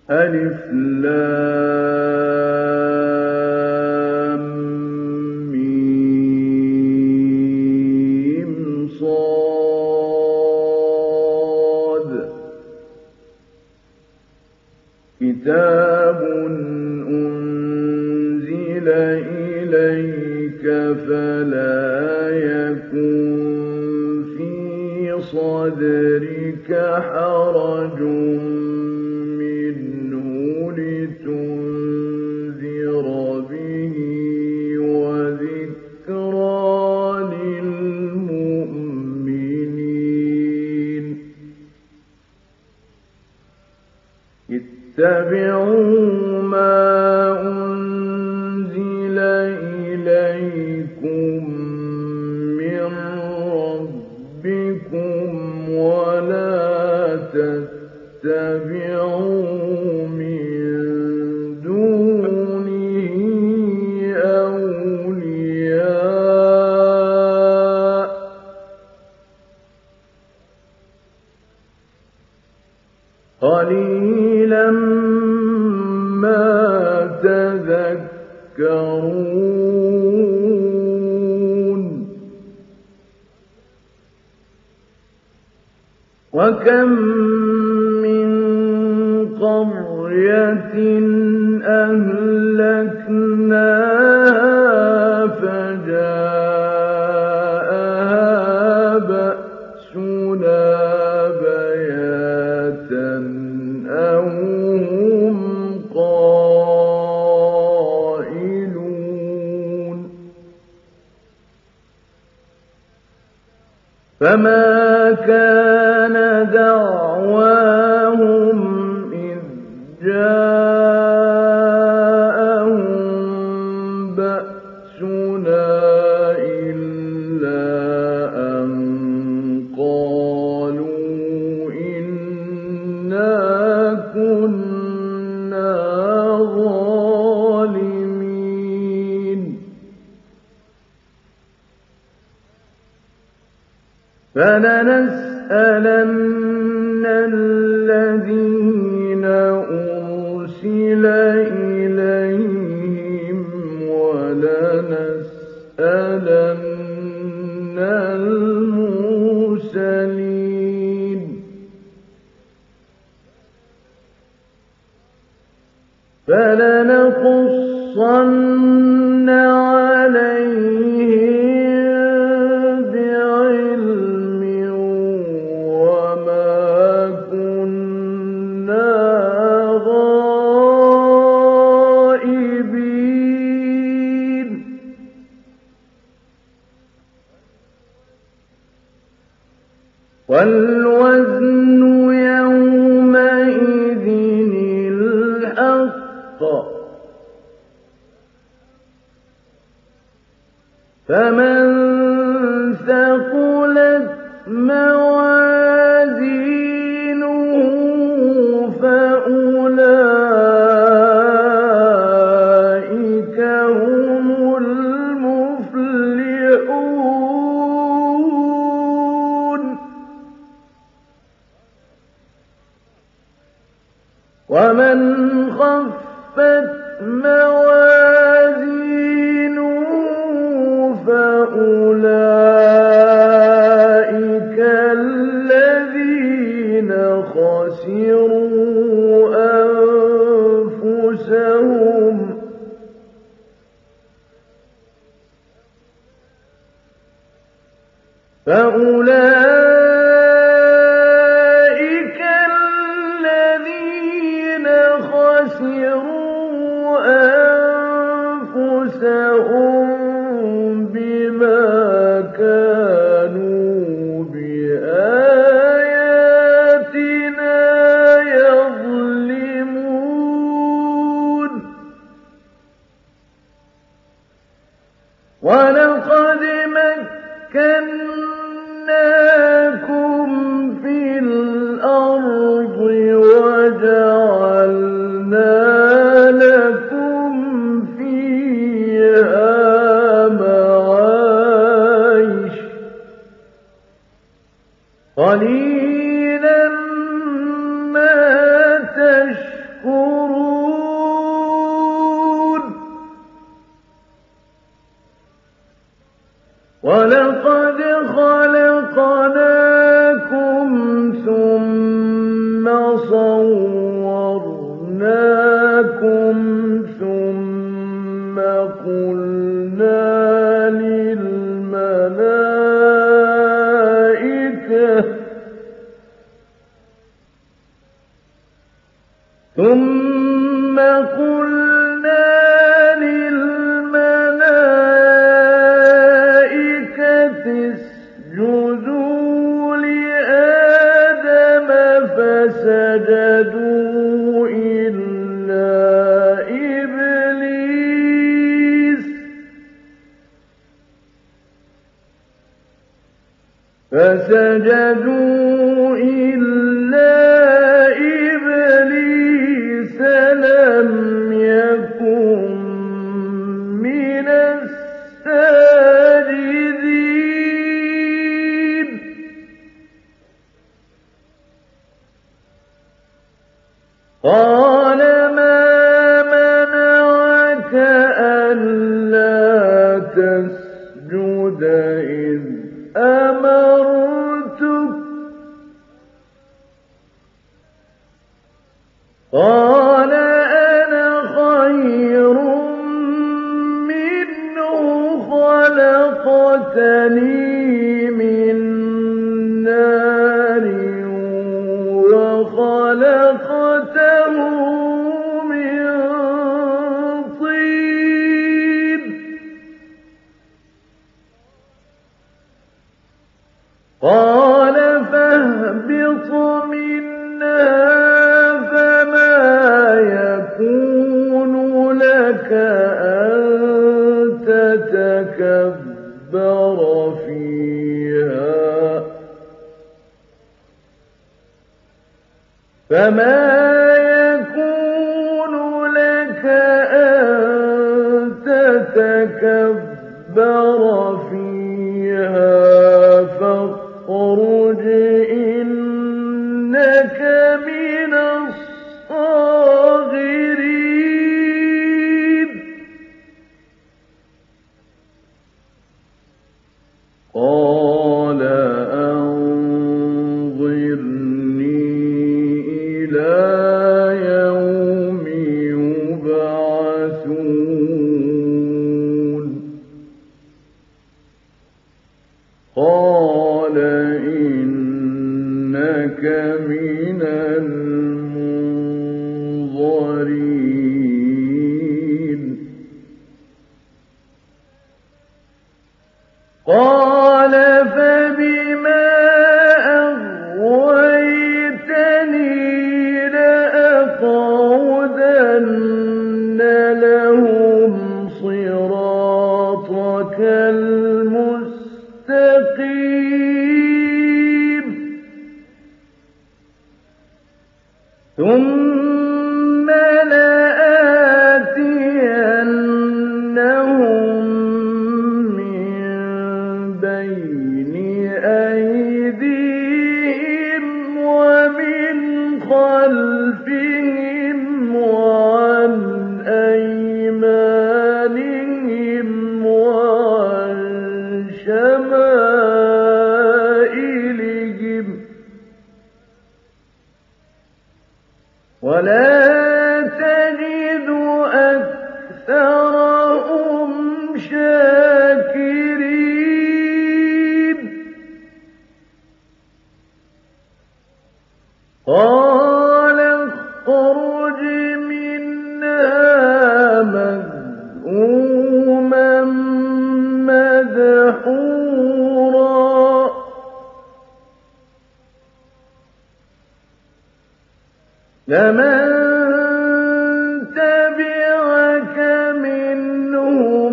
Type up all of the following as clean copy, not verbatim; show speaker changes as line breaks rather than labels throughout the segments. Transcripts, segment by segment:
ألف لام ميم صاد كتاب أنزل إليك فلا يكن في صدرك حرج منه لتنذر به وذكرى للمؤمنين اتبعوا ما أنزل إليكم من ربكم ولا تتبعوا من دونه أولياء قليلا ما تذكرون وكم من قرية أهلكناها فجاءها بأسنا بياتا أو هم قائلون فما كان دعواهم إذ جاءهم بأسنا إلا أن قالوا إنا كنا ظالمين فلنسألن الذين أرسل إليهم ولنسألن المرسلين فلنقصن عليهم بعلم وما كنا غائبين والوزن يومئذ الحق فمن ثقلت موازينه فأولئك هم المفلحون ومن خفت موازينه فأولئك الذين خسروا أنفسهم بما كانوا بآياتنا يظلمون ولقد مكناكم في الأرض وجعلنا لكم فيها معايش قليلا ما تشكرون ثم قلنا للملائكة اسجدوا لآدم فسجدوا إلا إبليس لم يكن من الساجدين قال ما منعك ألا تسجد إذ أمرتك قال أنا خير منه خلقتني من نار وخلقته من طين قال فاهبط منها فما يكون لك أن تتكبر فيها فاخرج إنك من الصاغرين قال أنظرني إلى يوم يبعثون قال إنك من المنظرين قال فبما أغويتني لأقعدن لهم صراطك المستقيم ثم لآتينهم من بين أيديهم ومن خلفهم وعن أيمانهم وعن شمائلهم ولا تجد أكثرهم شاكرين قال اخرج منها مذءوما مدحورا لمن تبعك منهم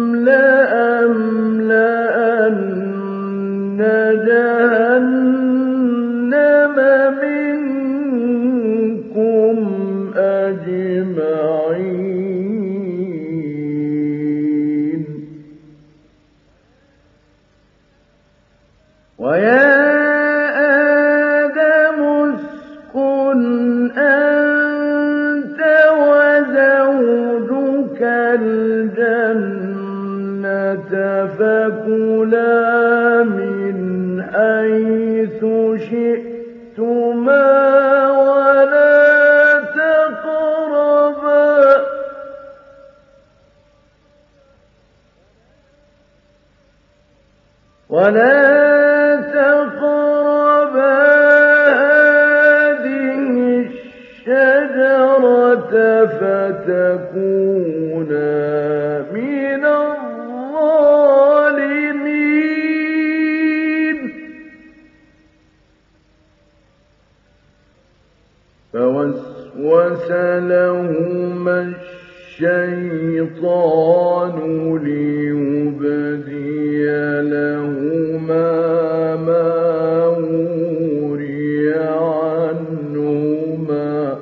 لأملأن جهنم منكم أجمعين ويا آدم اسكن أنت وزوجك الجنة فكلا من حيث شئتما ولا تقربا هذه الشجرة فتكونا من الظالمين فوسوس لهما الشيطان ليبدي لهما ما وري عنهما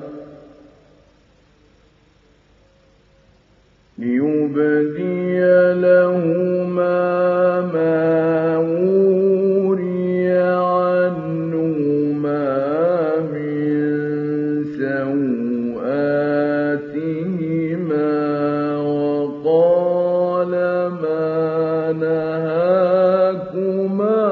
من سوآتهما وقال ما نهاكما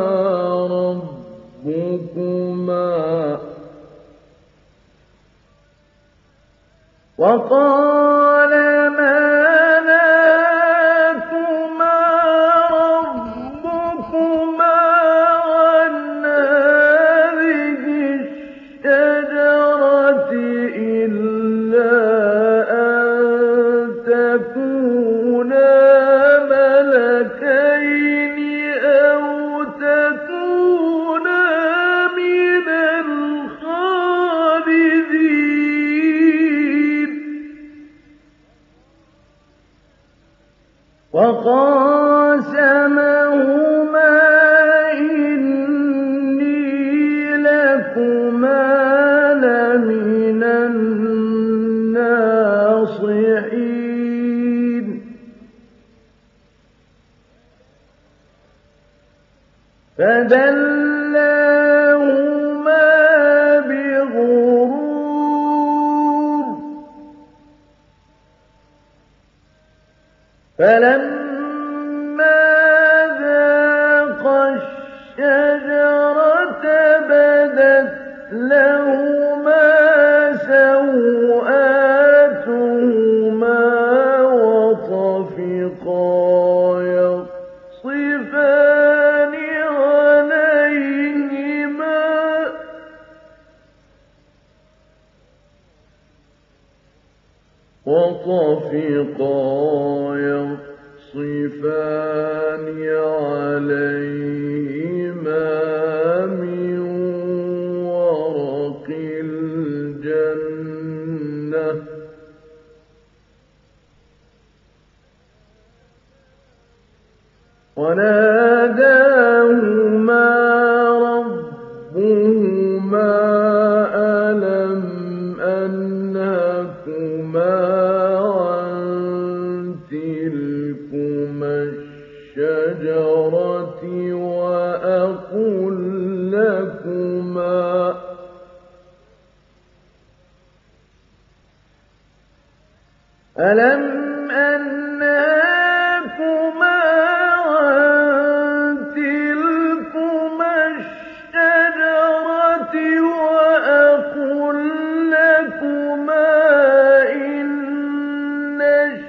ربكما عن هذه الشجرة إلا أن تكونا ملكين أو تكونا من الخالدين وقاسمهما إني لكما لمن الناصحين فدلاهما بغرور فلما ذاقا الشجرة بدت لهما سوآتهما وطفقا يخصفان عليهما من ورق الجنة وناداهما ربهما ألم أنهكما عن تلكما الشجرة وأقل لكما إن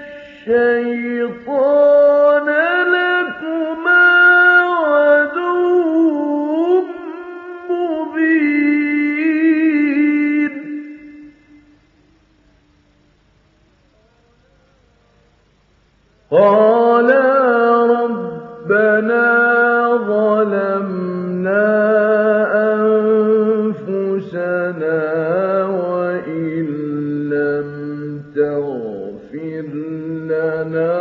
الشيطان لكما عدو مبين قالا ربنا ظلمنا أنفسنا وإن لم تغفر لنا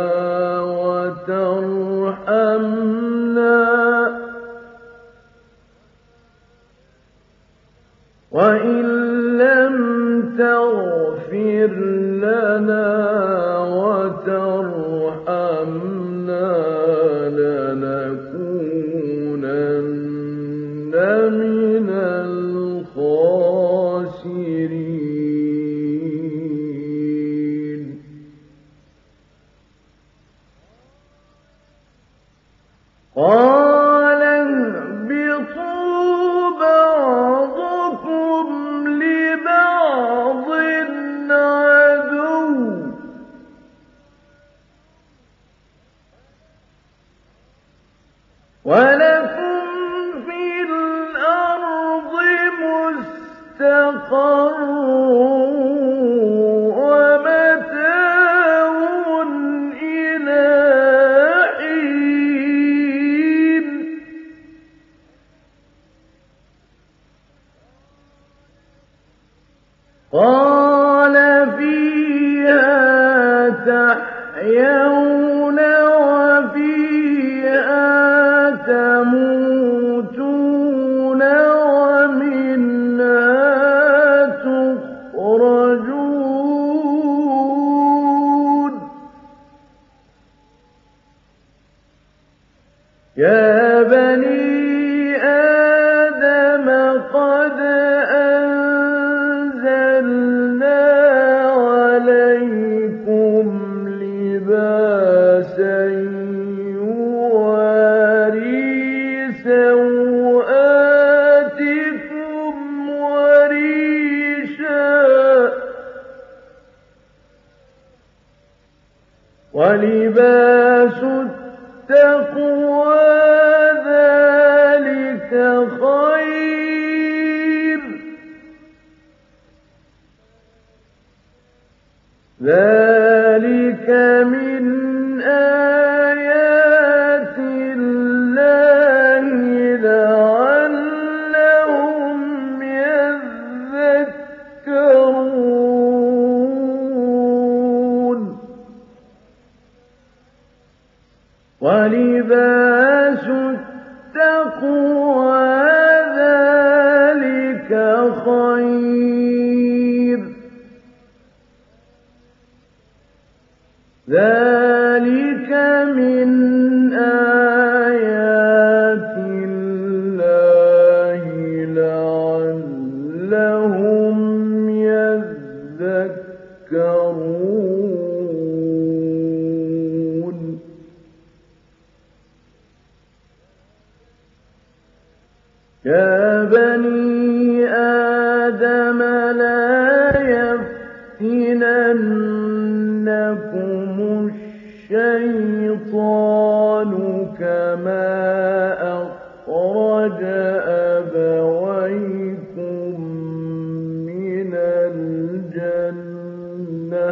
وترحمنا لنكونن من الخاسرين قال اهبطوا بعضكم لبعض عدو تحيون وفيها تموتون ومنها تخرجون يا بني آدم قد أنزلنا عليكم لباسا يواري سوآتكم ولباس التقوى ذلك خير ذلك من آيات الله لعلهم يذكرون ولباس التقوى ذلك خير ذلك من آيات الله لعلهم يذكرون يا بني آدم لا يفتننكم الشيطان كما أخرج أبويكم من الجنة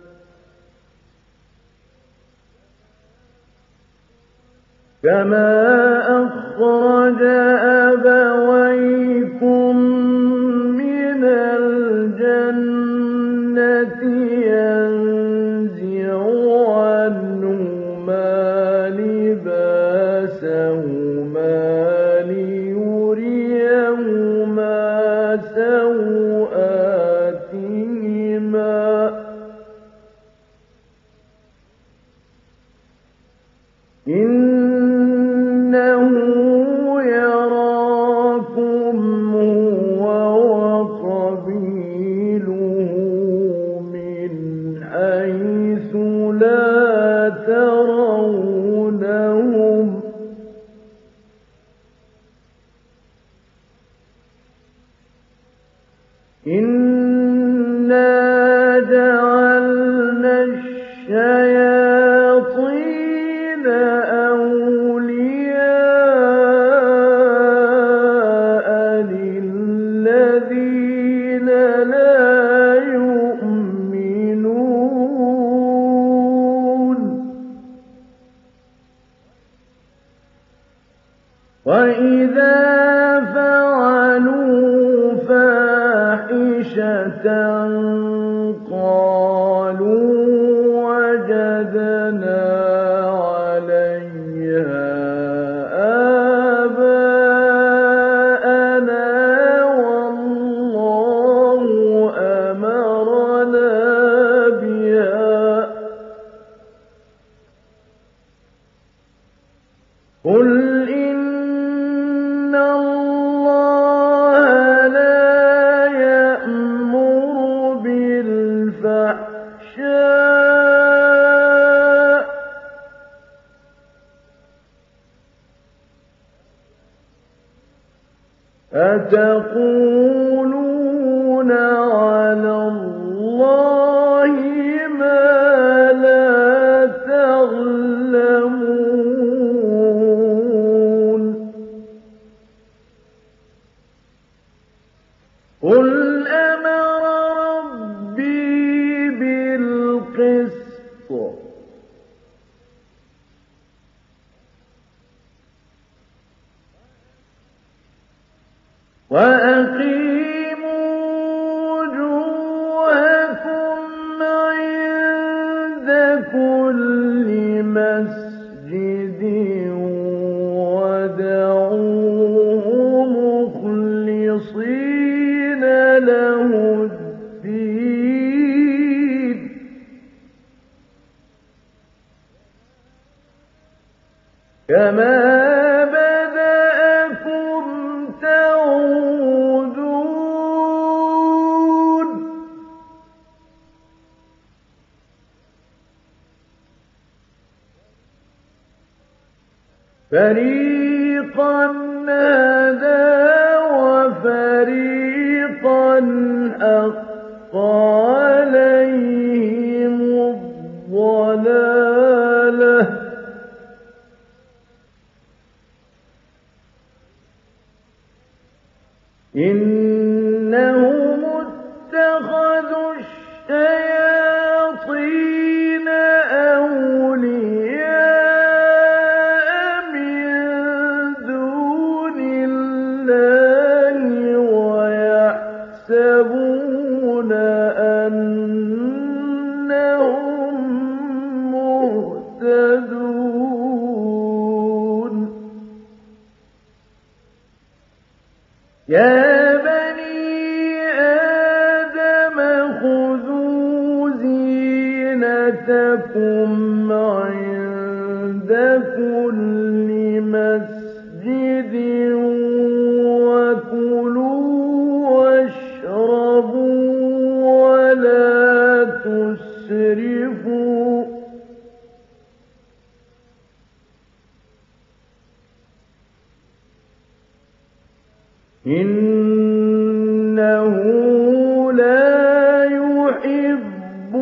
ينزع عنهما لباسهما ليريهما سوآتهما إنه يراكم هو وقبيله من حيث لا ترونهم إنا جعلنا الشياطين أولياء للذين لا يؤمنون وإذا فعلوا فاحشة قالوا وجدنا عليها آباءنا والله أمرنا بها قل إن الله لا يأمر بالفحشاء أتقولون على الله ما لا تعلمون قل أمر ربي بالقسط وأقيموا كما بدأكم تعودون فريقا هدى وفريقا حق عليهم الضلالة إنهم اتخذوا الشياطين أولياء من دون الله ويحسبون أنهم مهتدون يا بني آدم خذوا زينتكم عند كل مسجد وكلوا واشربوا ولا تسرفوا إنه لا يحب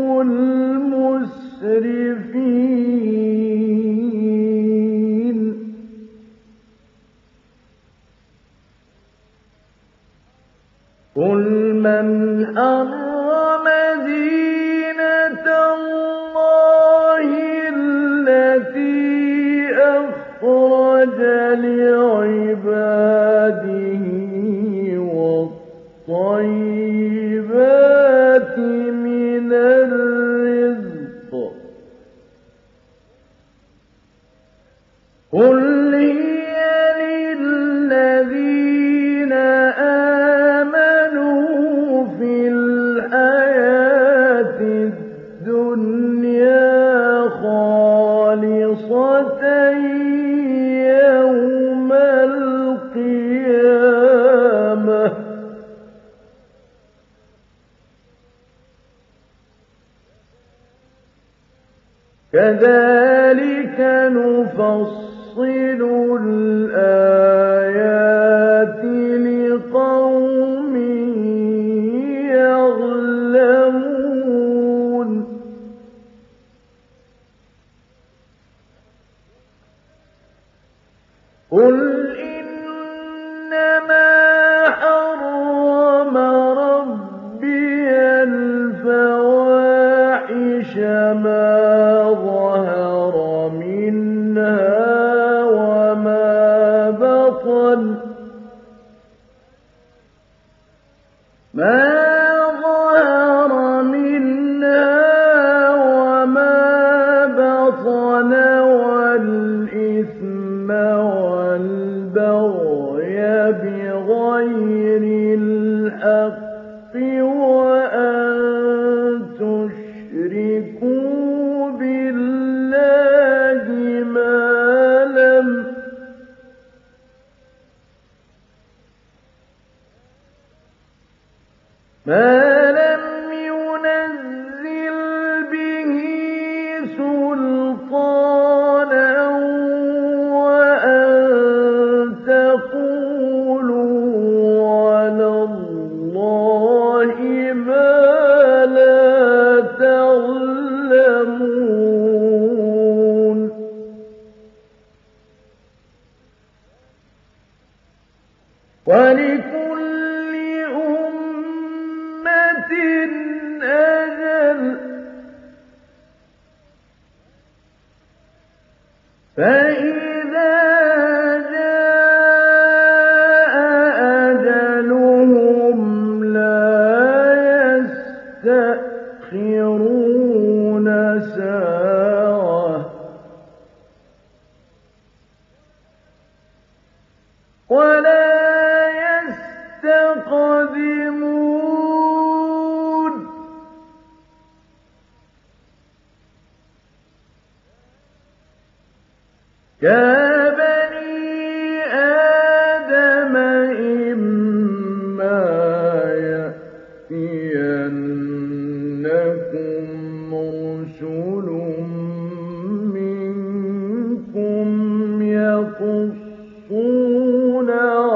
المسرفين قل من حرم زينة الله التي أخرج لعباده والطيبات من الرزق قل هي للذين آمنوا في الحياة الدنيا خالصة يوم القيامة كذلك نفصل الآيات لقوم يعلمون قل إنما حرم ربي الفواحش ما ظهر منها وما بطن والإثم والبغي بغير الحق وأن تشركوا بالله ما لم ينزل به سلطانا وأن تقولوا على الله ما لا تعلمون ولكل أمة أجل فإذا جاء أجلهم لا يستأخرون ساعة ولا يستقدمون كان رُسُلٌ مِّنكُمْ يَقُصُّونَ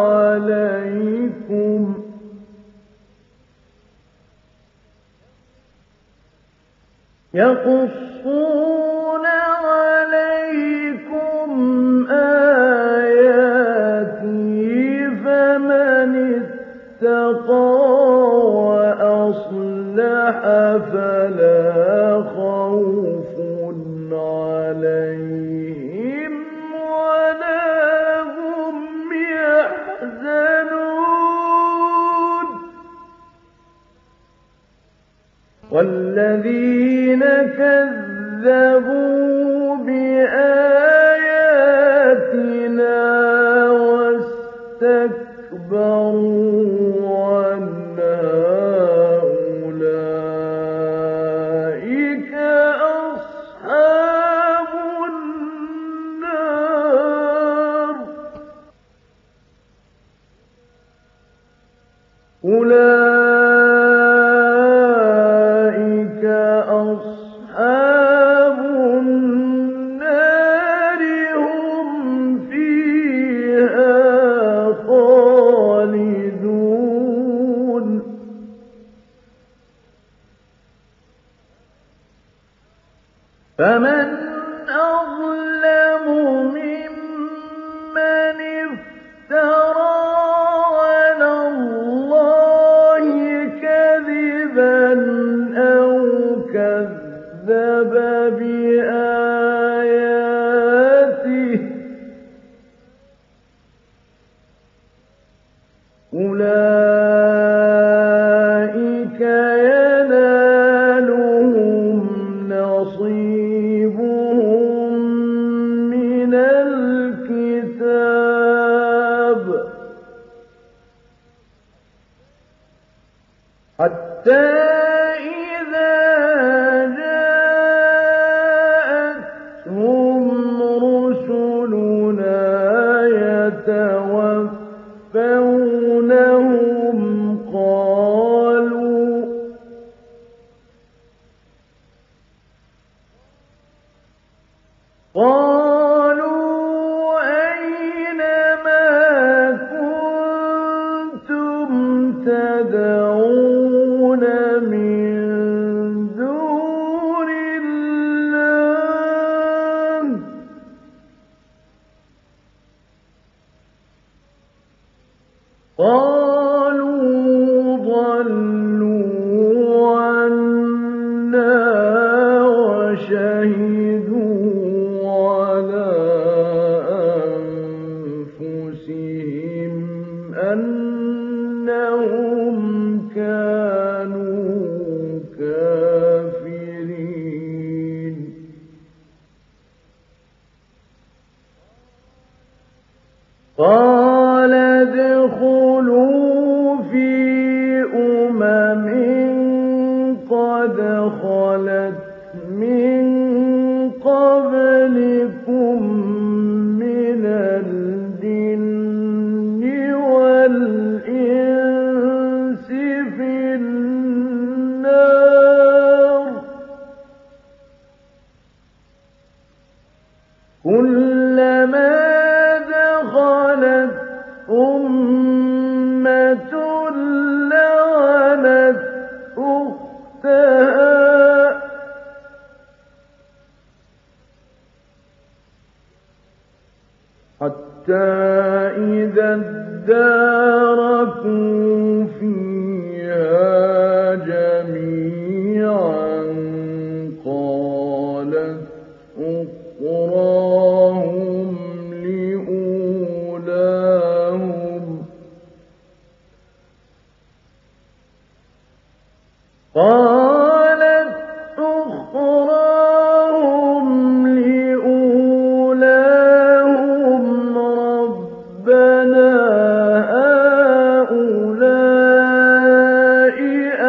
عَلَيْكُمْ آيَاتِي فَمَنِ اتَّقَىٰ وَأَصْلَحَ فَلَا خَوْفٌ عَلَيْهِمْ وَلَا هُمْ يَحْزَنُونَ وَالَّذِينَ كَذَّبُوا بِآيَاتِنَا وَاسْتَكْبَرُوا عَنْهَا أُولَٰئِكَ أَصْحَابُ النَّارِ هُمْ فِيهَا خَالِدُونَ فَمَنْ أَظْلَمُ مِمَّنِ افْتَرَىٰ عَلَى اللَّهِ كَذِبًا أَوْ كَذَّبَ بِآيَاتِهِ ۚ أُولَٰئِكَ يَنَالُهُمْ نَصِيبُهُم مِّنَ الْكِتَابِ حَتَّىٰ إِذَا جَاءَتْهُمْ رُسُلُنَا يَتَوَفَّوْنَهُمْ قَالُوا أَيْنَ مَا كُنتُمْ تَدْعُونَ مِن دُونِ اللَّهِ ۖ قَالُوا ضَلُّوا عَنَّا وَشَهِدُوا عَلَىٰ أَنفُسِهِمْ أَنَّهُمْ كَانُوا كَافِرِينَ قَالَ ادْخُلُوا فِي أُمَمٍ قَدْ خَلَتْ مِن قَبْلِكُم مِّنَ الْجِنِّ وَالْإِنسِ فِي النَّارِ ۖ كُلَّمَا دَخَلَتْ أُمَّةٌ لَّعَنَتْ أُخْتَهَا ۖ حَتَّىٰ إِذَا ادَّارَكُوا فِيهَا جَمِيعًا قَالَتْ أُخْرَاهُمْ لِأُولَاهُمْ رَبَّنَا هَٰؤُلَاءِ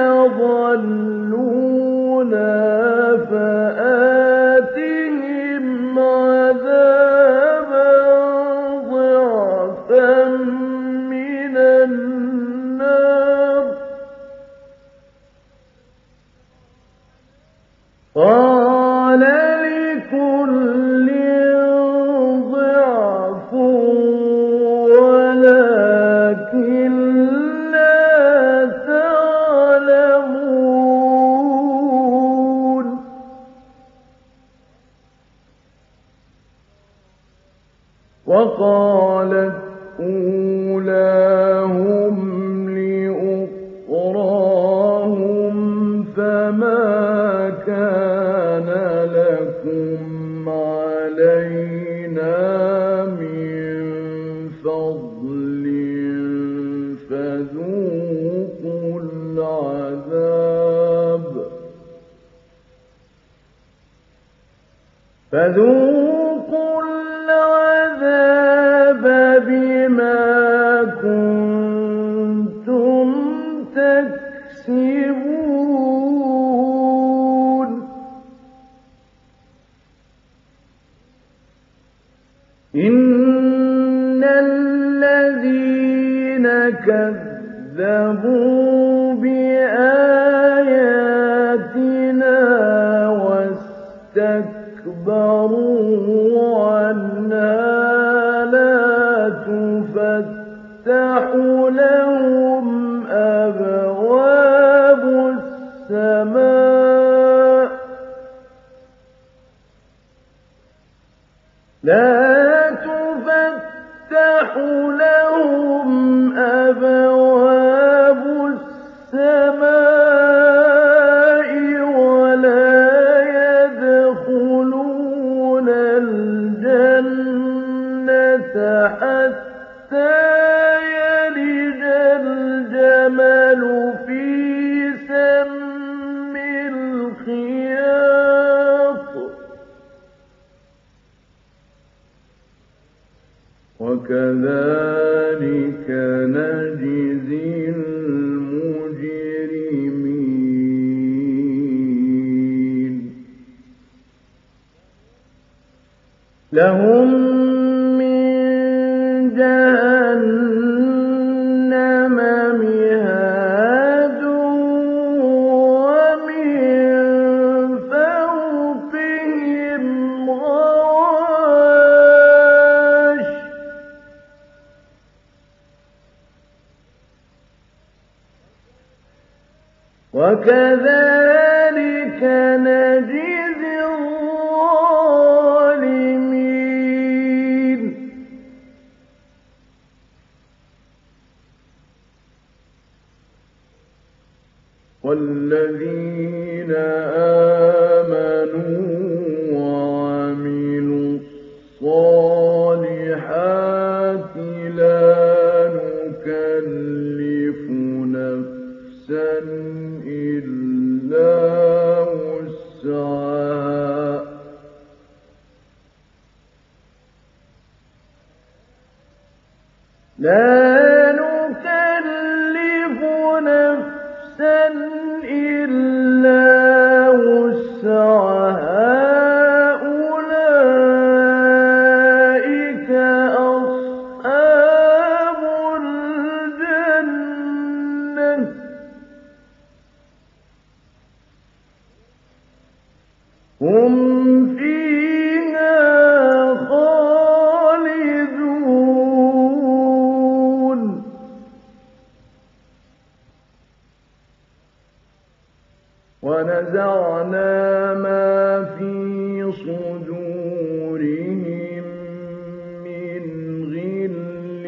أَضَلُّونَا فَآتِهِمْ عَذَابًا ضِعْفًا مِّنَ النَّارِ وقالت أولاهم لأخراهم فما كان لكم علينا من فضل فذوقوا العذاب بما كنتم تكسبون إن الذين كذبوا بآياتنا واستكبروا عنها لا تفتح لهم أبواب السماء ولا يدخلون الجنة حتى يلج الجمل في سم الخياط وكذلك نجزي المجرمين لهم من جهنم مهاد ومن فوقهم غواش وكذلك نجزي الظالمين والذين آمنوا وعملوا الصالحات لا نكلف نفسا إلا وسعها أولئك أصحاب الجنة هم فيها خالدون ونزعنا ما في صدورهم من غل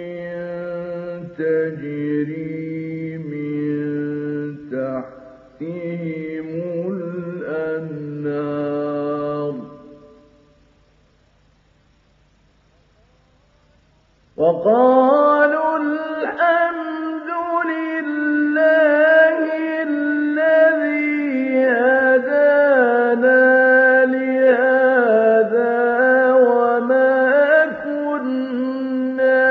تجري من تحتهم الأنهار وقالوا الحمد لله الذي هدانا لهذا وما كنا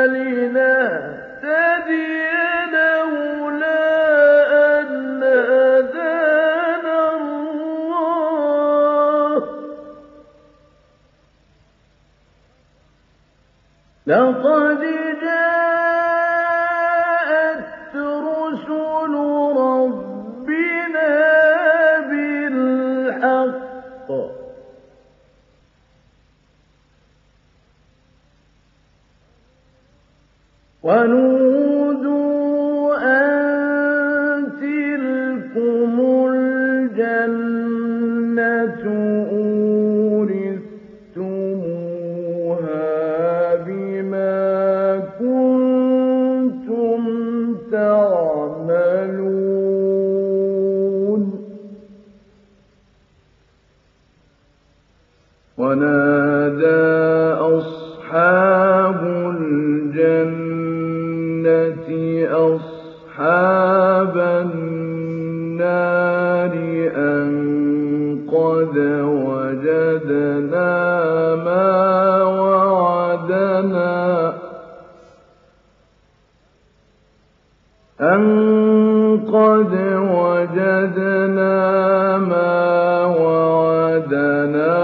لنهتدي لولا أن هدانا الله لقد جاءت رسل ربنا بالحق ونودوا أن تلكم الجنة أورثتموها ونادى أصحاب الجنة أصحاب النار أن قد وجدنا ما وعدنا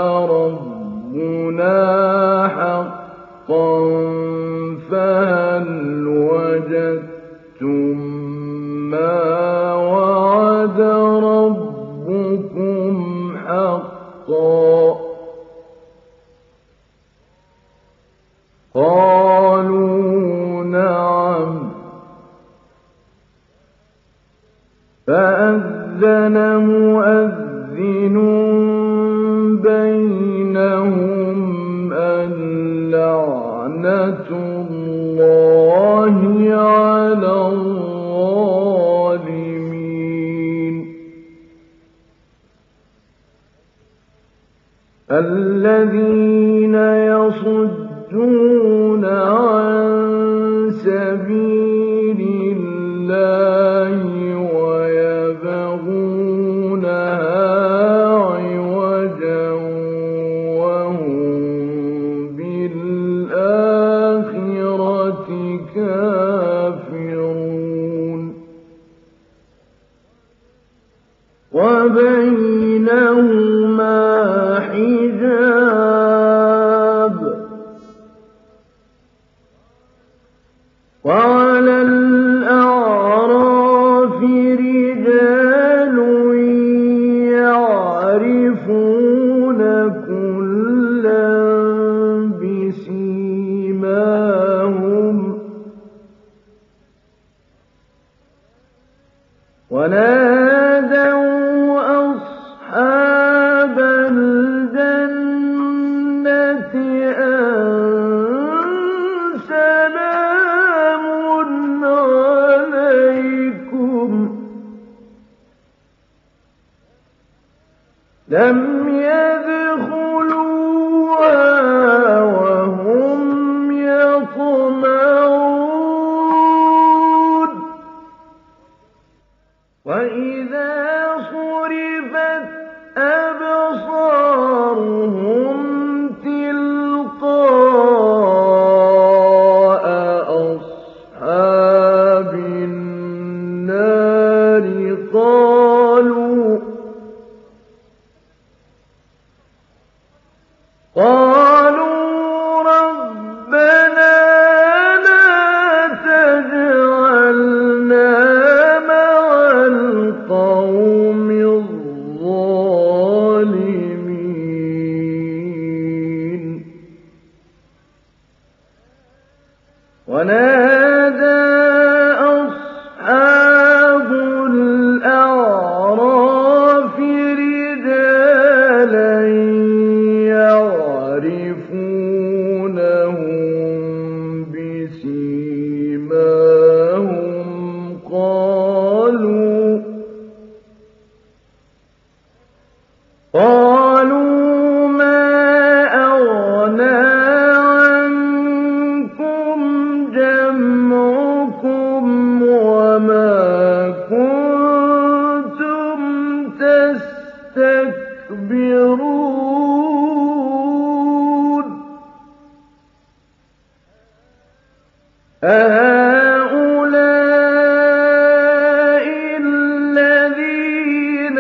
ربنا حقا فهل وجدتم ما وعد ربكم حقا قالوا نعم فأذن مؤذن بينهم اللعنة الله على الظالمين الذين يصدون عن سبيل الله ويبغونها عوجا وهم بالآخرة كافرون وبينهما حجاب وعلى الأعراف رجال يعرفون كلا بسيماهم ونادوا أصحاب الجنة أن سلام عليكم لم يدخلوها وهم يطمعون وإذا صرفت أبصارهم تلقاء أصحاب النار قالوا ربنا لا تجعلنا مع القوم الظالمين ونادى أصحاب الأعراف رجالا يعرفونهم بسيماهم قالوا ما أغنى عنكم جمعكم وما كنتم تستكبرون أهؤلاء الذين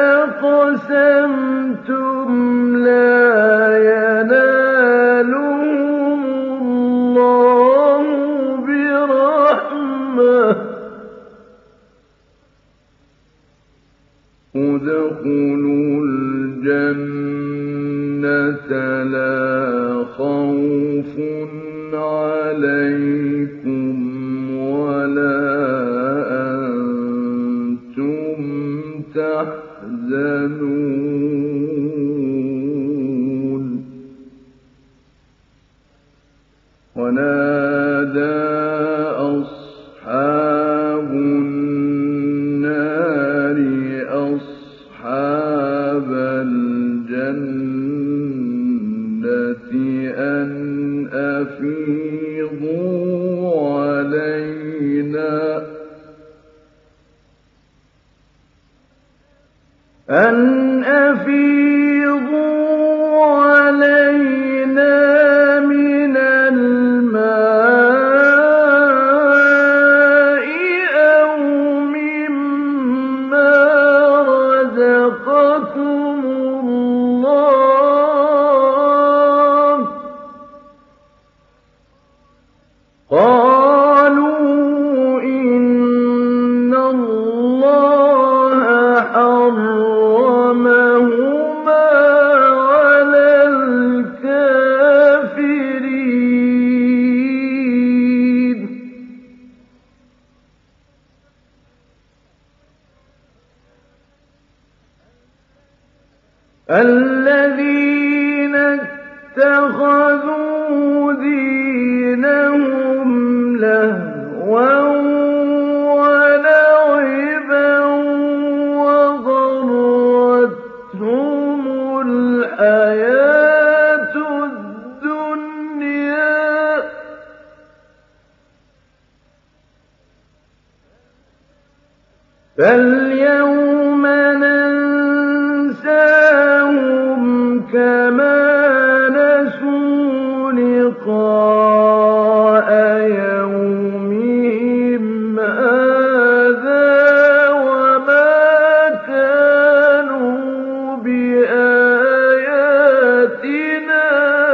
أقسمتم لا ينالهم الله برحمة ادخلوا الجنة لا خوف عليكم ولا أنتم تحزنون ونادى أصحاب النار أصحاب الجنة أَنْ أَفِيضُوا عَلَيْنَا مِنَ الْمَاءِ أَوْ مِمَّا رَزَقَكُمُ اللَّهُ ۚ قَالُوا إِنَّ اللَّهَ حَرَّمَهُمَا عَلَى الْكَافِرِينَ. الَّذِينَ اتَّخَذُوا دِينَهُمْ لَهْوًا وَلَعِبًا وَغَرَّتْهُمُ الْحَيَاةُ الدُّنْيَا ۚ فَالْيَوْمَ نَنسَاهُمْ كَمَا نَسُوا لِقَاءَ يَوْمِهِمْ هَٰذَا وَمَا كَانُوا بِآيَاتِنَا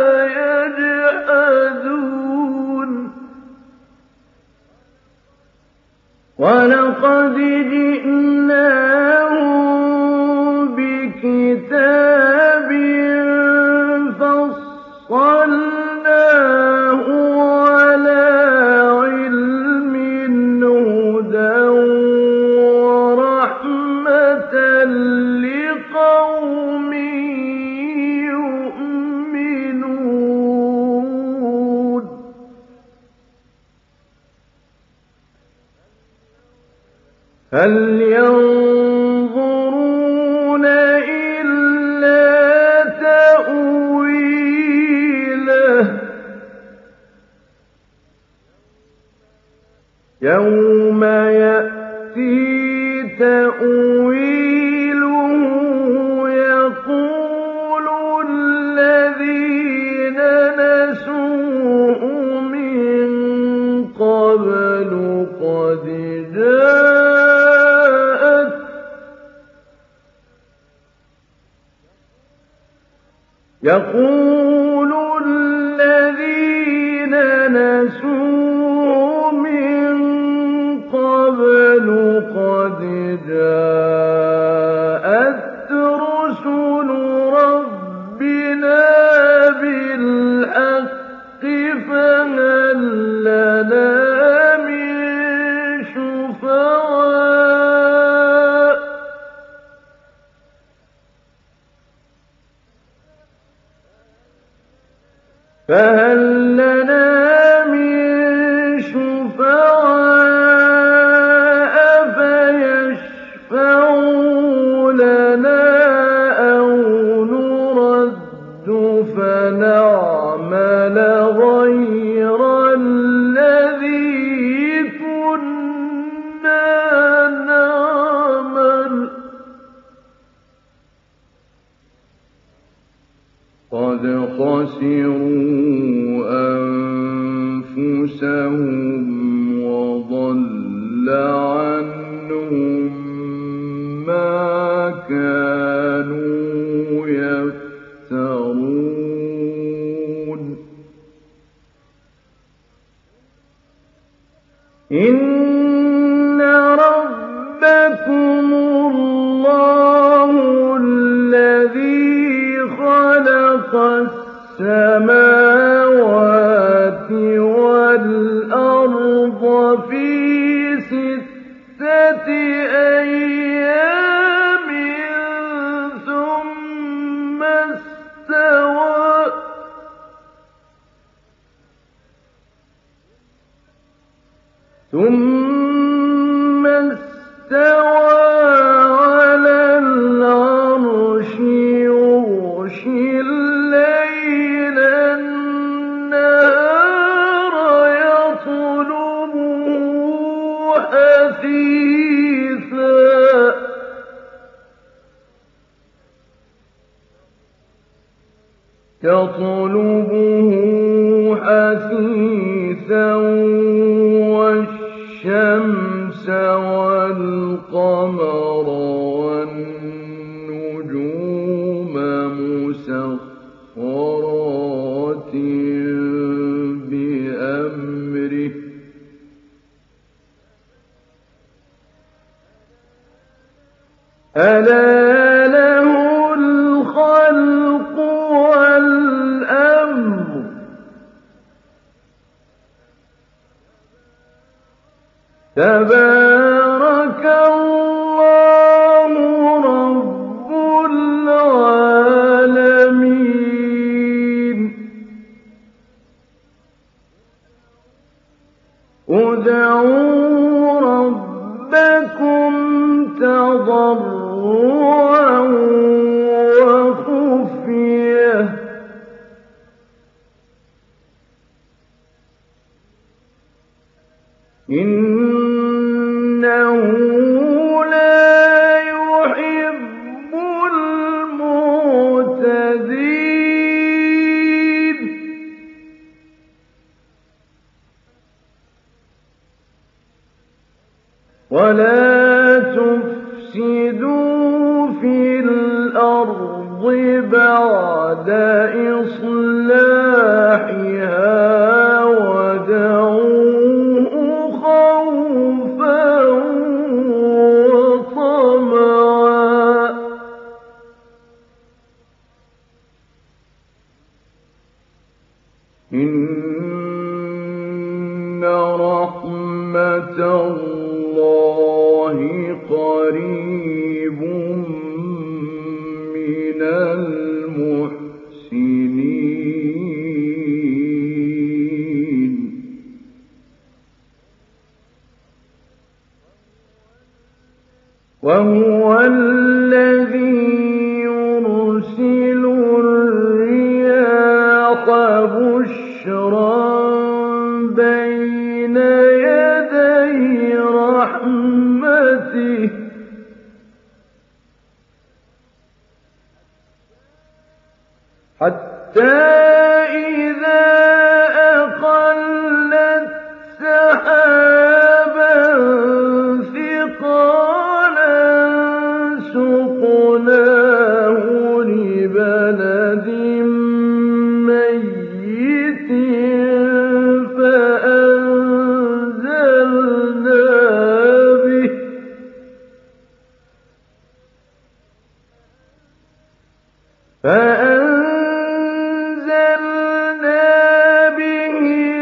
يَجْحَدُونَ وَلَقَدْ جِئْنَاهُم بِكِتَابٍ فَصَّلْنَاهُ عَلَىٰ عِلْمٍ هُدًى وَرَحْمَةً لِّقَوْمٍ يُؤْمِنُونَ هَلْ يَنظُرُونَ إِلَّا تَأْوِيلَهُ ۚ يَوْمَ يَأْتِي تَأْوِيلُهُ يَقُولُ الَّذِينَ نَسُوهُ مِن قَبْلُ قَدْ جَاءَتْ رُسُلُ رَبِّنَا بِالْحَقِّ فَهَل لَّنَا مِن شُفَعَاءَ ۚ فَيَشْفَعُوا لَنَا أَوْ نُرَدُّ فَنَعْمَلَ غَيْرَ الَّذِي كُنَّا نَعْمَلُ ۚ قَدْ خَسِرُوا أَنفُسَهُمْ وَضَلَّ عَنْهُم مَّا كَانُوا يَفْتَرُونَ إِنَّ رَبَّكُمُ اللَّهُ الَّذِي خَلَقَ السَّمَاوَاتِ وَالْأَرْضَ فِي سِتَّةِ أَيَّامٍ ثُمَّ اسْتَوَىٰ تطلبه حثيثا والشمس والقمر والنجوم مسخرات بأمره ألا له الخلق والأمر تبارك الله رب العالمين ادعوا ربكم تضرعا وخفية إنه لا يحب المعتدين ولا تفسدوا في الأرض بعد إصلاحها ودعوه خوفا وطمعا إن رحمة الله قريب من المحسنين وهو الذي يرسل الرياح بشرا بين يدي رحمته حتى إذا أقلت سحابا ثقالا سقناه لبلد ميت فأنزلنا به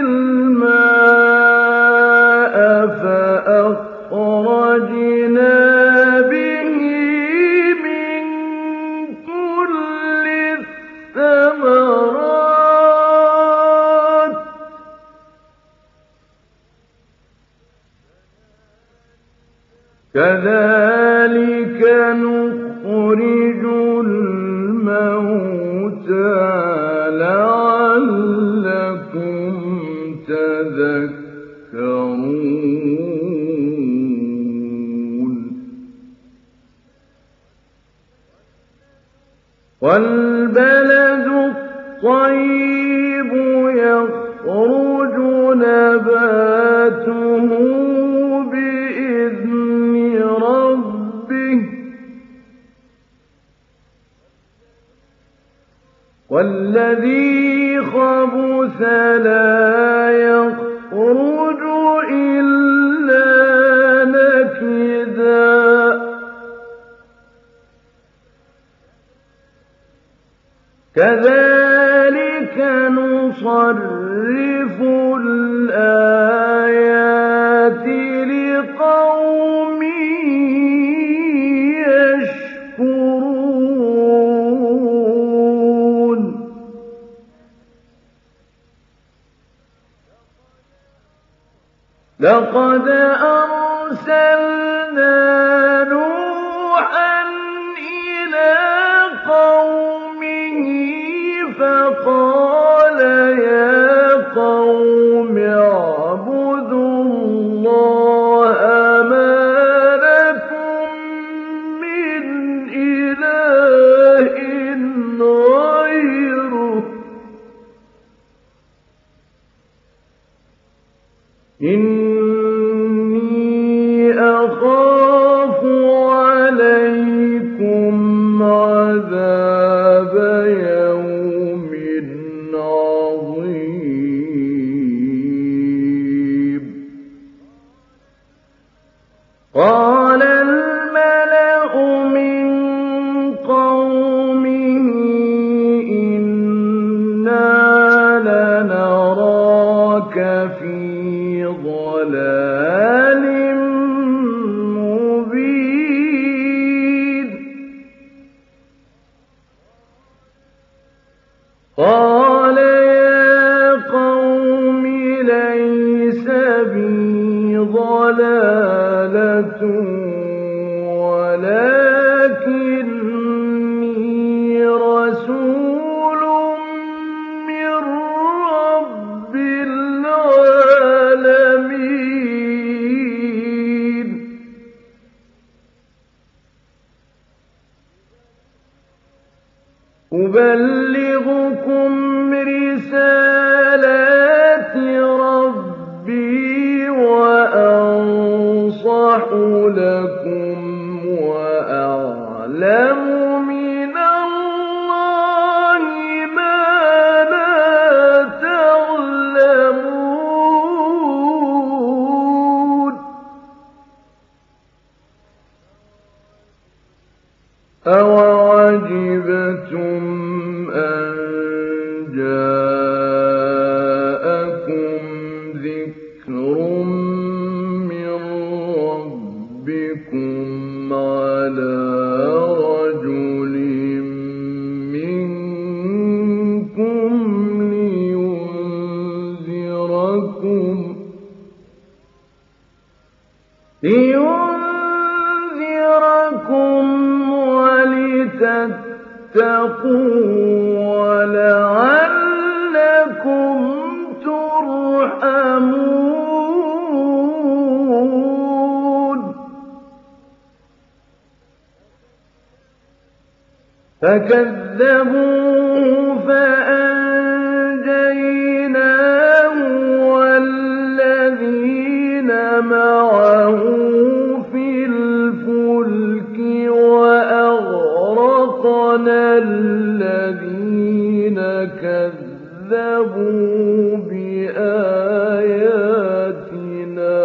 الماء فأخرجنا به من كل الثمرات كذلك نخرج الموتى لعلكم تذكرون والبلد الطيب يخرج نباته بإذن ربه والذي خبث لا يخرج إلا نكدا كذلك نصرف الآيات لقوم يشكرون لقد أرسلنا نوحا إلى قومه فقال يا قوم اعبدوا الله ما لكم من إله غيره إِنِّي أَخَافُ عَلَيْكُمْ عَذَابَ يَوْمٍ عَظِيمٍ قَالَ الْمَلَأُ مِن قَوْمِهِ إِنَّا لَنَرَاكَ فِي ضَلَالٍ مُّبِينٍ قَالَ يَا قَوْمِ لَيْسَ بِي ضَلَالَةٌ وَلَٰكِنِّي رَسُولٌ مِّن رَّبِّ الْعَالَمِينَ أُبَلِّغُكُمْ رِسَالَاتِ رَبِّي وَأَنصَحُ لَكُمْ وَأَعْلَمُ مِنَ اللَّهِ مَا لَا تَعْلَمُونَ أَوَعَجِبْتُمْ أَن جَاءَكُمْ ذِكْرٌ مِّن رَّبِّكُمْ عَلَىٰ رَجُلٍ مِّنكُمْ لِيُنذِرَكُمْ وَلِتَتَّقُوا وَلَعَلَّكُمْ تُرْحَمُونَ فَكَذَّبُوهُ فَأَنجَيْنَاهُ وَالَّذِينَ مَعَهُ فِي الْفُلْكِ وَأَغْرَقْنَا الَّذِينَ كَذَّبُوا بِآيَاتِنَا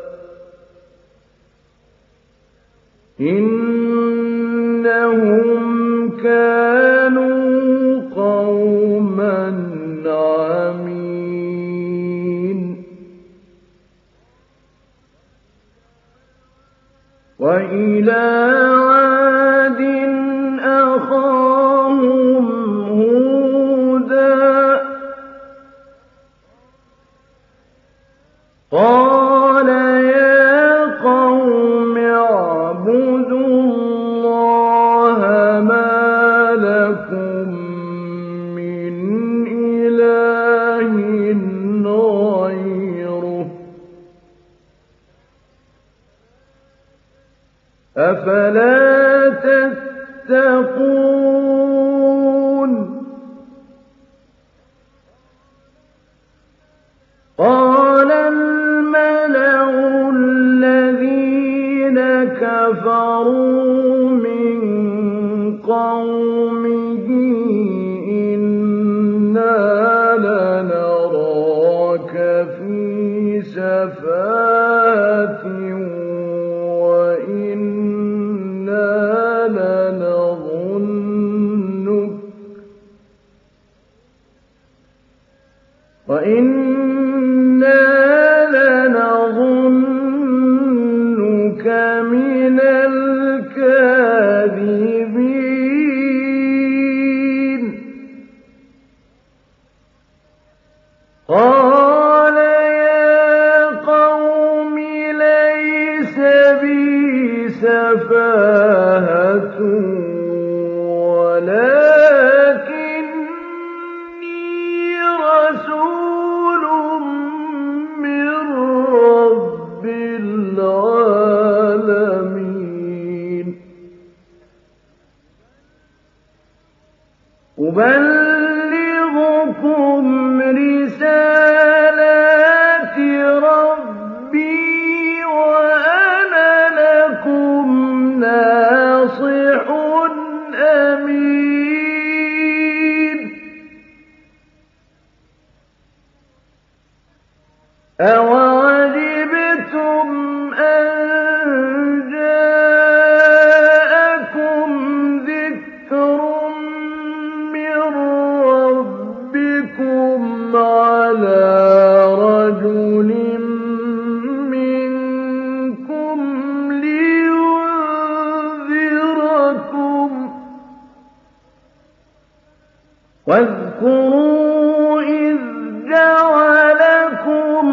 إِنَّهُمْ كَانُوا قَوْمًا عَمِينَ وَإِلَىٰ عَادٍ أَخَاهُمْ هُودًا قَالَ يَا قَوْمِ اعْبُدُوا اللَّهَ مَا لَكُم مِّنْ إِلَٰهٍ غَيْرُهُ أَفَلَا تَتَّقُونَ قَالَ الْمَلَأُ الَّذِينَ كَفَرُوا مِن قَوْمِهِ إِنَّا لَنَرَاكَ فِي سَفَاهَةٍ وَإِنَّا لَنَظُنُّكَ مِنَ الْكَاذِبِينَ قَالَ يَا قَوْمِ لَيْسَ بِي سَفَاهَةٌ وَلَٰكِنِّي رَسُولٌ مِّن رَّبِّ الْعَالَمِينَ أُبَلِّغُكُمْ رِسَالَاتِ رَبِّي واذكروا إذ جعلكم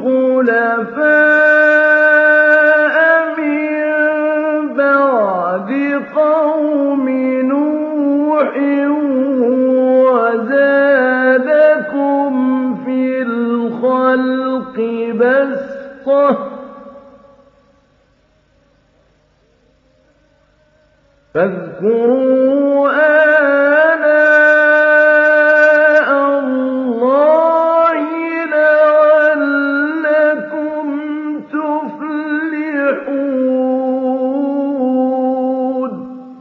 خلفاء من بعد قوم نوح وزادكم في الخلق بسطة فاذكروا آلاء الله لعلكم تفلحون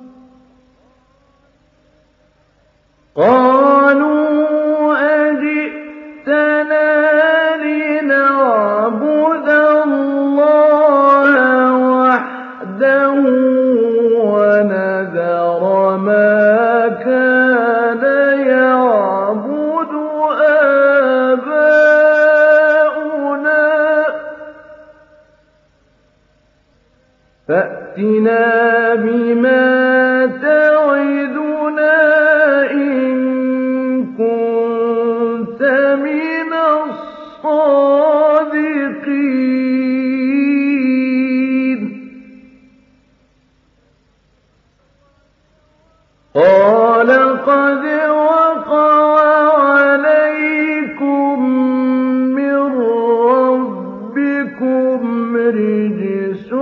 قالوا أجئتنا لنعبد الله وحده ونذر ما كان يعبد آباؤنا فأتنا بما تعدنا إن كنت من الصادقين قال قد وقع عليكم من ربكم رجس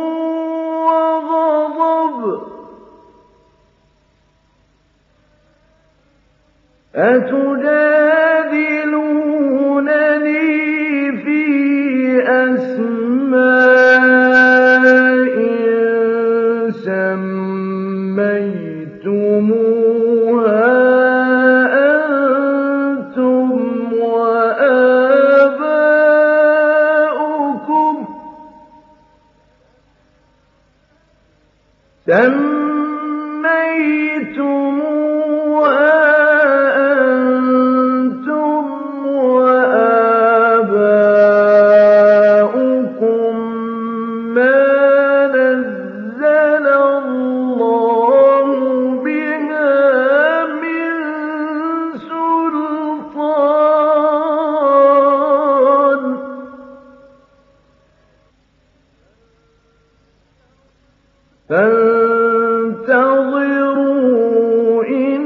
وغضب أتجادلونني في أسماء سميتموها أنتم وآباؤكم ما نزل الله بها من سلطان فانتظروا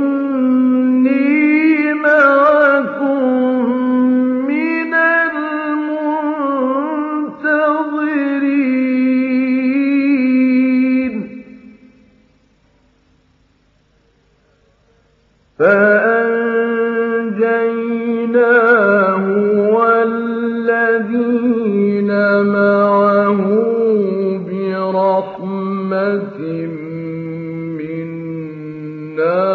إني معكم من المنتظرين فأنجيناه والذين معه برحمة منا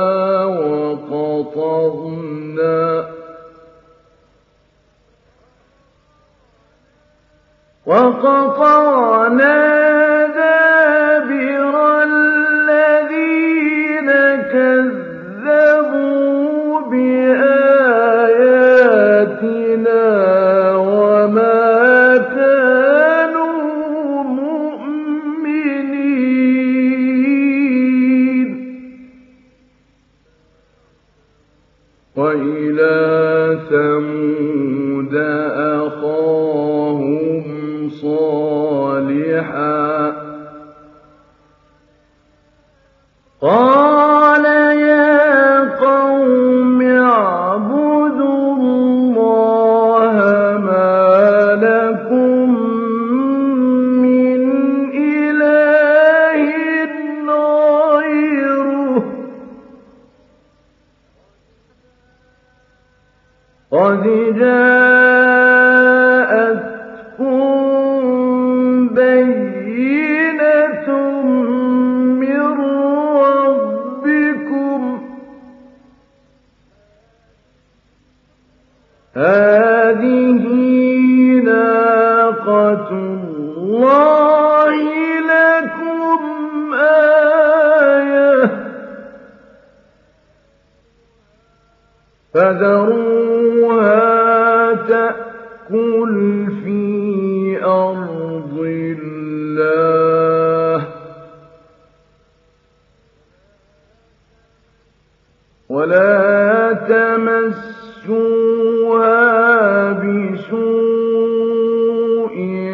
وقطعنا دابر الذين كذبوا بآياتنا وما كانوا مؤمنين وإلى ثمود أخاهم صالحا قال يا قوم اعبدوا الله ما لكم من إله غيره قد جاءتكم بينة من ربكم هذه ناقة الله لكم آية فذروها تأكل في أرض الله ولا تمسوها بسوء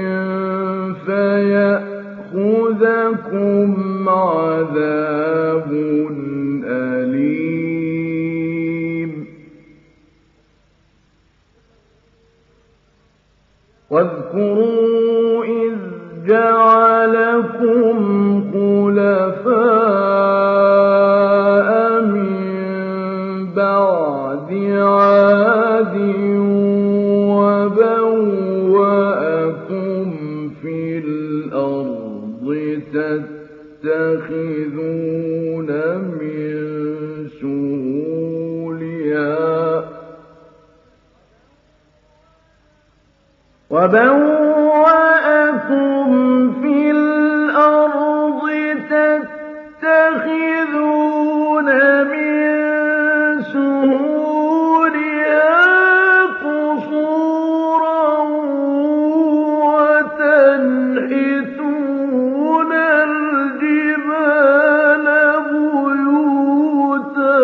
فيأخذكم عذاب أليم واذكروا إذ جعلكم خلفاء من بعد عاد وبوأكم في الأرض تتخذون من سهولها قصورا وتنحتون الجبال بيوتا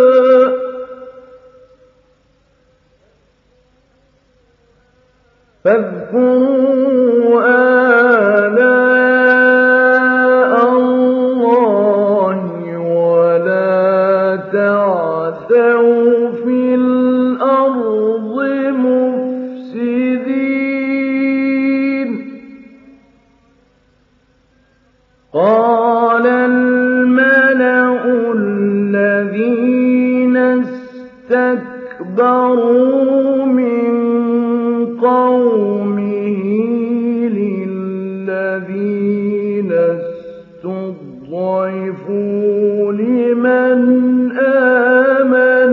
فاذكروا آلاء الله ولا تعثوا في الأرض مفسدين قال الملأ الذين استكبروا من قومه للذين استضعفوا لمن آمن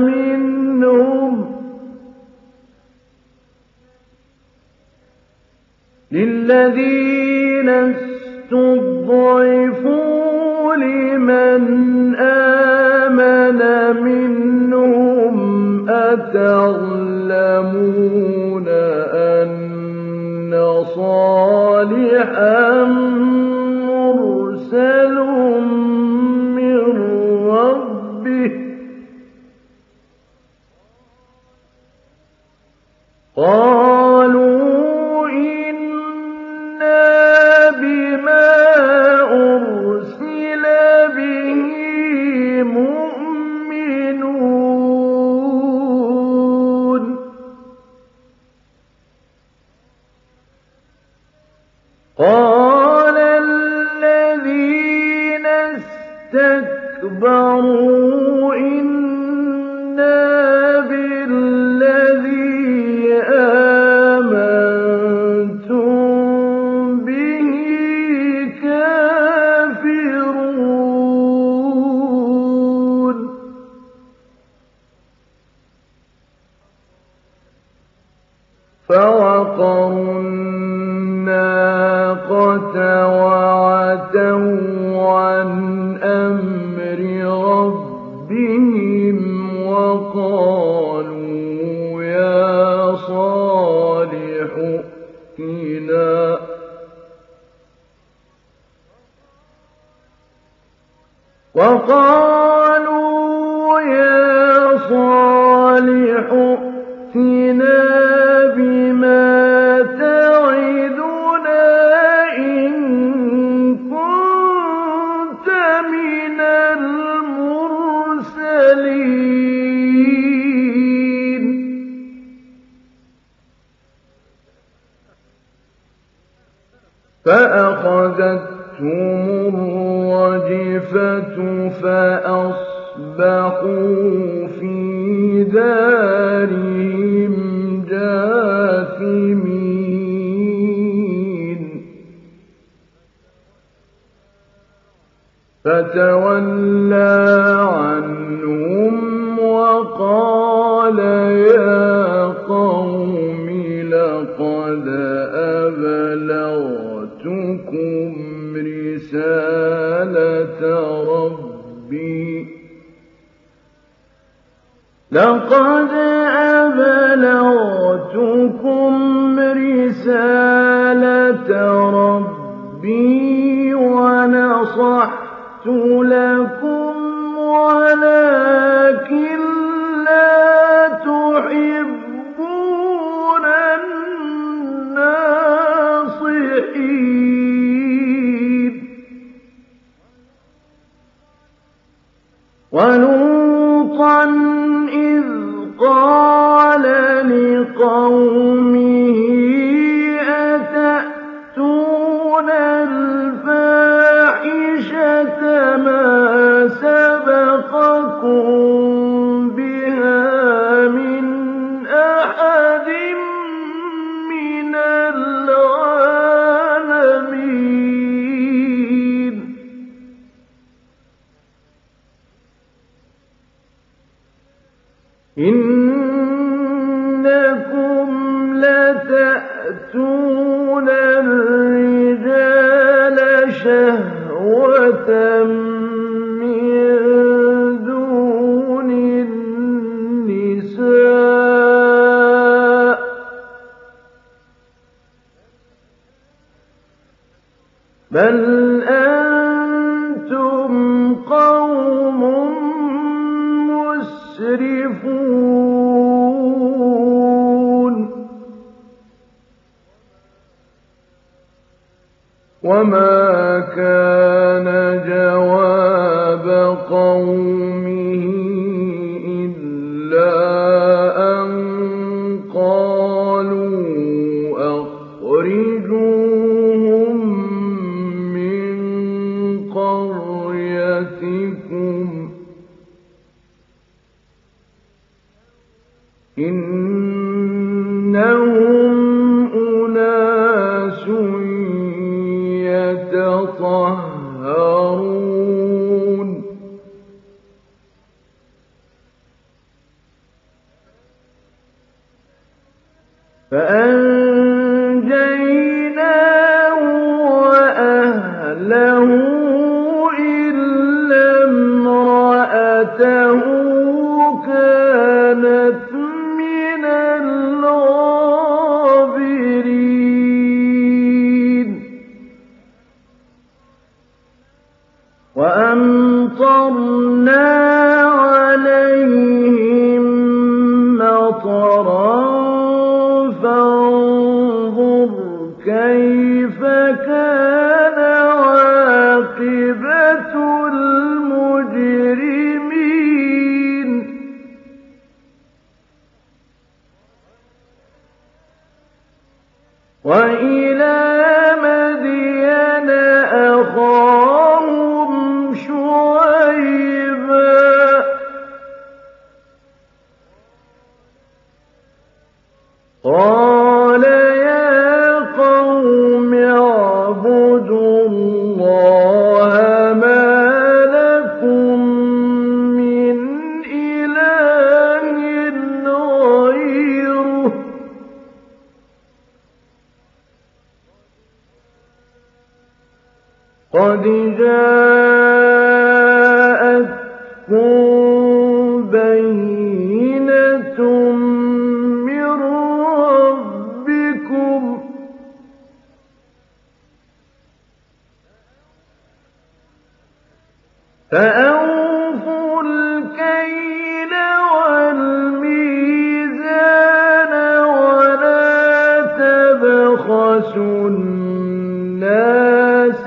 منهم أتعلمون أن صالحا مرسل من ربه قالوا إنا بما أرسل به مؤمنون قال الذين استكبروا إنا بالذي آمنتم به كافرون فوقروا الناقة وعتوا عن أمر ربهم وقالوا يا صالح ائتنا بما تعدنا إن كنت من المرسلين فأخذتهم الرجفة فأصبحوا في دارهم جاثمين فتولى عنهم وقال يا قوم لقد أبلغتكم رسالة ربي ونصحت لكم ولكن لا لُوطًا إِذْ قَالَ لِقَوْمِهِ أَتَأْتُونَ الْفَاحِشَةَ مَا سَبَقَكُم بِهَا مِنْ أَحَدٍ مِّنَ الْعَالَمِينَ إِنَّكُمْ لَتَأْتُونَ الرِّجَالَ شَهْوَةً مِّن دُونِ النِّسَاءِ ۚ بَلْ أَنتُمْ قَوْمٌ مُّسْرِفُونَ وَمَا كَانَ جَوَابَ قَوْمِهِ إِلَّا أَن قَالُوا أَخْرِجُوهُم مِّن قَرْيَتِكُمْ ۖ إِنَّهُمْ أُنَاسٌ يَتَطَهَّرُونَ فَأَنجَيْنَاهُ وَأَهْلَهُ إِلَّا امْرَأَتَهُ كَانَتْ مِنَ الْغَابِرِينَ وَأَمْطَرْنَا عَلَيْهِم مَّطَرًا فَانظُرْ كَيْفَ كَانَ عَاقِبَةُ الْمُجْرِمِينَ وَإِلَىٰ مَدْيَنَ أَخَاهُمْ شُعَيْبًا ۗ قَالَ يَا قَوْمِ اعْبُدُوا اللَّهَ مَا لَكُم مِّنْ إِلَٰهٍ غَيْرُهُ ۖ قَدْ جَاءَتْكُم بَيِّنَةٌ مِّن رَّبِّكُمْ ۖ فَأَوْفُوا الْكَيْلَ وَالْمِيزَانَ وَلَا تَبْخَسُوا النَّاسَ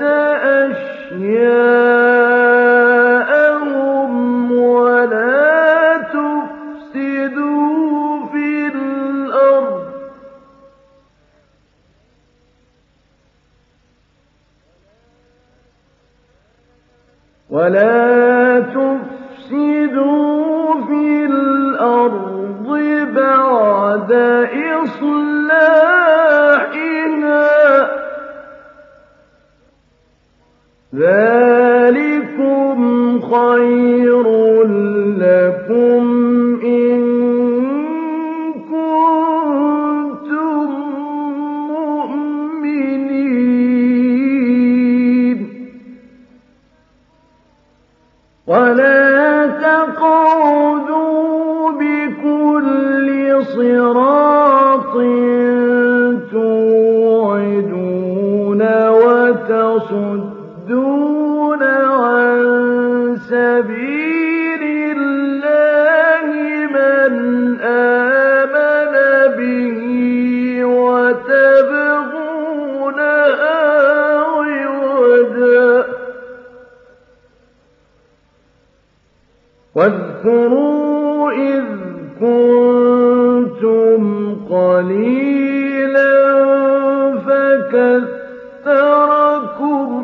أَشْيَاءَهُمْ وَلَا تُفْسِدُوا فِي الْأَرْضِ ۖ بَعْدَ إِصْلَاحِهَا واذكروا إذ كنتم قليلا فكثركم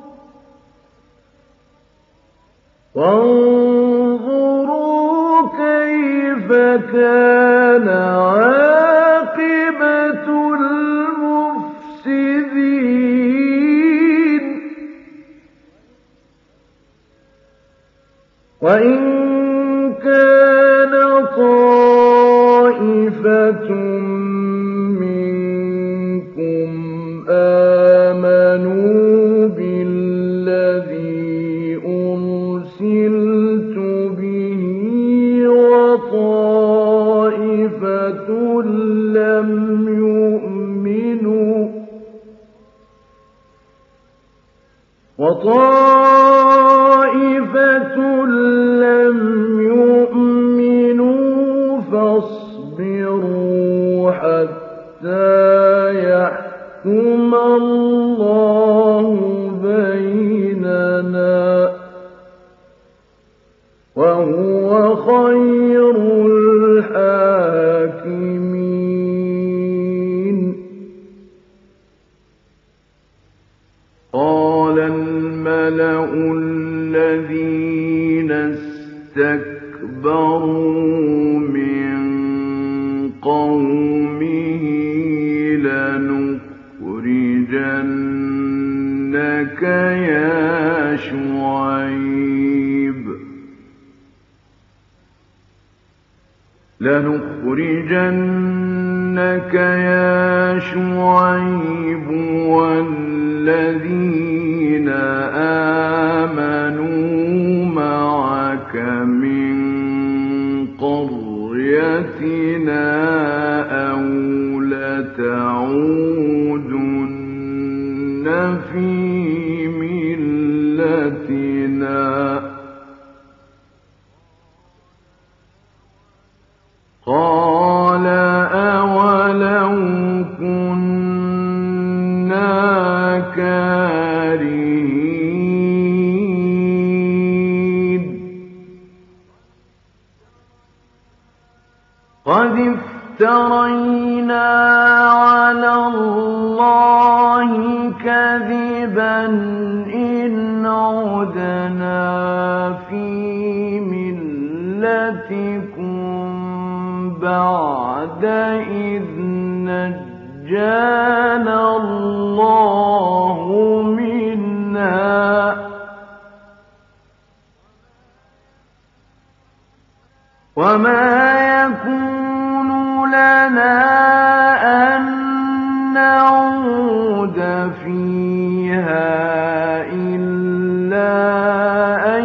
وانظروا كيف كان عاقبة المفسدين وإن كان طائفة منكم آمنوا بالذي أرسلت به وطائفة لم يؤمنوا فاصبروا حتى يحكم الله بيننا وهو خير الحاكمين. قال الملأ الذين استكبروا من قومه لنخرجنك يا شعيب والذين آمنوا معك من قريتنا أو لتعودن في ملتنا قال أولو كنا كارهين قد افترينا على الله كذبا إن عدنا في ملتكم بعد إذ نجانا الله منها وما يكون لنا أن نعود فيها إلا أن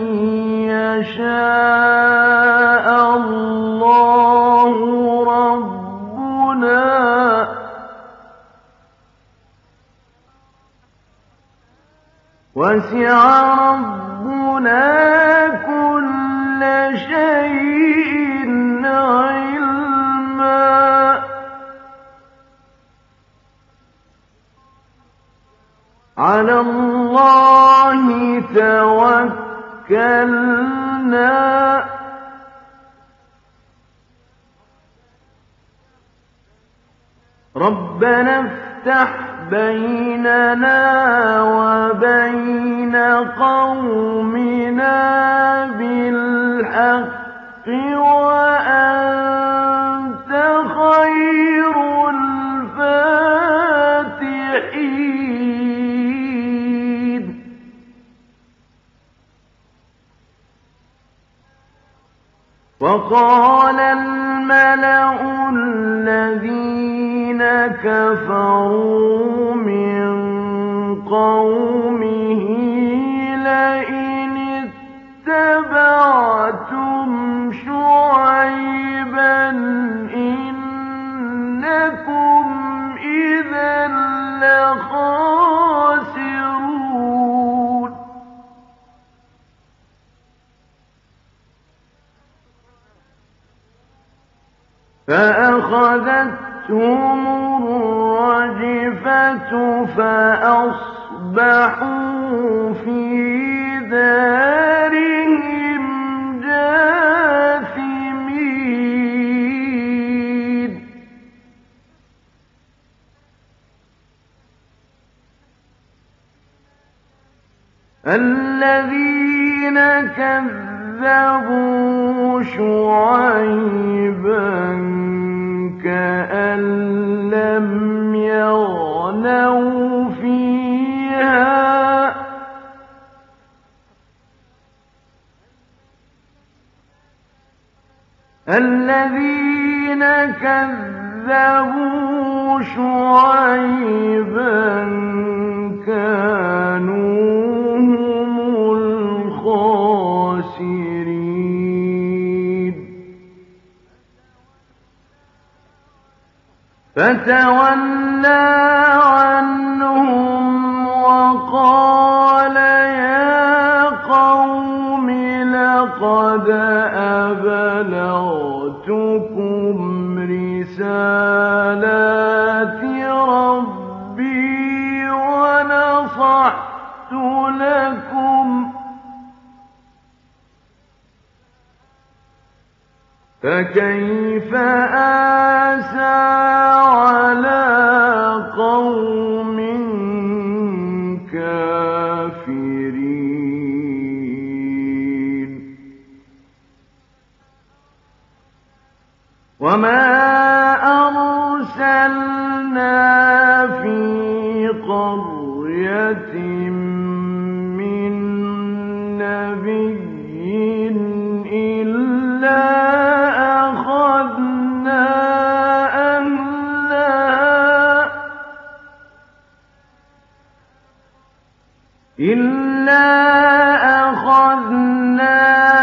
يشاء الله ربنا وسع ربنا كل شيء علما على الله توكلنا ربنا افتح بيننا وبين قومنا بالحق وأنت خير الفاتحين. وقال الملأ الذين كفروا من قومه لئن اتبعتم شعيبا إنكم إذا لخاسرون. فأخذتهم الرجفة فأصبحوا في دارهم جاثمين. كذبوا شعيبا كأن لم يغنوا فيها الذين كذبوا شعيبا كانوا هم الخاسرين فتولى عنهم وقال يا قوم لقد أبلغتكم رسالات ربي ونصحت لكم فكيف آسى على قوم كافرين وما أرسلنا في قرية من نبي إلا أخذنا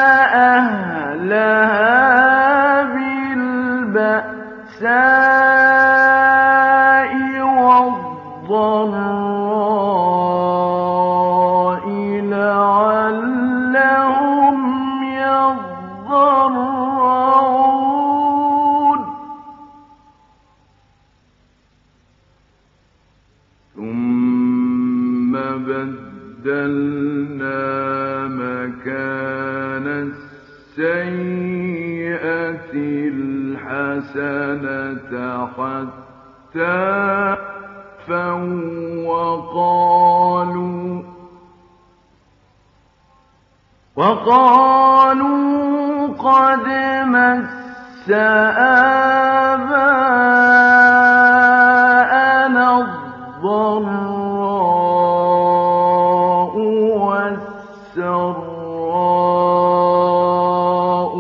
أهلها بالبأساء والضراء لعلهم يضرعون ثم بدلنا مكان السيئة الحسنة حتى وقالوا قد مس آباءنا الضراء والسراء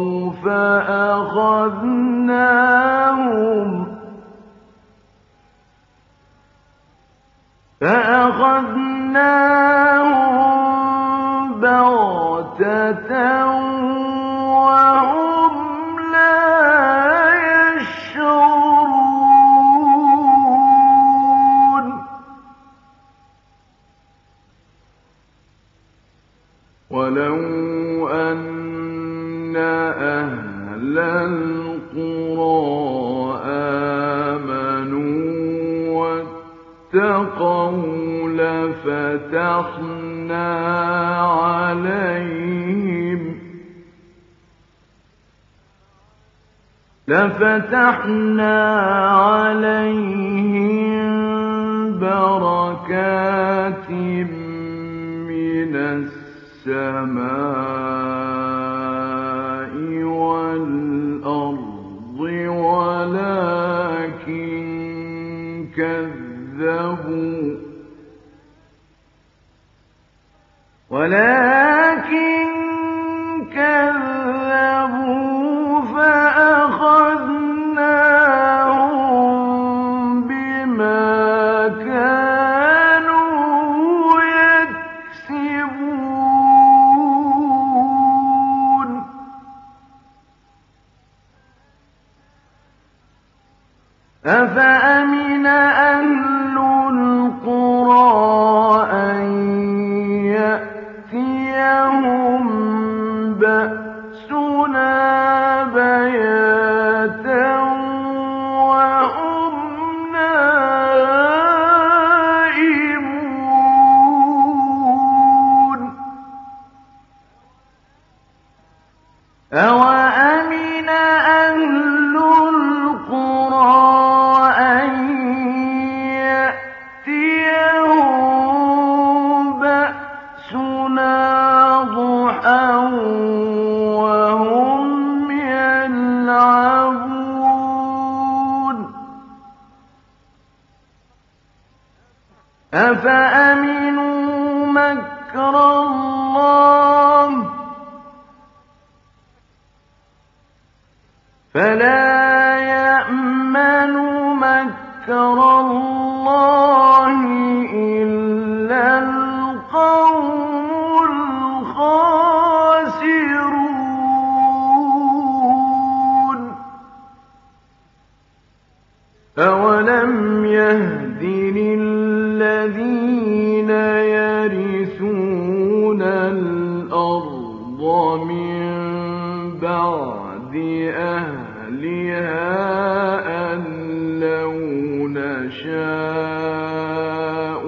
فأخذناهم بغتة وهم لا يشعرون ولو أن أهل القرى آمنوا واتقوا لفتحنا عليهم بركات من السماء والأرض ولكن كذبوا فأخذناهم بما كانوا يكسبون أفأمن أهل القرى أن يأتيهم بأسنا بياتا وهم نائمون أوأمن أهل القرى أن أفأمنوا مكر الله فلا يأمن مكر الله إلا القوم الخاسرون أولم يهد للذين يرثون الأرض من بعد أهلها أن لو نشاء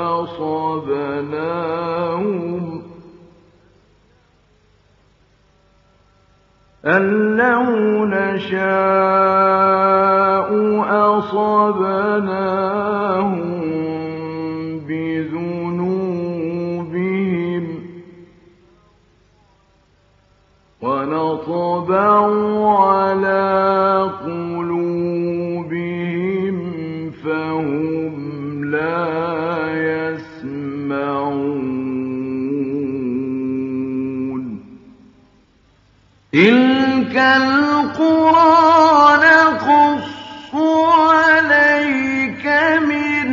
أصبناهم بذنوبهم ونطبع على قلوبهم فهم لا يسمعون تلك القرى نقص عليك من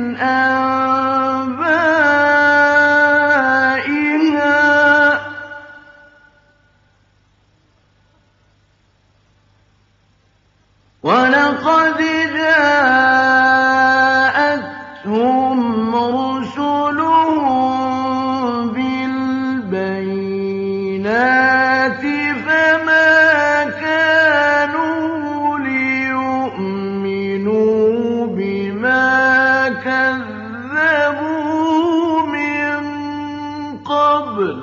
أنبائها ولقد جاءتهم رسلهم بالبينات فما كانوا ليؤمنوا بما كذبوا من قبل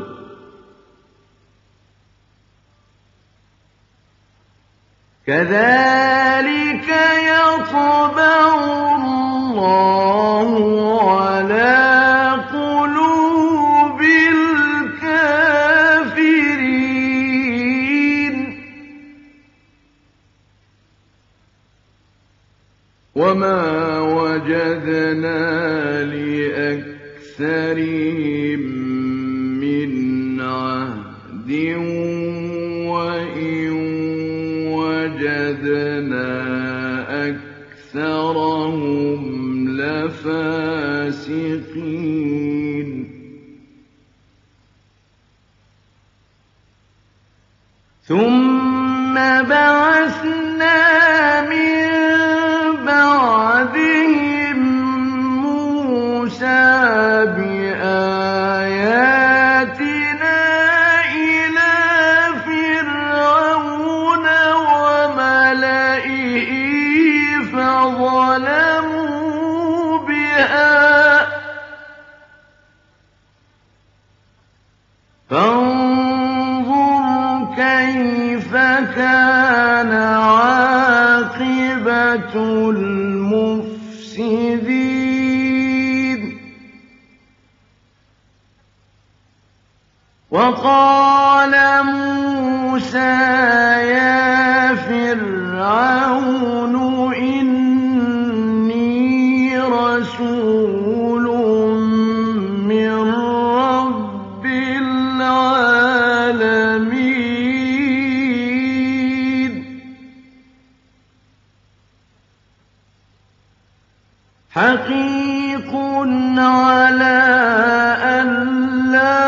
كذلك يطبع الله على قلوب الكافرين وما وجدنا لأكثرهم من عهد وإن وجدنا أكثرهم لفاسقين ثم بعثنا من بعدهم موسى بآياتنا إلى فرعون وملئه فظلموا بها فانظر كيف كان عاقبة المفسدين وقال موسى يا فرعون إني رسول من رب العالمين حقيق على أن لا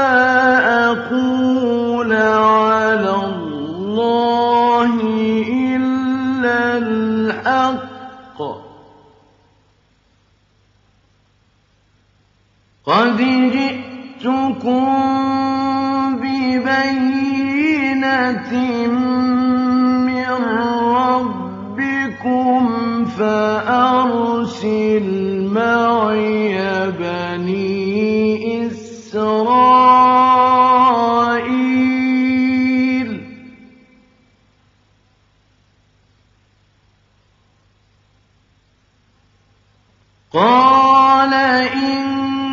أقول على الله إلا الحق قد جئتكم ببينة من ربكم فأرسل معي بني إسرائيل قال إن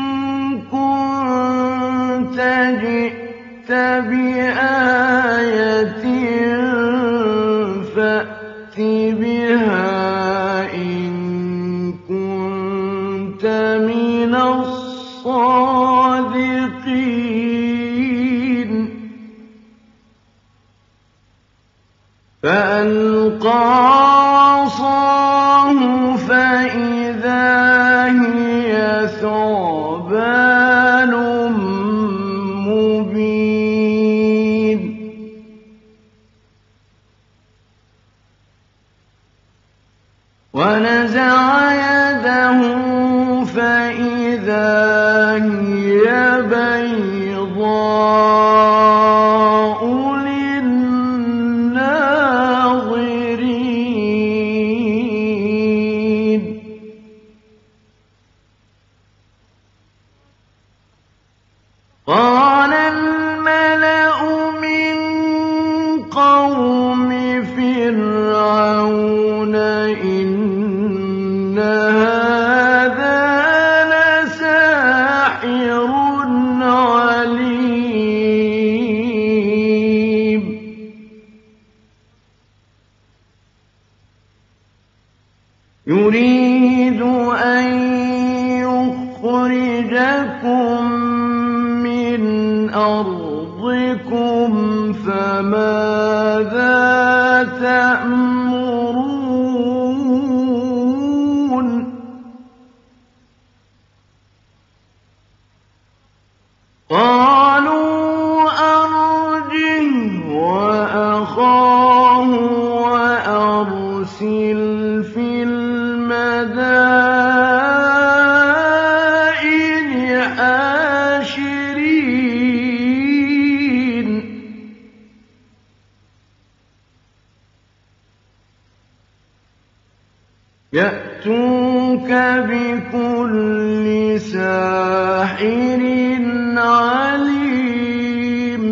كنت جئت بآية فأت بها إن كنت من فألقى عصاه فإذا هي ثعبان مبين ونزع يده فإذا هي بيضاء للناظرين قال الملأ من قوم فرعون إن هذا لساحر عليم يريد أن يخرجكم من أرضكم فماذا تأمرون قالوا أرجه وأخاه وأرسل في المدائن حاشرين يأتوك بكل ساحر عليم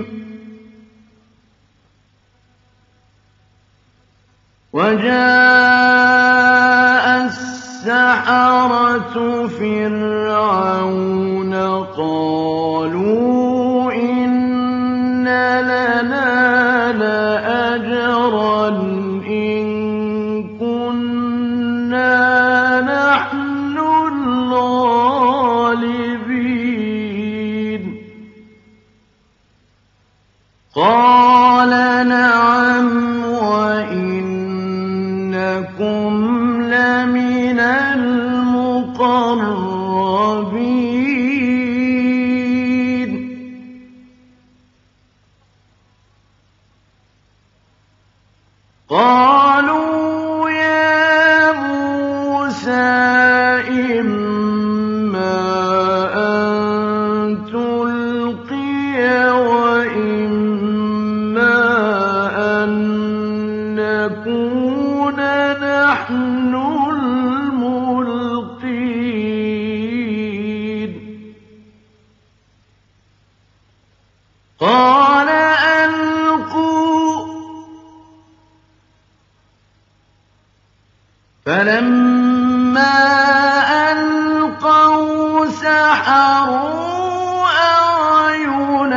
وجاء السحرة فرعون قالوا إن لنا لأجرا إن كنا نحن الغالبين قال نعم وإنكم لمن المقربين قالوا يا موسى إما أن تلقي وإما أن نكون نحن الملقين قال ألقوا فلما ألقوا سحروا أعين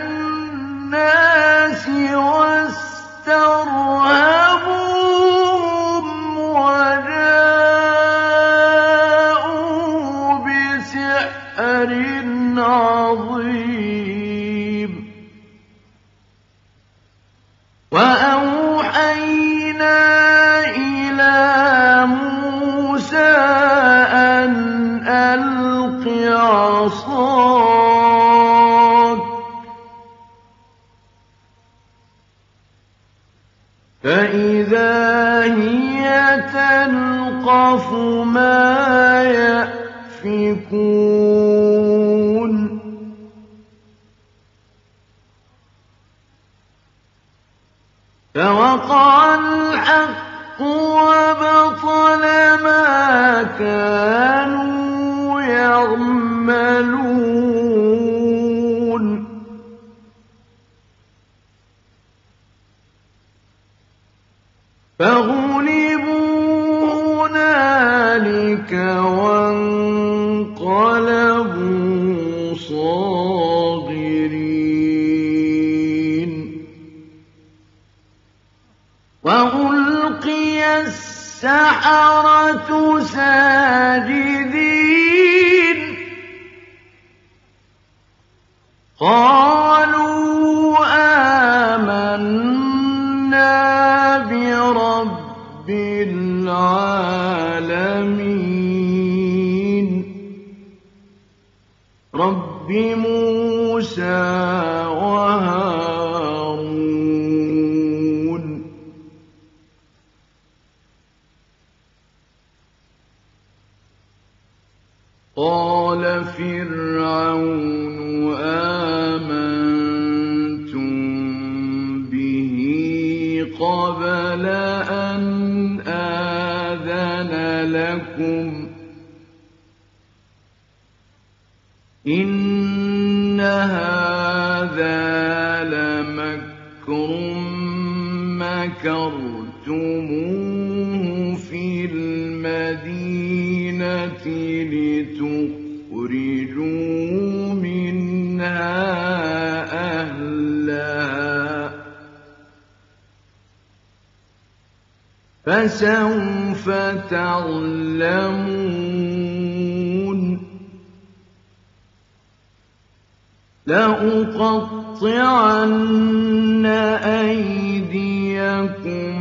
الناس واسترهبوهم وجاءوا بسحر عظيم وأوحينا إلى موسى أن ألق عصاك فإذا هي تلقف ما يأفكون فوقع الحق وبطل ما كانوا يعملون فغلبوا هنالك وانقلبوا صاغرين وألقي السحرة ساجدين قالوا آمنا العالمين رب موسى وهارون. قال فرعون آمنتم به قبل أن آذن لكم إن هذا لمكر مكرتموه في المدينة لتخرجوا منها أهلها فسوف تعلمون. لأقطعن أيديكم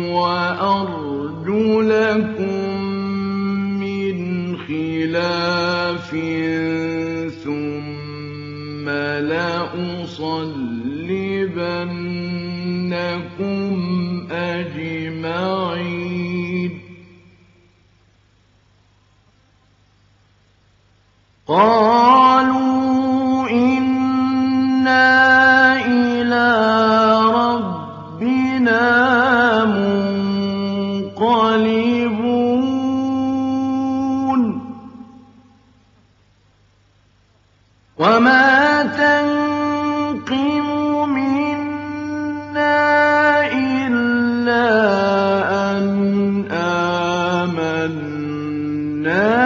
وأرجلكم من خلاف ثم لأصلبنكم أجمعين. قالوا إنا إلى ربنا منقلبون. وما تنقم منا إلا أن آمنا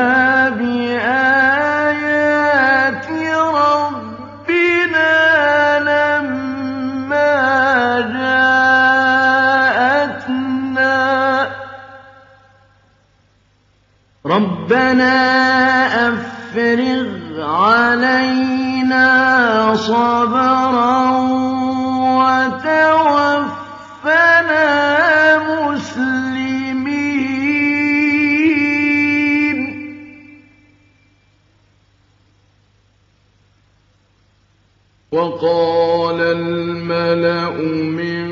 بآيات ربنا لما جاءتنا. ربنا أفرغ علينا صبرا وتوفنا مسلمين. وقال الملأ من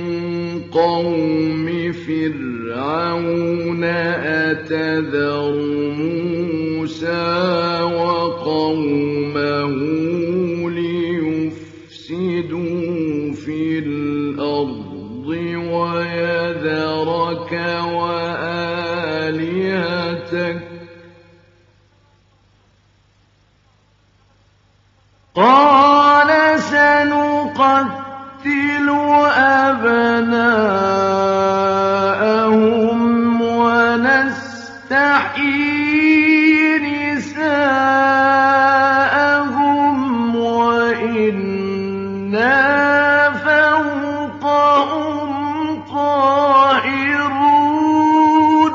قوم فرعون أتذر موسى وقومه ليفسدوا في الأرض ويذرك وآلهتك قال سنقتل أبناءهم ونستحيي نساءهم وإنا فوقهم قاهرون.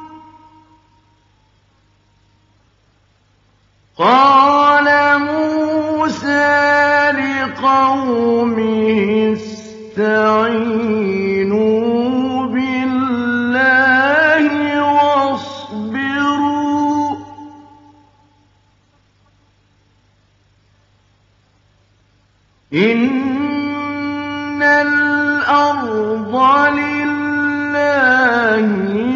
قال موسى لقومه استعينوا بالله واصبروا إن الأرض لله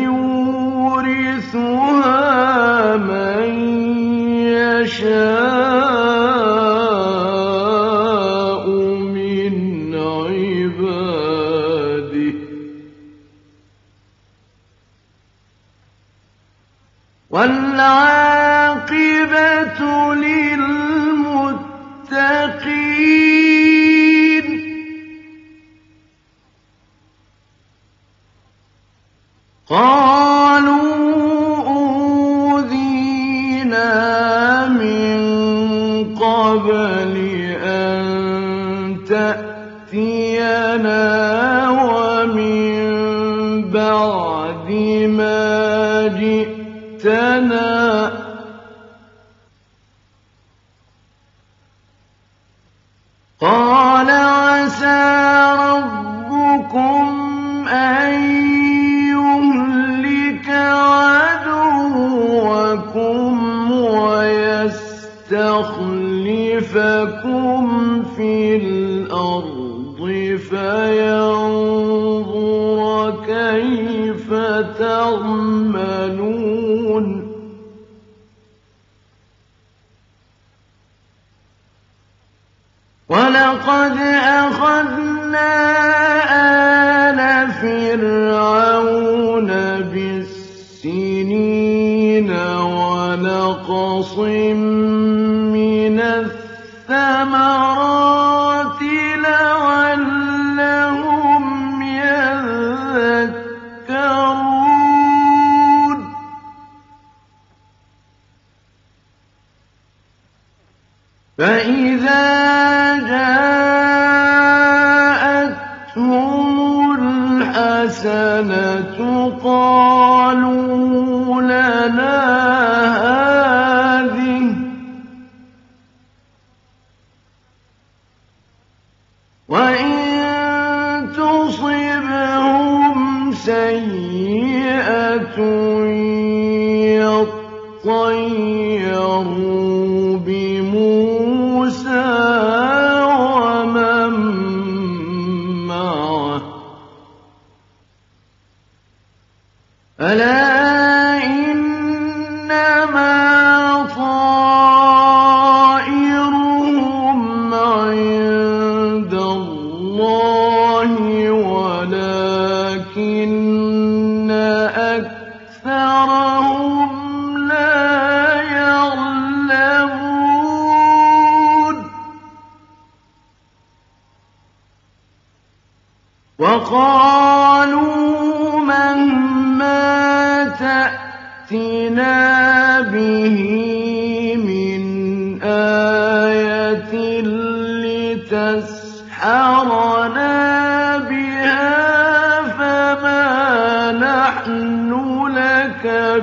يورثها من يشاء من عباده والعاقبة للمتقين. قالوا أوذينا من قبل أن تأتينا ومن بعد ما جئتنا قال عسى ربكم أن يهلك تَعْمَلُونَ وَلَقَدْ أَخَذْنَا آلَ فِرْعَوْنَ بِالسِّنِينَ وَنَقْصٍ مِّنَ الثَّمَرَاتِ لَعَلَّهُمْ يَذَّكَّرُونَ فَإِذَا جَاءَتْهُمُ الْحَسَنَةُ قَالُوا لَنَا هَٰذِهِ ۖ وَإِن تُصِبْهُمْ سَيِّئَةٌ يَطَّيَّرُوا بِمُوسَىٰ وَمَن مَّعَهُ ۗ أَلَا إِنَّمَا طَائِرُهُمْ عِندَ اللَّهِ وَلَٰكِنَّ أَكْثَرَهُمْ لَا يَعْلَمُونَ وَقَالُوا مَهْمَا تَأْتِنَا بِهِ مِنْ آيَةٍ لِّتَسْحَرَنَا بِهَا فَمَا نَحْنُ لَكَ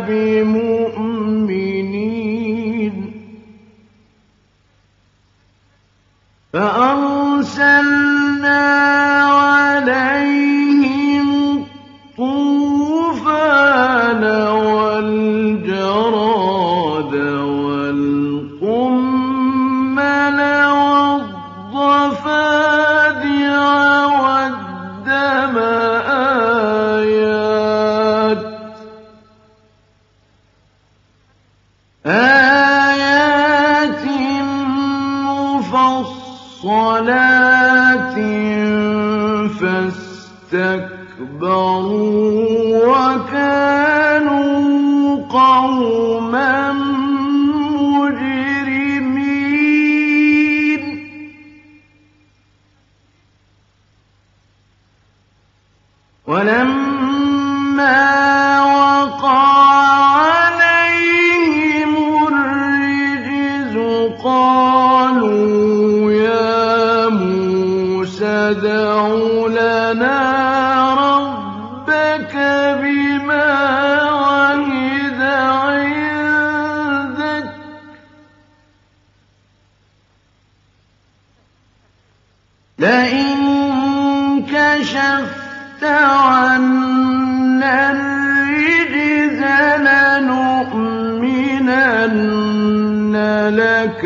بِمُؤْمِنِينَ فَأَرْسَلْنَا عَلَيْهِمُ الطُّوفَانَ وَالْجَرَادَ وَالْقُمَّلَ وَالضَّفَادِعَ وَالدَّمَ آيَاتٍ مُّفَصَّلَاتٍ فَاسْتَكْبَرُوا وَكَانُوا قَوْمًا مُّجْرِمِينَ وَلَمَّا وَقَعَ عَلَيْهِمُ الرِّجْزُ قَالُوا يَا مُوسَى ادْعُ لَنَا رَبَّكَ بِمَا عَهِدَ عِندَكَ لَئِن كَشَفْتَ عَنَّا الرِّجْزَ لَنُؤْمِنَنَّ لَكَ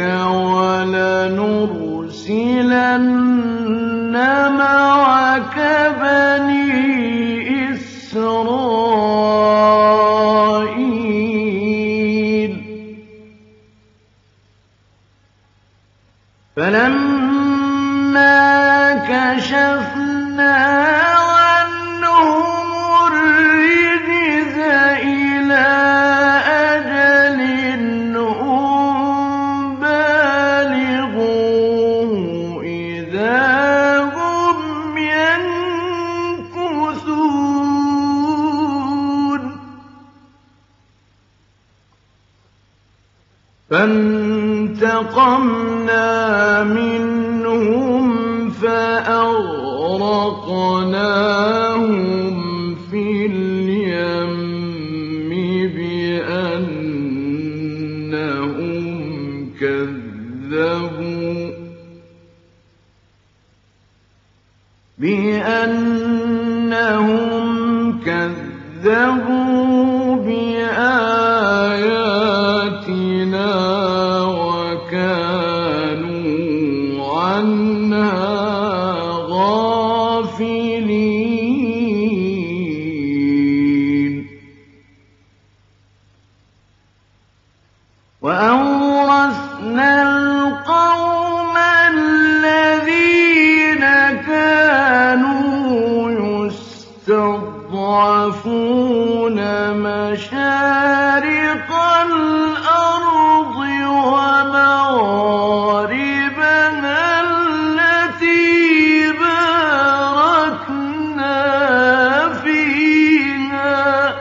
وَلَنُرْسِلَنَّ مَعَكَ بَنِي إِسْرَائِيلَ فَلَمَّا كَشَفْنَا عَنْهُمُ الرِّجْزَ إِلَىٰ أَجَلٍ هُم بَالِغُوهُ إِذَا هُمْ يَنكُثُونَ فَانتَقَمْنَا مِنْهُمْ فَأَغْرَقْنَاهُمْ فِي الْيَمِّ بِأَنَّهُمْ كَذَّبُوا بِآيَاتِنَا وَكَانُوا عَنْهَا غَافِلِينَ يستضعفون مشارق الأرض ومغاربها التي باركنا فيها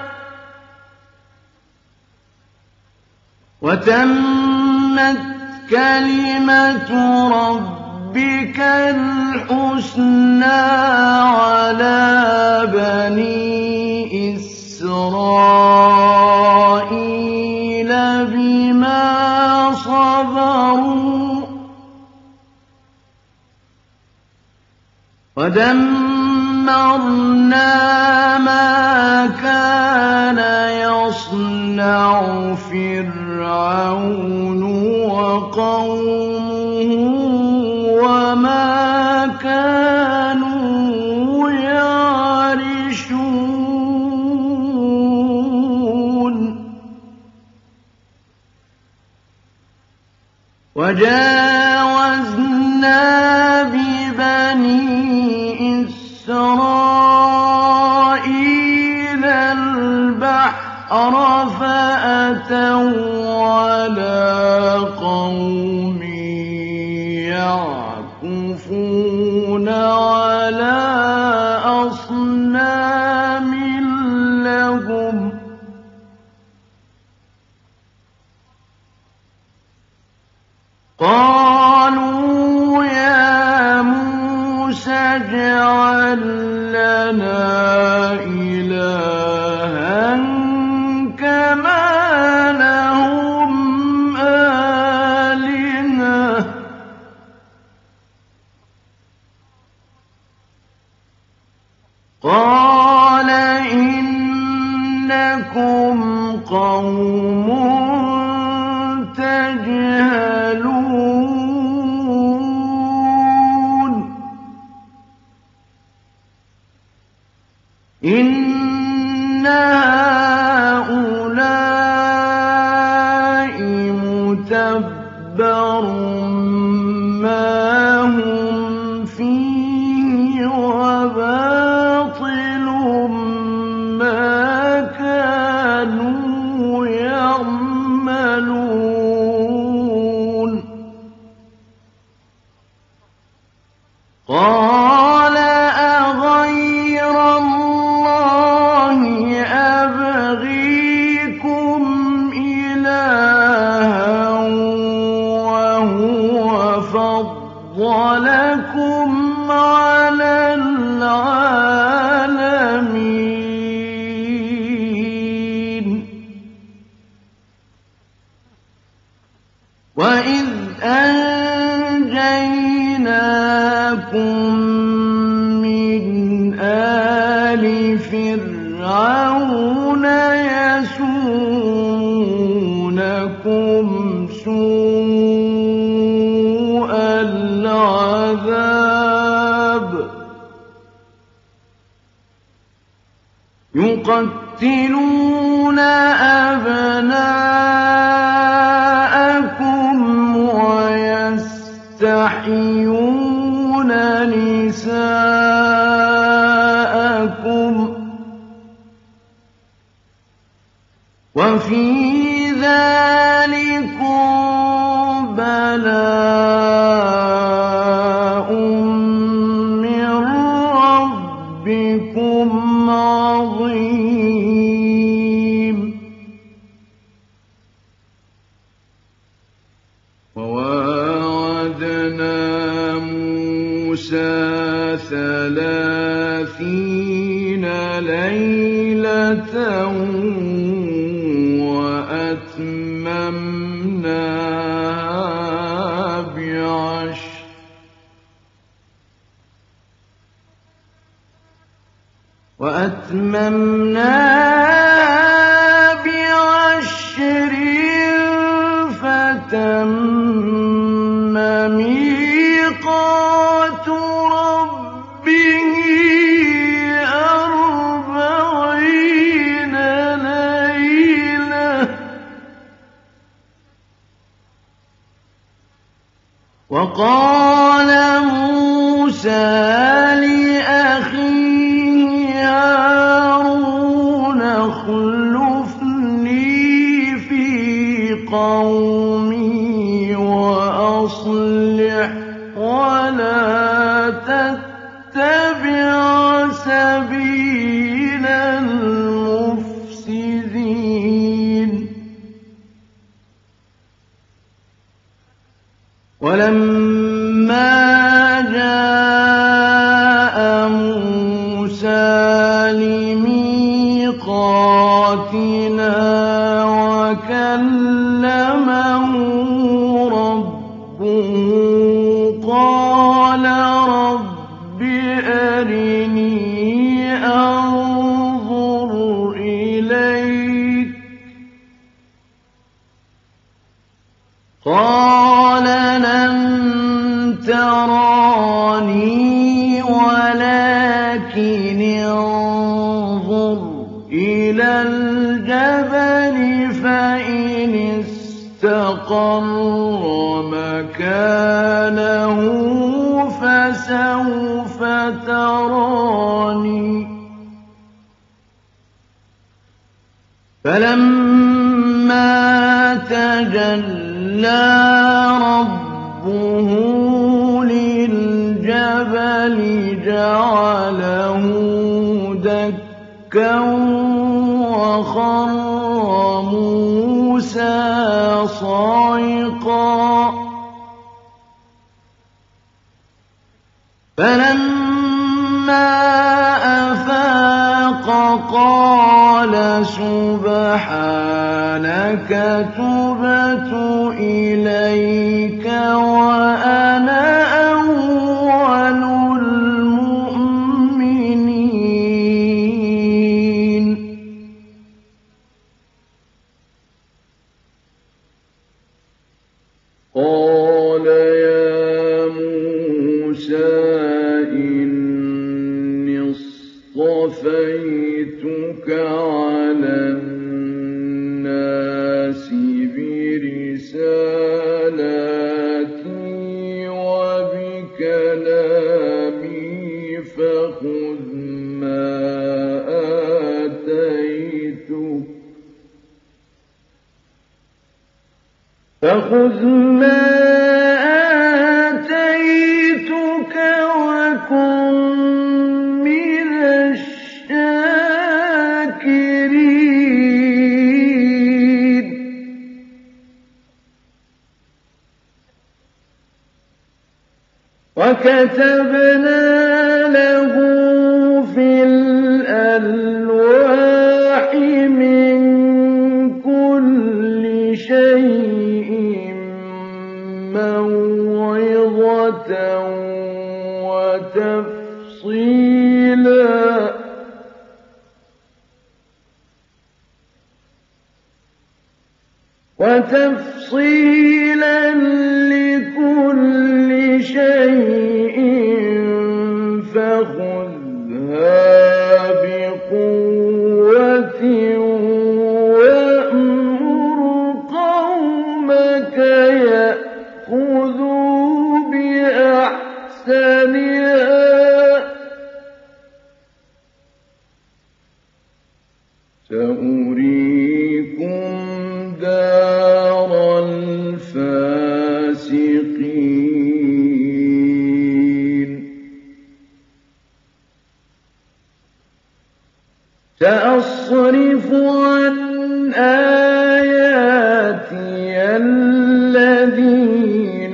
وتمت كلمة ربك الحسنى على بني إسرائيل بما صبروا ودمرنا ما كان يصنع فرعون وقومه وما كانوا يعرشون وجاوزنا ببني إسرائيل البحر فأتوا على قوم يعكفون على أصنام لهم قالوا يا موسى اجعل لنا إلها كما لهم آلهة قال إنكم قوم تجهلون إن هؤلاء متبر ما هم فيه وباطل ما كانوا يعملون قال أغير الله أبغيكم إلها وهو فضلكم على العالمين وإذ أنجيناكم من آل فرعون يسومونكم سوء العذاب يقتلون أبناءكم ويستحيون نساءكم وفي ذلكم بلاء من ربكم عظيم وواعدنا موسى 30 ليلة وأتممناها بعشر فتم ميقات ربه 40 ليلة وقال موسى لأخيه هارون لميقاتنا وكلمه ربه قال رب أرني أنظر إليك قال لن تراني ولكن انظر إلى الجبل فإن استقر مكانه فسوف تراني فلما تجلى ربه للجبل جعله دكا وخر موسى صعقا فلما أفاق قال سبحانك تبت إليك وأنا أول المؤمنين قال يا موسى إني اصطفيتك على الناس برسالاتي وبكلامي فخذ ما آتيتك وكن من الشاكرين وكتبنا له في الألواح من كل شيء موعظة وتفصيلا لكل شيء فخذها بقوة وأمر قومك يأخذوا بأحسنها سأريكم دار الفاسقين سأصرف عن آياتي الذين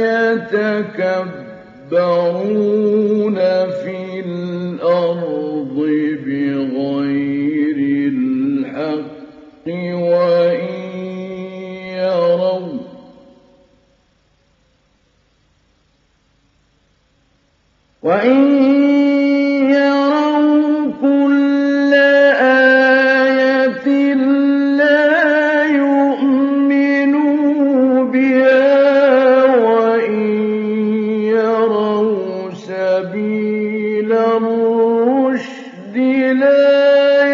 يتكبرون في الأرض بغير الحق وإن يروا كل آية لا يؤمنوا بها وإن يروا سبيل الرشد لا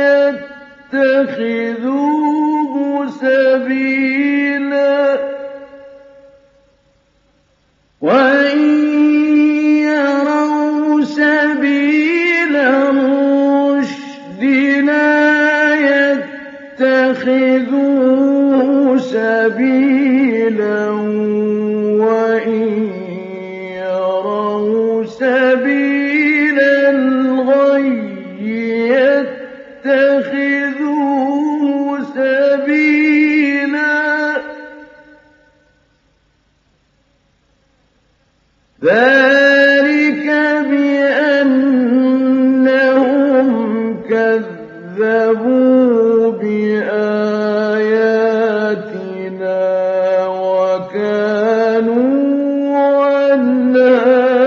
يتخذوه سبيلا وإن يروا سبيل الرشد لا يتخذوه سبيلا وإن يروا سبيل الغي يتخذوه سبيلا ذلك بأنهم كذبوا كَذَّبُوا بِآيَاتِنَا وَكَانُوا عَنْهَا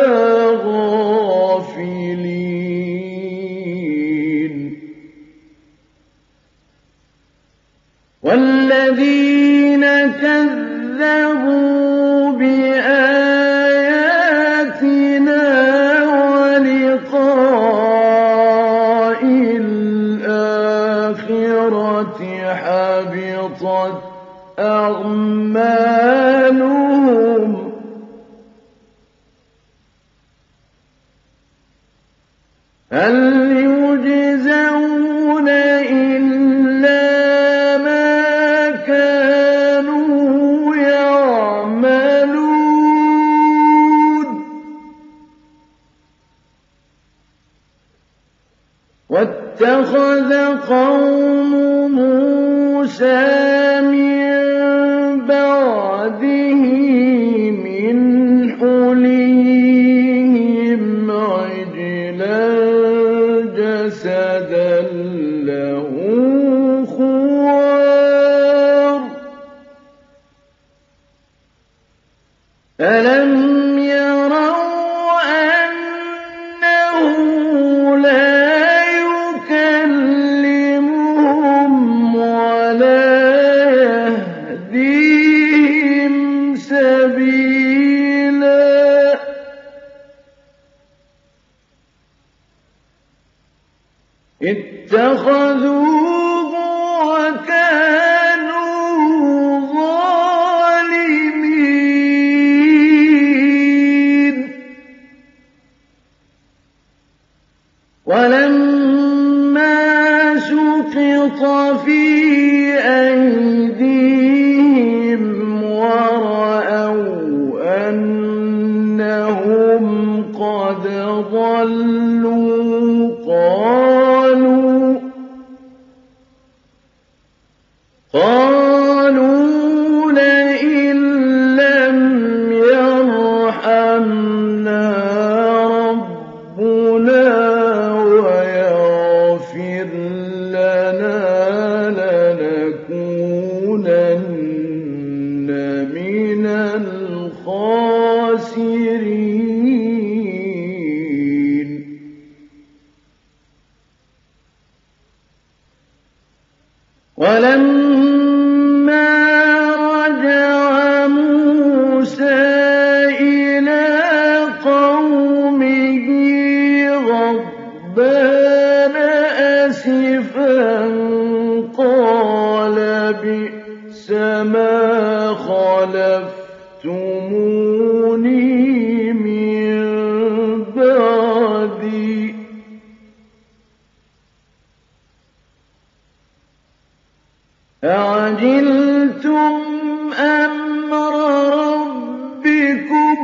غَافِلِينَ وَالَّذِينَ كَذَّبُوا بِآيَاتِنَا وَلِقَاءِ الْآخِرَةِ حَبِطَتْ أَعْمَالُهُمْ هَلْ يُجْزَوْنَ إِلَّا مَا كَانُوا يَعْمَلُونَ وَاتَّخَذَ قَوْمُ مُوسَىٰ مِن بَعْدِهِ مِنْ حُلِيِّهِمْ عِجْلًا جَسَدًا لَّهُ خُوَارٌ أَلَمْ يَرَوْا أَنَّهُ لَا يُكَلِّمُهُمْ وَلَا يَهْدِيهِمْ سَبِيلًا اتَّخَذُوهُ وَكَانُوا ظَالِمِينَ وَلَمَّا سُقِطَ فِي أَيْدِيهِمْ وَرَأَوْا أَنَّهُمْ قَدْ ضَلُّوا قَالُوا لَئِن لَّمْ يَرْحَمْنَا رَبُّنَا وَيَغْفِرْ لَنَا لَنَكُونَنَّ مِنَ الْخَاسِرِينَ وَلَمَّا رَجَعَ مُوسَىٰ إِلَىٰ قَوْمِهِ غَضْبَانَ أَسِفًا قَالَ بِئْسَمَا خَلَفْتُمُونِي مِن بَعْدِي أَعَجِلْتُمْ أَمْرَ رَبِّكُمْ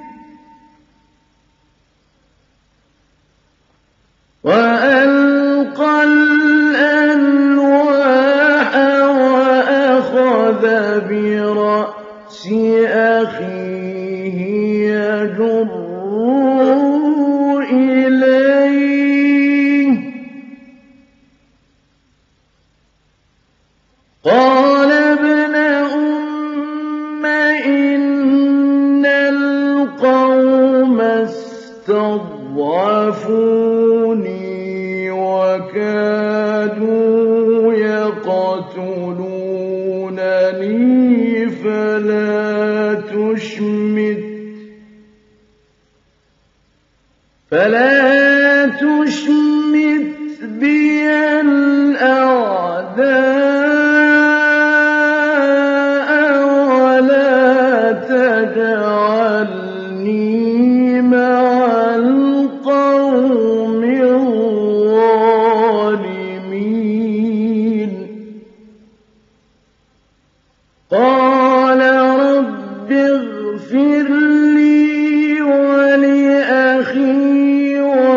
وَأَلْقَى الْأَلْوَاحَ وَأَخَذَ بِرَأْسِ أَخِيهِ يَجُرُّهُ إِلَيْهِ قَالَ ابْنَ أُمَّ إِنَّ الْقَوْمَ اسْتَضْعَفُونِي وَكَادُوا يَقْتُلُونَنِي فَلَا تُشْمِتْ بِيَ الْأَعْدَاءَ وَلَا تَجْعَلْنِي مَعَ الْقَوْمِ الظَّالِمِينَ قَالَ رَبِّ اغْفِرْ لِي وَلِأَخِي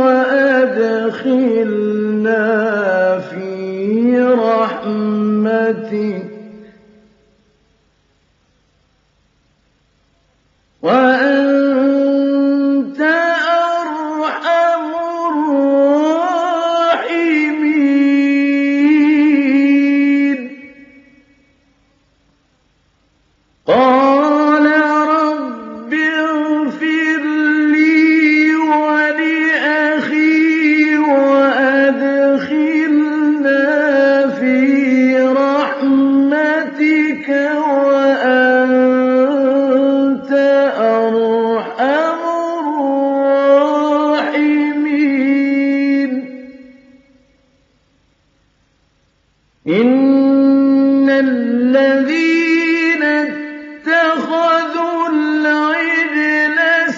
إن الذين اتخذوا العجل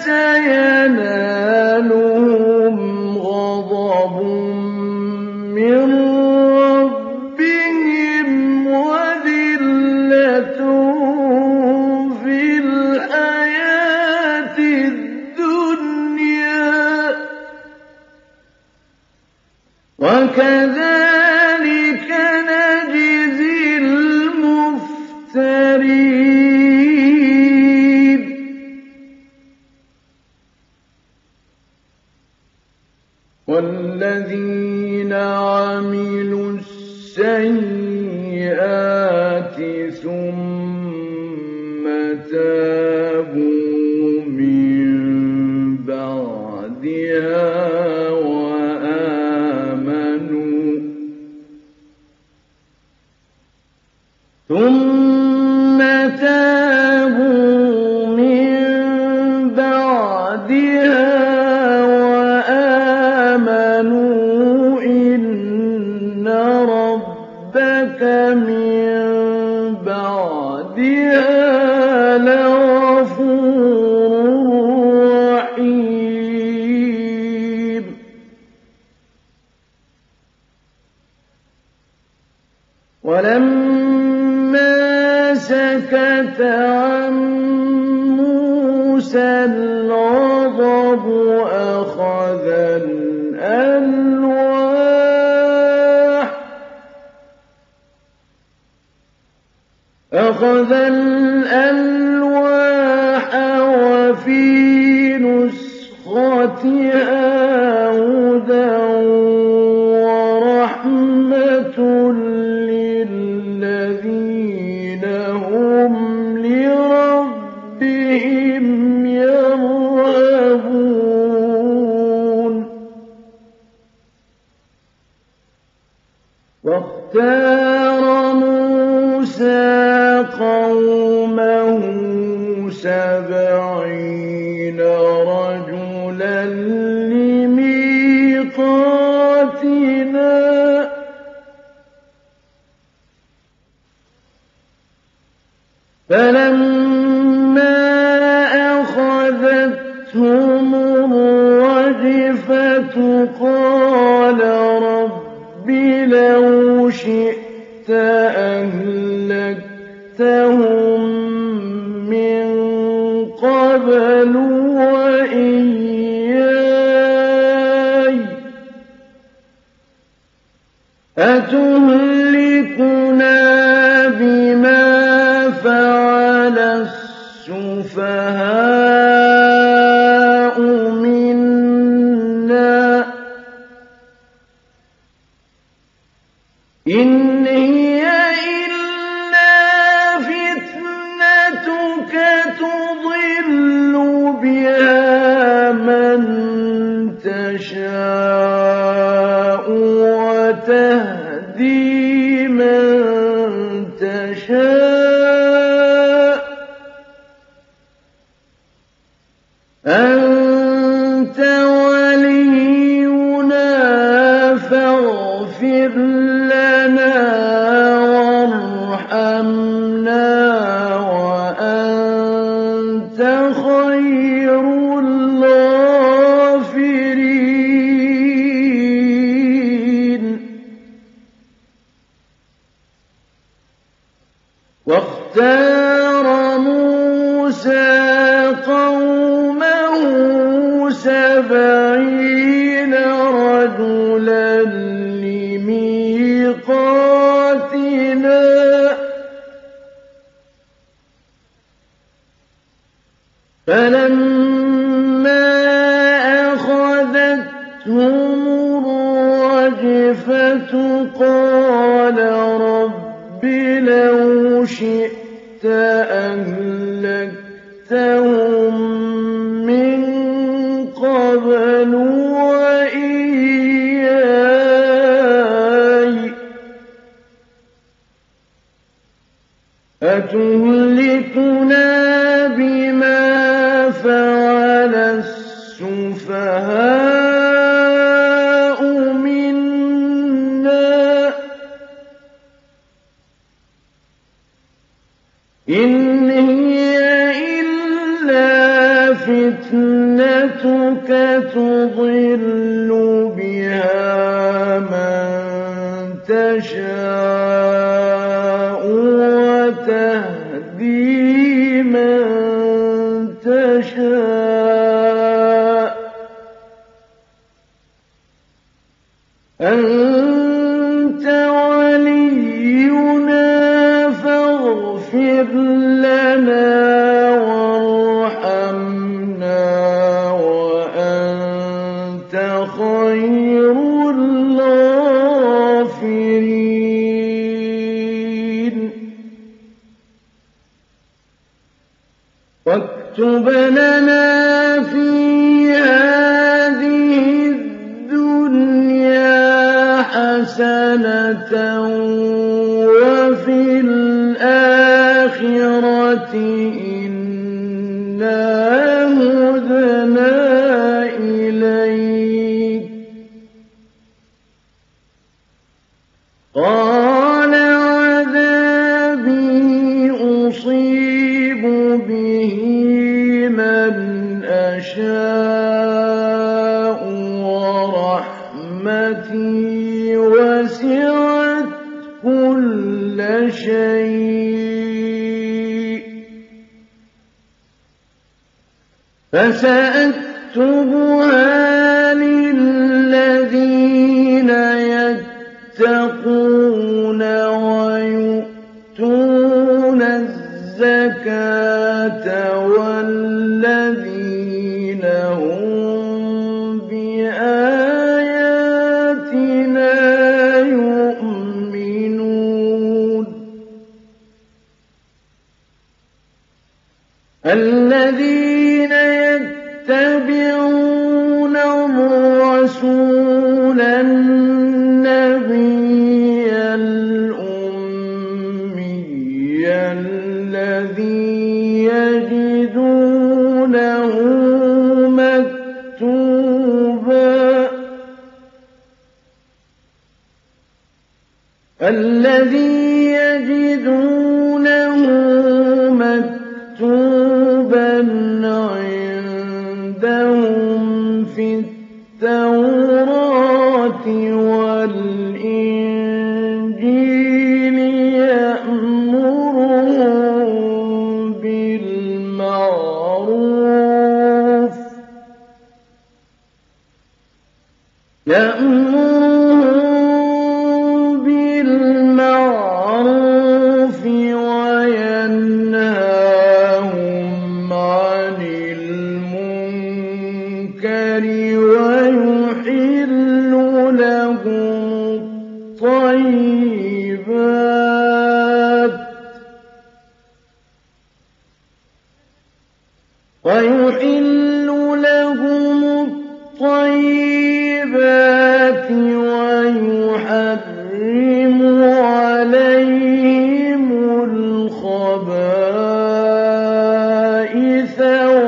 سينالهم غضب من ربهم وذلة في الحياة الدنيا وكذلك نجزي المفترين والذين عملوا السيئات ثم تابوا من بعدها وآمنوا إن ربك من بعدها لغفور رحيم ولما سكت عن موسى الغضب أخذ الألواح وفي نسختها هدى ورحمة للذين هم لربهم يرهبون واختار موسى قومه 70 رجلا لميقاتنا فلما أخذتهم الرجفة قال رب لو شئت أهلكتهم من قبل وإياي أتهلكنا بما فعل السفهاء منا إن هي إلا فتنتك تضل بها من تشاء وتهدي من تشاء أنت ولينا فاغفر لنا وارحمنا وأنت خير الغافرين واختار موسى قومه 70 رجلا لميقاتنا فلما أخذتهم الرجفة قال رب لو شئت أهلكتهم من قبل وإياي أتهلكنا بما فعل السفهاء منا إِنْ هِيَ إِلَّا فِتْنَتُكَ تُضِلُّ بِهَا مَن تَشَاءُ وَتَهْدِي مَن تَشَاءُ ۖ أَنتَ وَلِيُّنَا فَاغْفِرْ لَنَا وَارْحَمْنَا وَأَنتَ خَيْرُ الْغَافِرِينَ وَاكْتُبْ لَنَا فِي هَٰذِهِ الدُّنْيَا حَسَنَةً وَفِي الْآخِرَةِ إِنَّا هُدْنَا إِلَيْكَ ۚ قَالَ عَذَابِي أُصِيبُ بِهِ مَنْ أَشَاءُ وَرَحْمَتِي وَسِعَتْ كُلَّ شَيْءٍ فَسَأَكْتُبُهَا لِلَّذِينَ يَتَّقُونَ وَيُؤْتُونَ الزَّكَاةَ وَالَّذِينَ هُم بِآيَاتِنَا يُؤْمِنُونَ الَّذِينَ يَتَّبِعُونَ الرَّسُولَ النَّبِيَّ الْأُمِّيَّ الَّذِي يَجِدُونَهُ مكتوبا عندهم في التوراة والإنجيل يأمرهم بالمعروف وينهاهم عن المنكر ويحل لهم الطيبات ويحرم عليهم الخبائث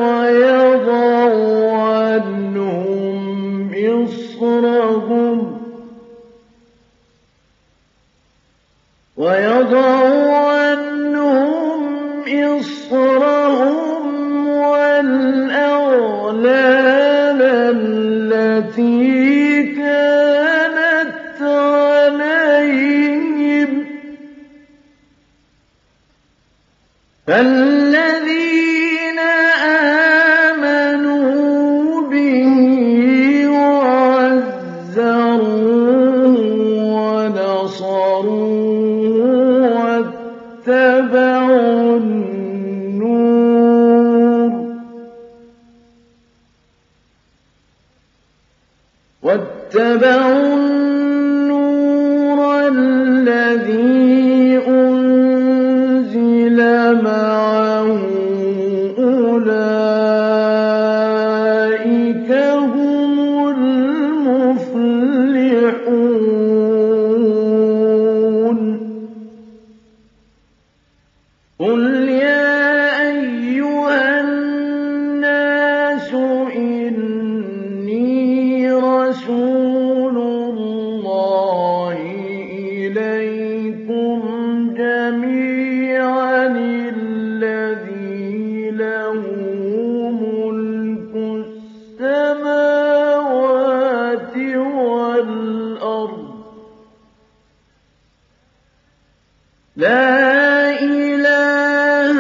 ويضع عنهم إصرهم والأغلال التي كانت عليهم فالذين آمنوا به وعزروه ونصروه واتبعوا النور الذي أنزل معه أولئك هم المفلحون قل يا أيها الناس إني رسول لا إله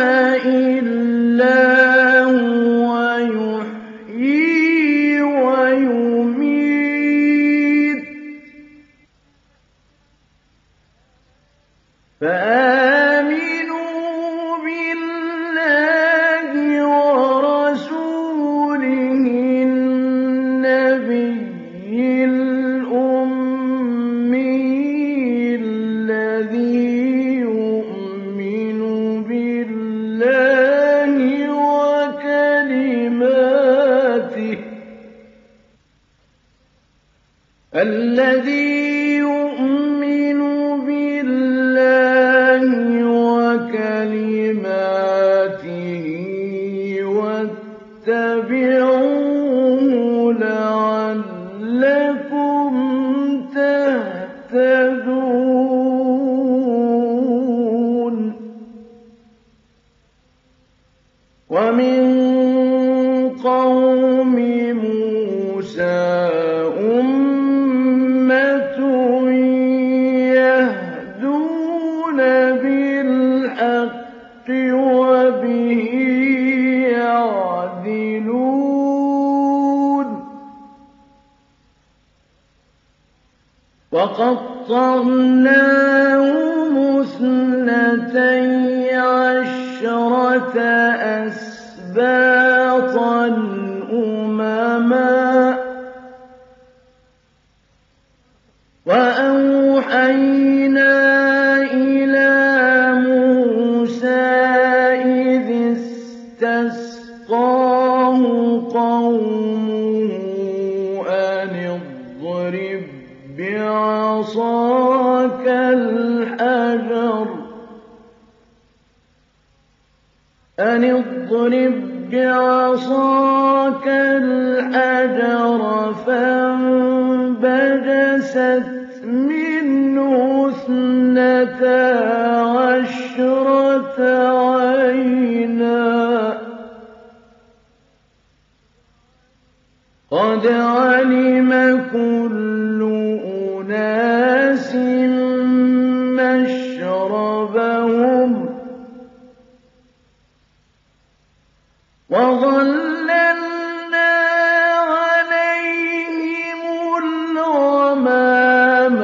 إلا هو يحيي ويميت فآمنوا بالله ورسوله النبي الأمي الذي يؤمن بالله وكلماته واتبعوه لعلكم تهتدون ومن قوم موسى أمة يهدون بالحق وبه يعدلون وقطعناهم اثنتي عشرة أسباطا أمما وأوحينا إلى موسى إذ استسقاه قومه أن اضرب بعصاك الحجر فانبجست منه اثنتا عشرة عينا قد علم كل أناس مشربهم وظللنا عليهم الغمام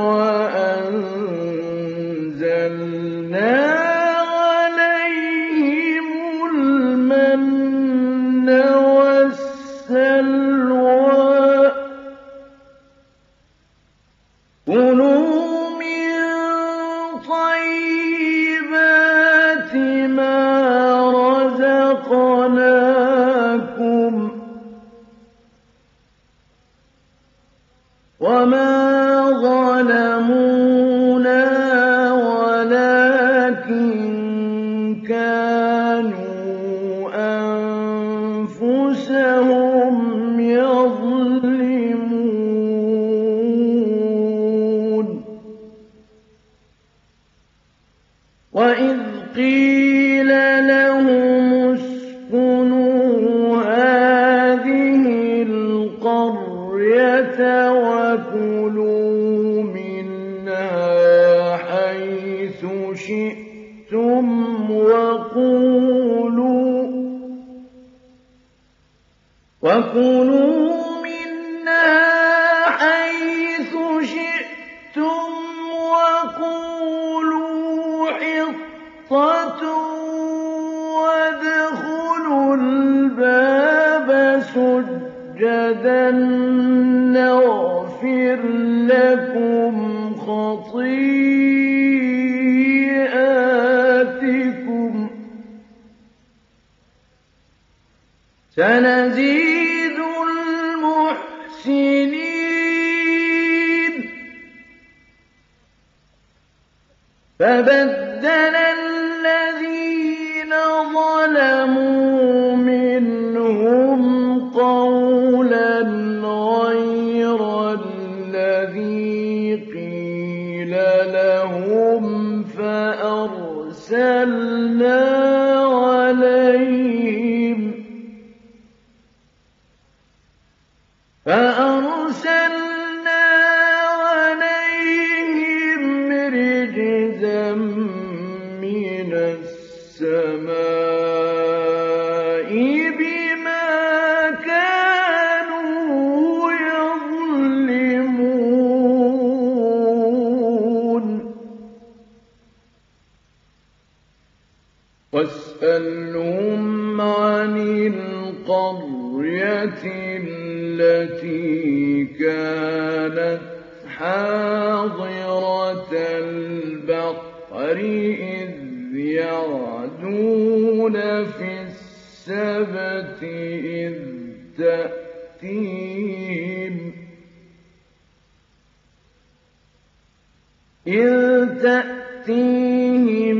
وأنزلنا عليهم المن والسلوى كلوا من طيبات ما رزقناكم وما ظلمونا ولكن كانوا أنفسهم يظلمون وإذ قيل لهم اسكنوا هذه القرية وكلوا منها حيث شئتم وقولوا حطة وادخلوا الباب سجدا نغفر لكم خطيئاتكم سنزيد المحسنين فبدل الذين ظلموا منهم قولا غير الذي قيل لهم فأرسلنا عليهم رجزا واسألهم عن القرية التي كانت حاضرة البحر إذ يعدون في السبت إذ تأتيهم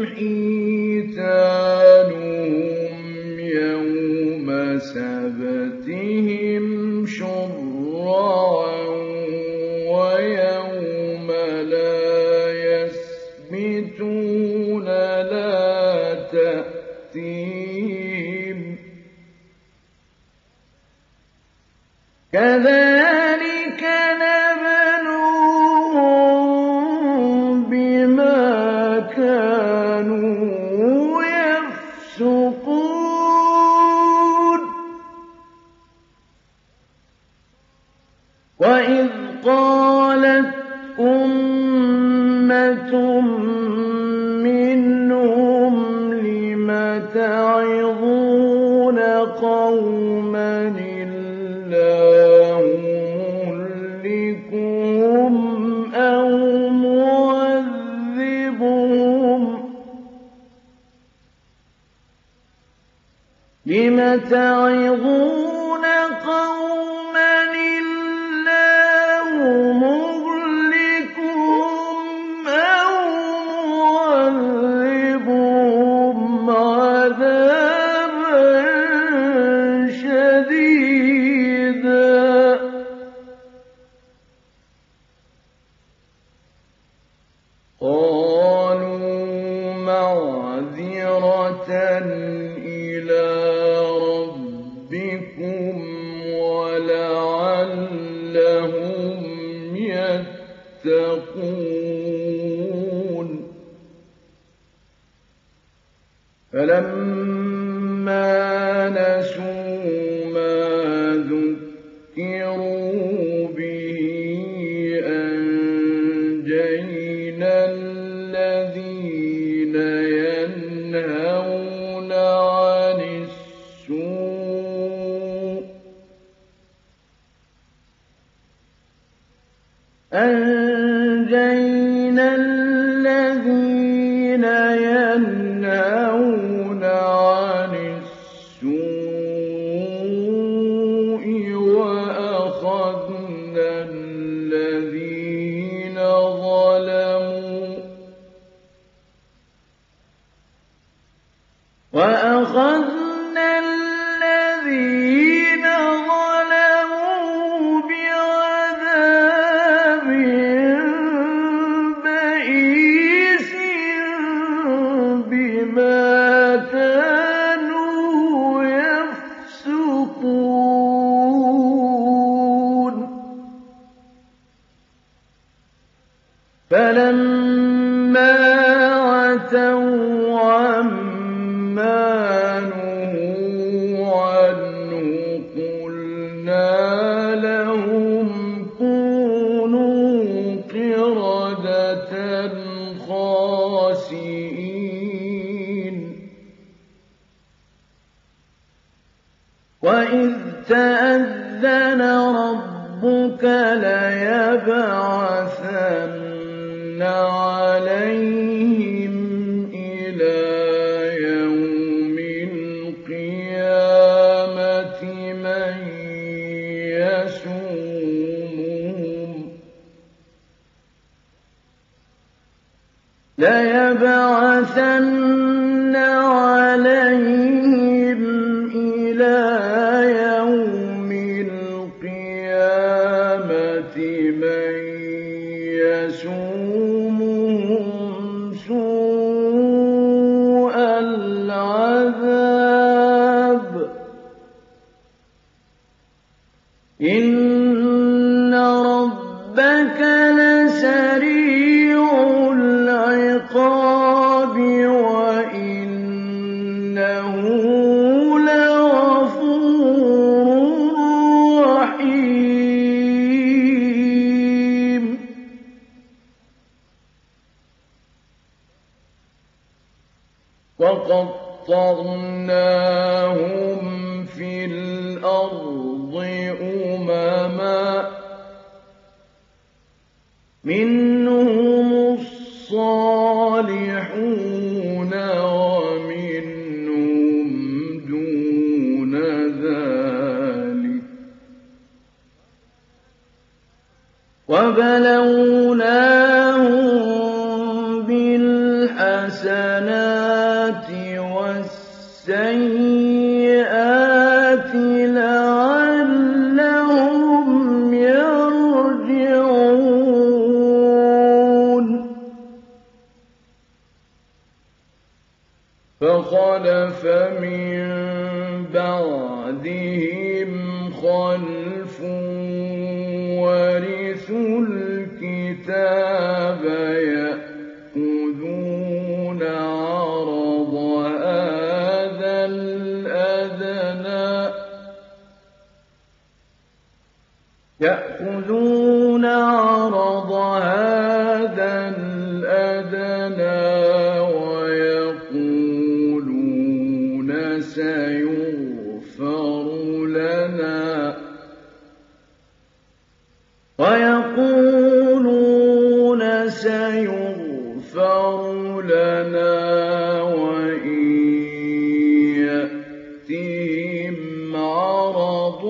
حيتانهم يوم سبتهم شرعا ويوم لا يسبتون لا تأتيهم كذلك نبلوهم بما كانوا يفسقون وإذ قالت أمة منهم لم تعظون قوما الله مهلكهم أو معذبهم لم تعظون قوما الله مهلكهم أو معذبهم عذابا شديدا قالوا معذرة إلى ربكم ولعلهم يتقون فلما نسوا ما ذكروا به أنجينا الذين ينهون عن السوء وأخذنا الذين ظلموا بعذاب بئيس بما كانوا يفسقون فلما عتوا عما نهوا عنه قلنا لهم كونوا قردة خاسئين وإذ تأذن ربك ليبعثن عليهم إلى يوم القيامة من يسومهم ليبعثن عليهم إلى يوم القيامة من يسومهم سوء العذاب إن ربك لسريع العقاب وإنه لغفور رحيم وقد وَقَطَّعْنَاهُمْ فِي الْأَرْضِ أُمَمًا مِّنْهُمُ الصَّالِحُونَ وَمِنْهُمْ دُونَ ذَٰلِكَ ۖ وَبَلَوْنَاهُم بِالْحَسَنَاتِ وَالسَّيِّئَاتِ لَعَلَّهُمْ يَرْجِعُونَ فَخَلَفَ مِن بَعْدِهِمْ خَلْفٌ وَرِثُوا الْكِتَابَ يَأْخُذُونَ عَرَضَ هَٰذَا الْأَدْنَىٰ وَيَقُولُونَ سَيُغْفَرُ لَنَا وَإِن يَأْتِهِمْ عَرَضٌ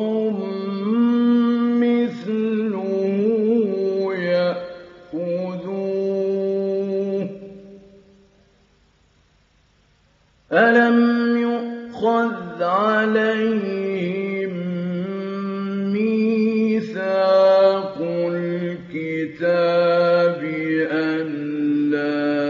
مِّثْلُهُ يَأْخُذُوهُ ۚ أَلَمْ يُؤْخَذْ عَلَيْهِم مِّيثَاقُ الْكِتَابِ أَن لَّا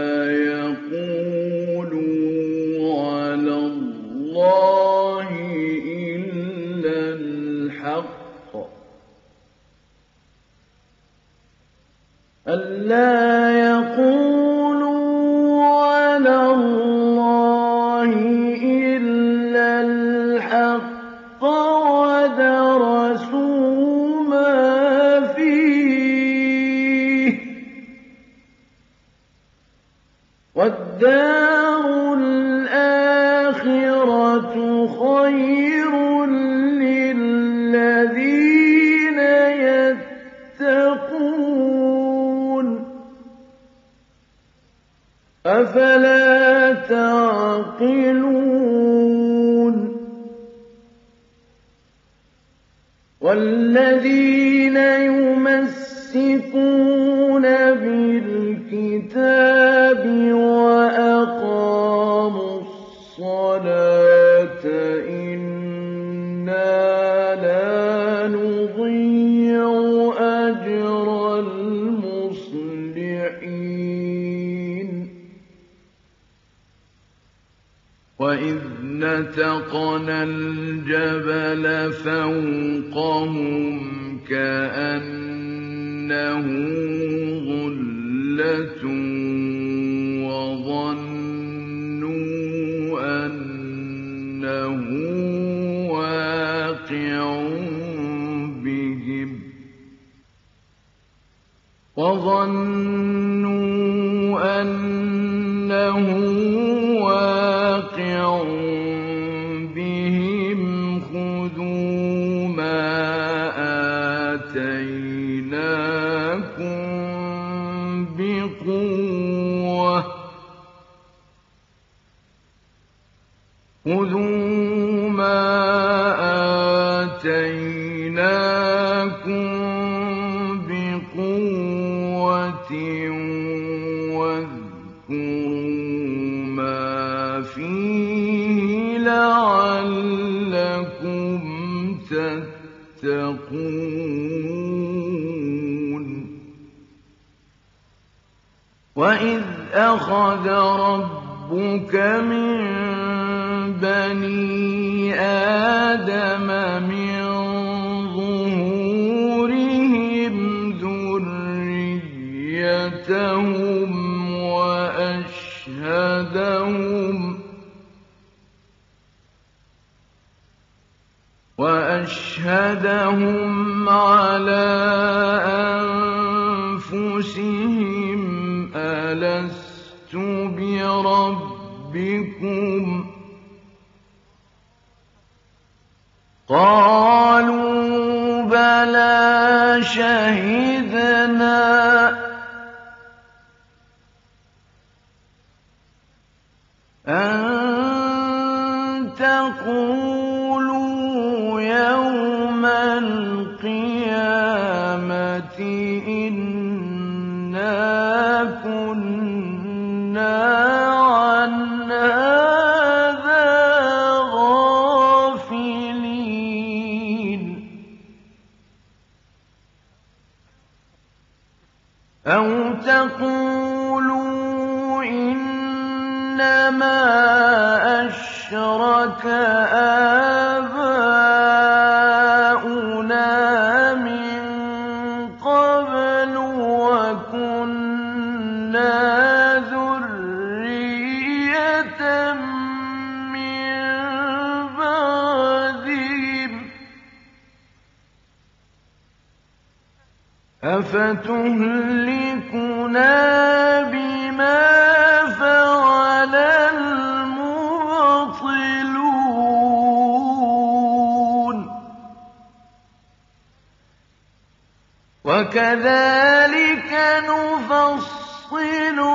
يَقُولُوا عَلَى اللَّهِ إِلَّا الْحَقَّ وَدَرَسُوا مَا فِيهِ ۗ وَالدَّارُ الْآخِرَةُ خَيْرٌ لِّلَّذِينَ يَتَّقُونَ ۗ أَفَلَا تَعْقِلُونَ وَالَّذِينَ يُمَسِّكُونَ بِالْكِتَابِ وَأَقَامُوا الصَّلَاةَ إِنَّا لَا نُضِيعُ أَجْرَ الْمُصْلِحِينَ وَإِذْ نَتَقْنَا الْجَبَلَ فَوْقَهُمْ كَأَنَّهُ ظُلَّةٌ وَظَنُّوا أَنَّهُ وَاقِعٌ بِهِمْ خُذُوا مَا آتَيْنَاكُم بِقُوَّةٍ وَاذْكُرُوا مَا فِيهِ لَعَلَّكُمْ تَتَّقُونَ وَإِذْ أَخَذَ رَبُّكَ مِن بَنِي آدَمَ مِن ظُهُورِهِمْ ذُرِّيَّتَهُمْ وَأَشْهَدَهُمْ عَلَىٰ أَنفُسِهِمْ أَلَسْتُ بِرَبِّكُمْ ۖ قَالُوا بَلَىٰ شَهِدْنَا أَن تَقُولُوا يَوْمَ الْقِيَامَةِ إِنَّا كُنَّا عَنْ هَٰذَا غَافِلِينَ أَوْ تَقُولُوا إِنَّمَا أَشْرَكَ آبَاؤُنَا مِن قَبْلُ وَكُنَّا ذُرِّيَّةً مِّن بَعْدِهِمْ ۖ أَفَتُهْلِكُنَا بِمَا فَعَلَ الْمُبْطِلُونَ وَكَذَٰلِكَ نُفَصِّلُ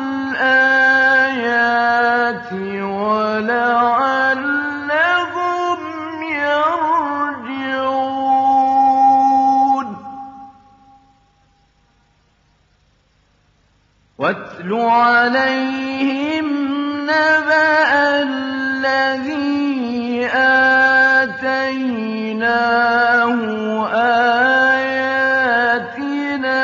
الْآيَاتِ وَلَعَلَّهُمْ يَرْجِعُونَ وَاتْلُ عَلَيْهِمْ نَبَأَ الَّذِي آتَيْنَاهُ آيَاتِنَا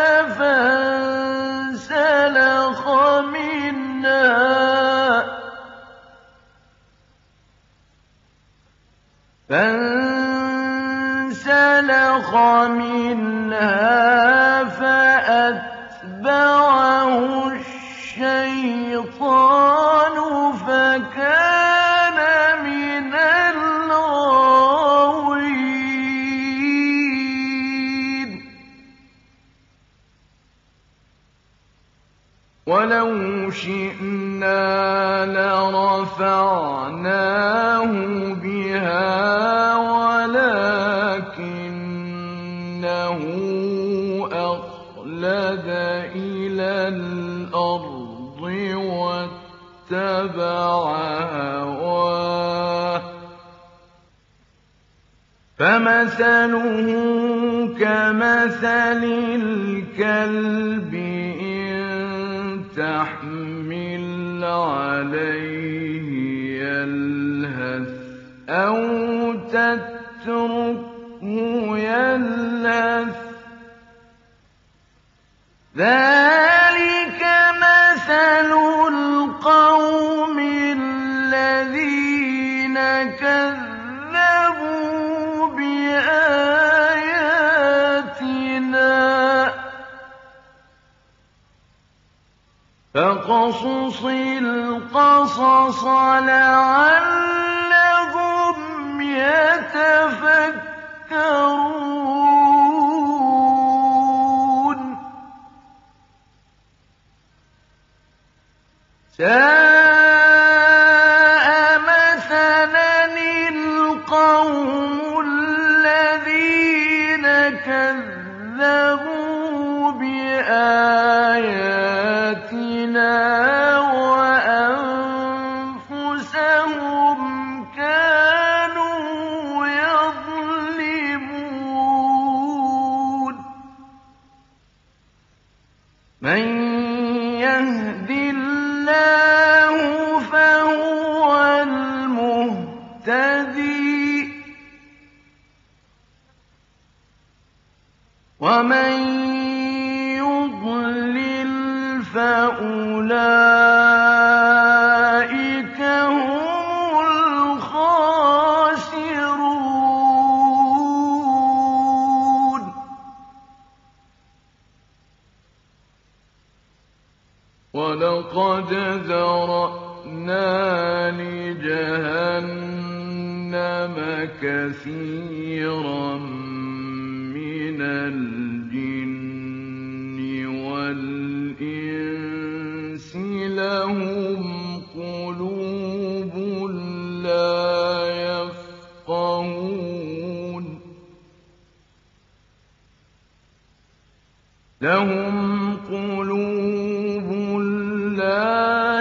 فَانسَلَخَ مِنْهَا فَأَتْبَعَهُ الشَّيْطَانُ فَكَانَ مِنَ الْغَاوِينَ وَلَوْ شِئْنَا لَرَفَعْنَاهُ بِهَا وَلَٰكِنَّهُ أَخْلَدَ إِلَى الْأَرْضِ وَاتَّبَعَ هَوَاهُ فَمَثَلُهُ كَمَثَلِ الْكَلْبِ إِن تَحْمِلْ عَلَيْهِ يَلْهَثْ أَوْ تَتْرُكْهُ يَلْهَث ۚ ذَٰلِكَ مَثَلُ الْقَوْمِ الَّذِينَ كَذَّبُوا بِآيَاتِنَا ۚ فَاقْصُصِ الْقَصَصَ لَعَلَّهُمْ يَتَفَكَّرُونَ سَاءَ مَثَلًا الْقَوْمُ الَّذِينَ كَذَّبُوا بِآيَاتِنَا وَأَنفُسَهُمْ كَانُوا يَظْلِمُونَ مَن يَهْدِ اللَّهُ فَهُوَ الْمُهْتَدِي ۖ وَمَن يُضْلِلْ فَأُولَٰئِكَ هُمُ الْخَاسِرُونَ وَلَقَدْ ذَرَأْنَا لِجَهَنَّمَ كَثِيرًا مِّنَ الْجِنِّ وَالْإِنسِ لَهُمْ قُلُوبٌ لَّا يَفْقَهُونَ لهم قلوب لا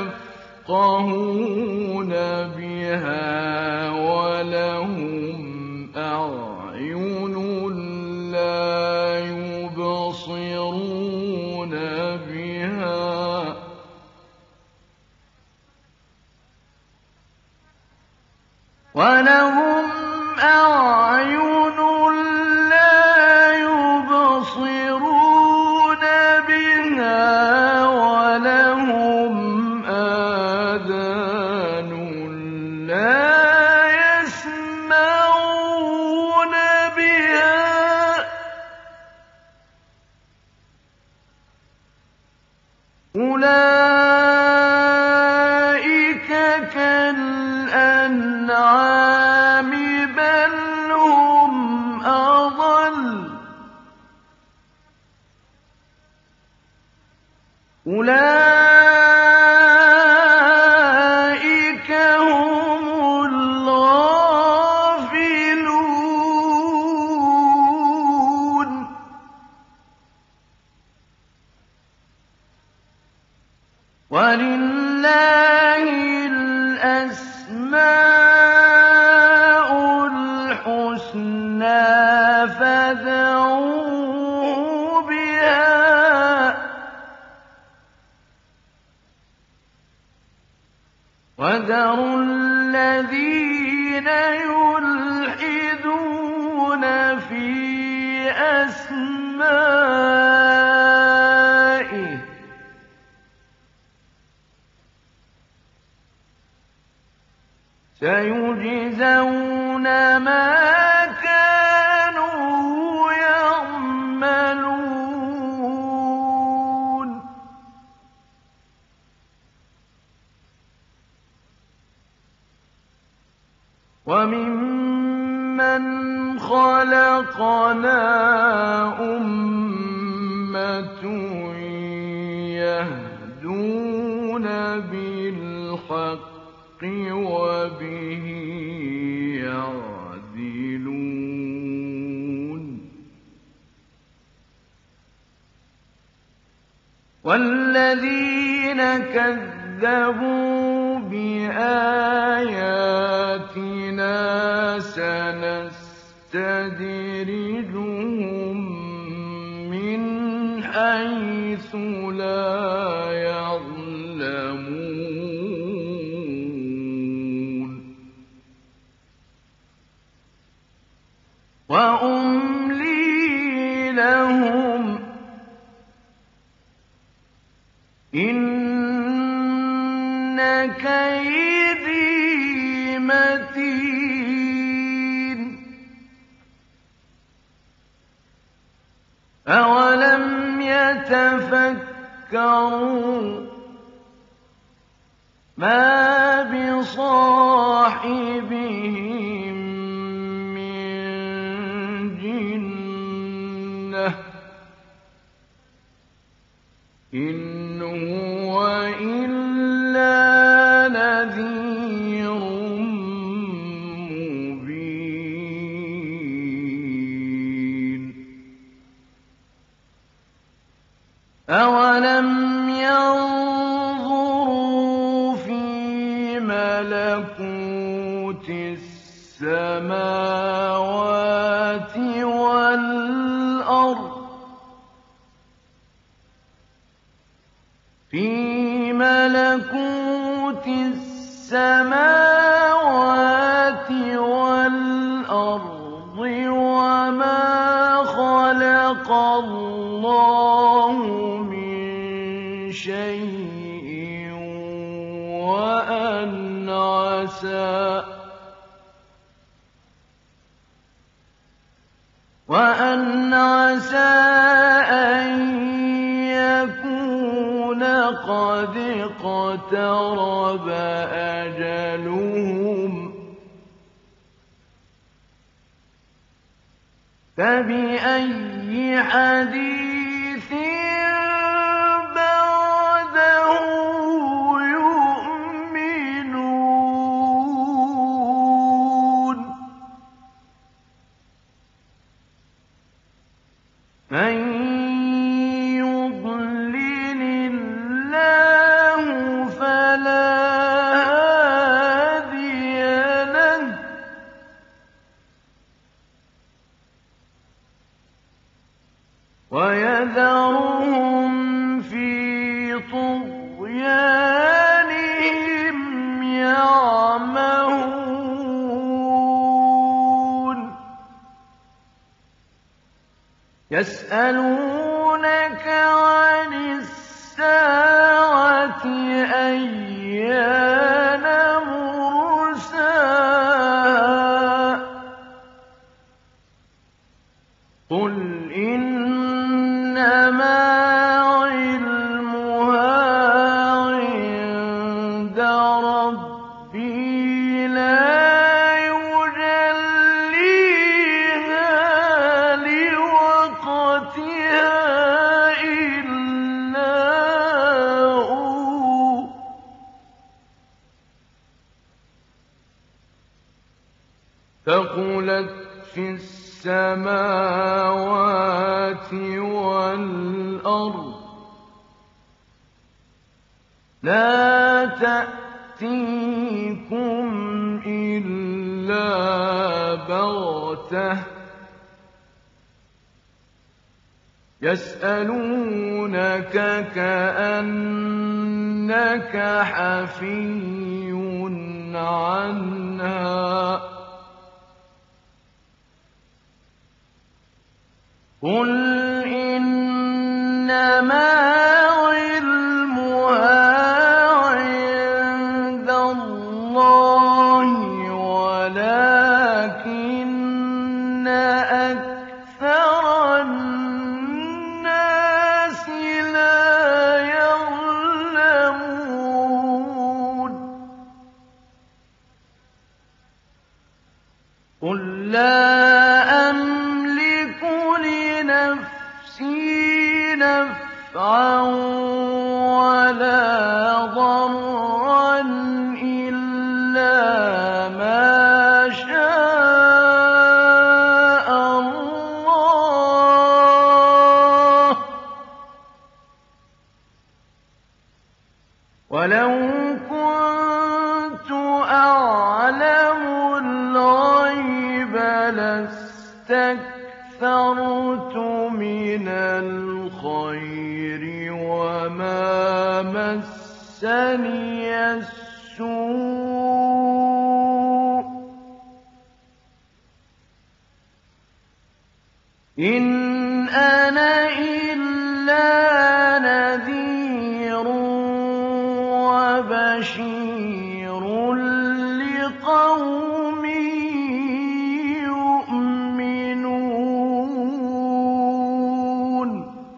يفقهون بها ولهم أعين لا يبصرون بها ولهم أعين لا يبصرون بها ولهم آذان لا يسمعون بها أولئك كالأنعام بل هم أضل أولئك هم الغافلون ولله الأسماء الحسنى فادعوه بها وذروا الذين يلحدون في أسمائه سيجزون ما كانوا يعملون وممن خلقنا أمة يهدون بالحق وبه يعدلون والذين كذبوا بآياتنا سنستدرجهم من حيث لا يعلمون وأملي لهم إن كيدي متين أولم يتفكروا ما بصاحبهم من جنة إن هو إلا نذير مبين أولم ينظروا في ملكوت السماوات والأرض وما خلق الله من شيء وأن عسى أن يكون قد اقترب أجلهم فبأي حديث بعده يؤمنون من طُغْيَانِهِمْ يَعْمَهُونَ يَسْأَلُونَكَ عَنِ السَّاعَةِ أَيَّانَ مُرْسَاهَا قُلْ إِنَّمَا عِلْمُهَا عِندَ رَبِّي لَا يُجَلِّيهَا لِوَقْتِهَا إِلَّا هُوَ ثَقُلَتْ فِي السَّمَاوَاتِ وَالْأَرْضِ لَا تَأْتِيكُمْ إِلَّا بَغْتَةً يَسْأَلُونَكَ كَأَنَّكَ حَفِيٌّ عَنْهَا قُلْ إِنَّمَا عِلْمُهَا عِندَ اللَّهِ وَلَٰكِنَّ أَكْثَرَ النَّاسِ لَا يَعْلَمُونَ قُل لَّا أَمْلِكُ لِنَفْسِي نَفْعًا وَلَا ضَرًّا إِلَّا مَا شَاءَ اللَّهُ ۗ وَلَوْ كُنتُ أَعْلَمُ الْغَيْبَ لَاسْتَكْثَرْتُ مِنَ الْخَيْرِ وَمَا مَسَّنِيَ السُّوءُ ۚ إِنْ أَنَا إِلَّا نَذِيرٌ وَبَشِيرٌ لِّقَوْمٍ يُؤْمِنُونَ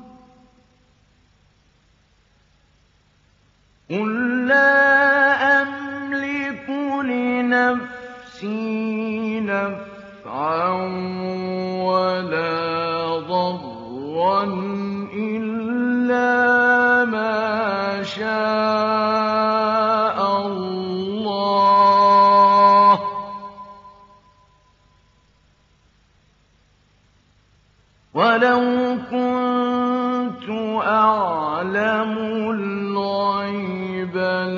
قُل لَّا أَمْلِكُ لِنَفْسِي نَفْعًا وَلَا ضَرًّا إِلَّا مَا شَاءَ اللَّهُ ۗ وَلَوْ كُنتُ أَعْلَمُ الْغَيْبَ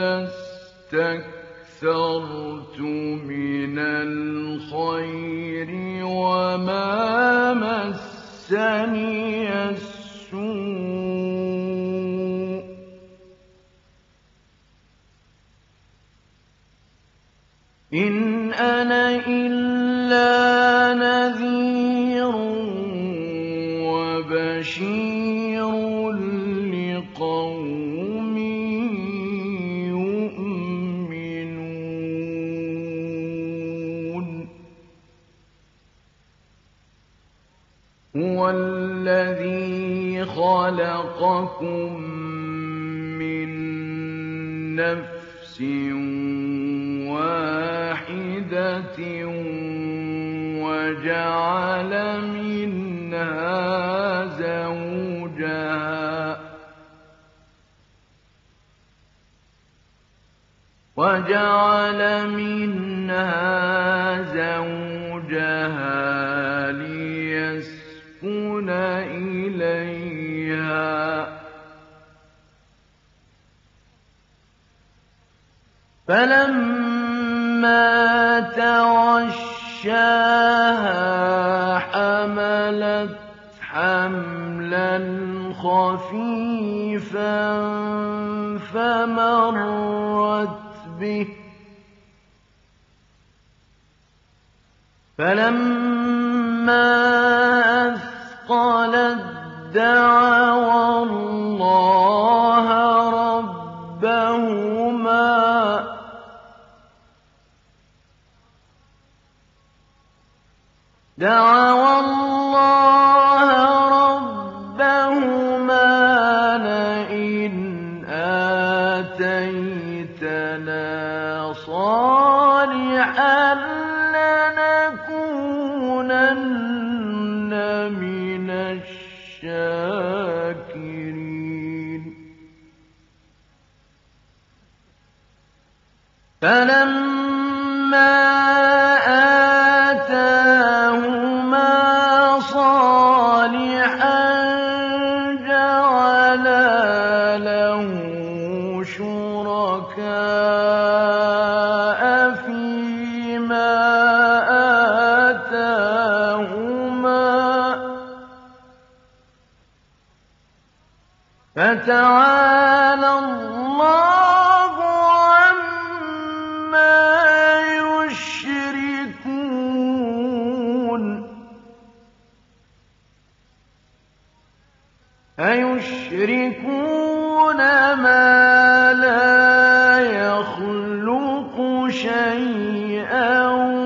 لَاسْتَكْثَرْتُ مِنَ الْخَيْرِ وَمَا مَسَّنِيَ السُّوءُ ۚ إِنْ أَنَا إِلَّا نَذِيرٌ وَبَشِيرٌ لِّقَوْمٍ يُؤْمِنُونَ هُوَ الَّذِي خَلَقَكُم مِّن نَّفْسٍ وَاحِدَةٍ وَجَعَلَ منها زوجها ليسكن إليها فلما تغشاها حملت حملا خفيفا فمرت به فلما أثقلت دعوا الله ربهما لئن آتيتنا صالحا لنكونن من الشاكرين فلما آتاهما صالحا جعلا له شركاء فيما آتاهما فتعالى الله عما يشركون أيشركون ما لا يخلق شيئا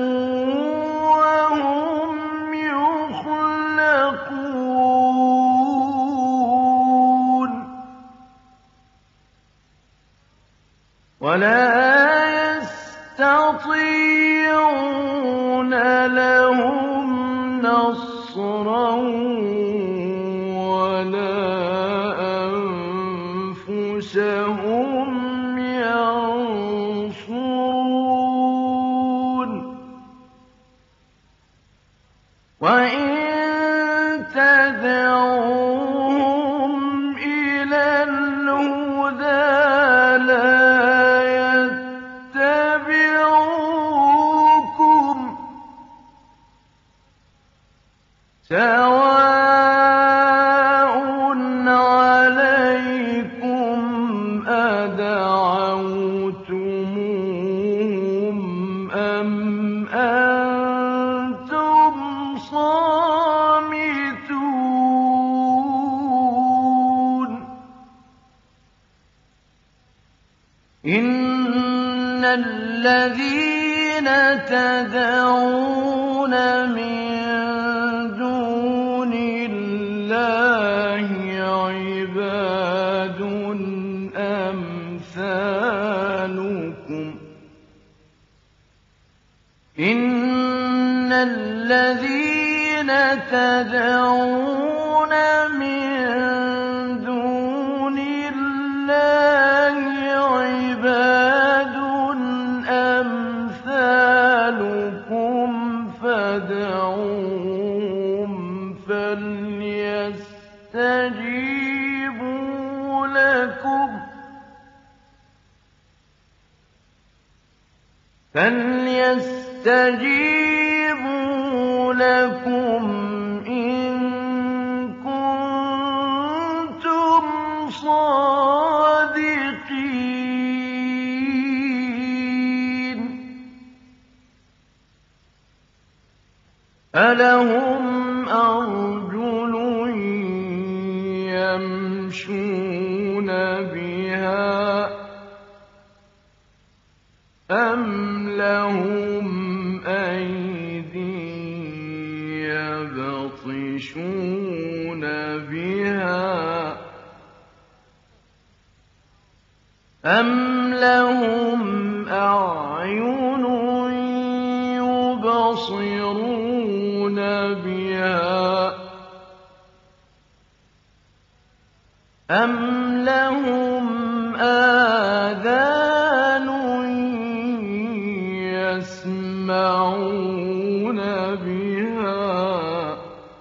وهم يخلقون ولا يستطيعون لهم نصرا ولا أنفسهم ينصرون وإن تدعوهم إلى الهدى لا يتبعوكم سواء عليكم أدعوتموهم أم أنتم صامتون إن الذين تدعون من دون الله عباد أمثالكم إن الذين تدعون من دون الله عباد أمثالكم فادعوهم فليستجيبوا لكم إن كنتم صادقين ألهم أرجل يمشون بها أم لهم أيدي يبطشون بها أم لهم أعين يبصرون بها أم لهم آذان يسمعون بها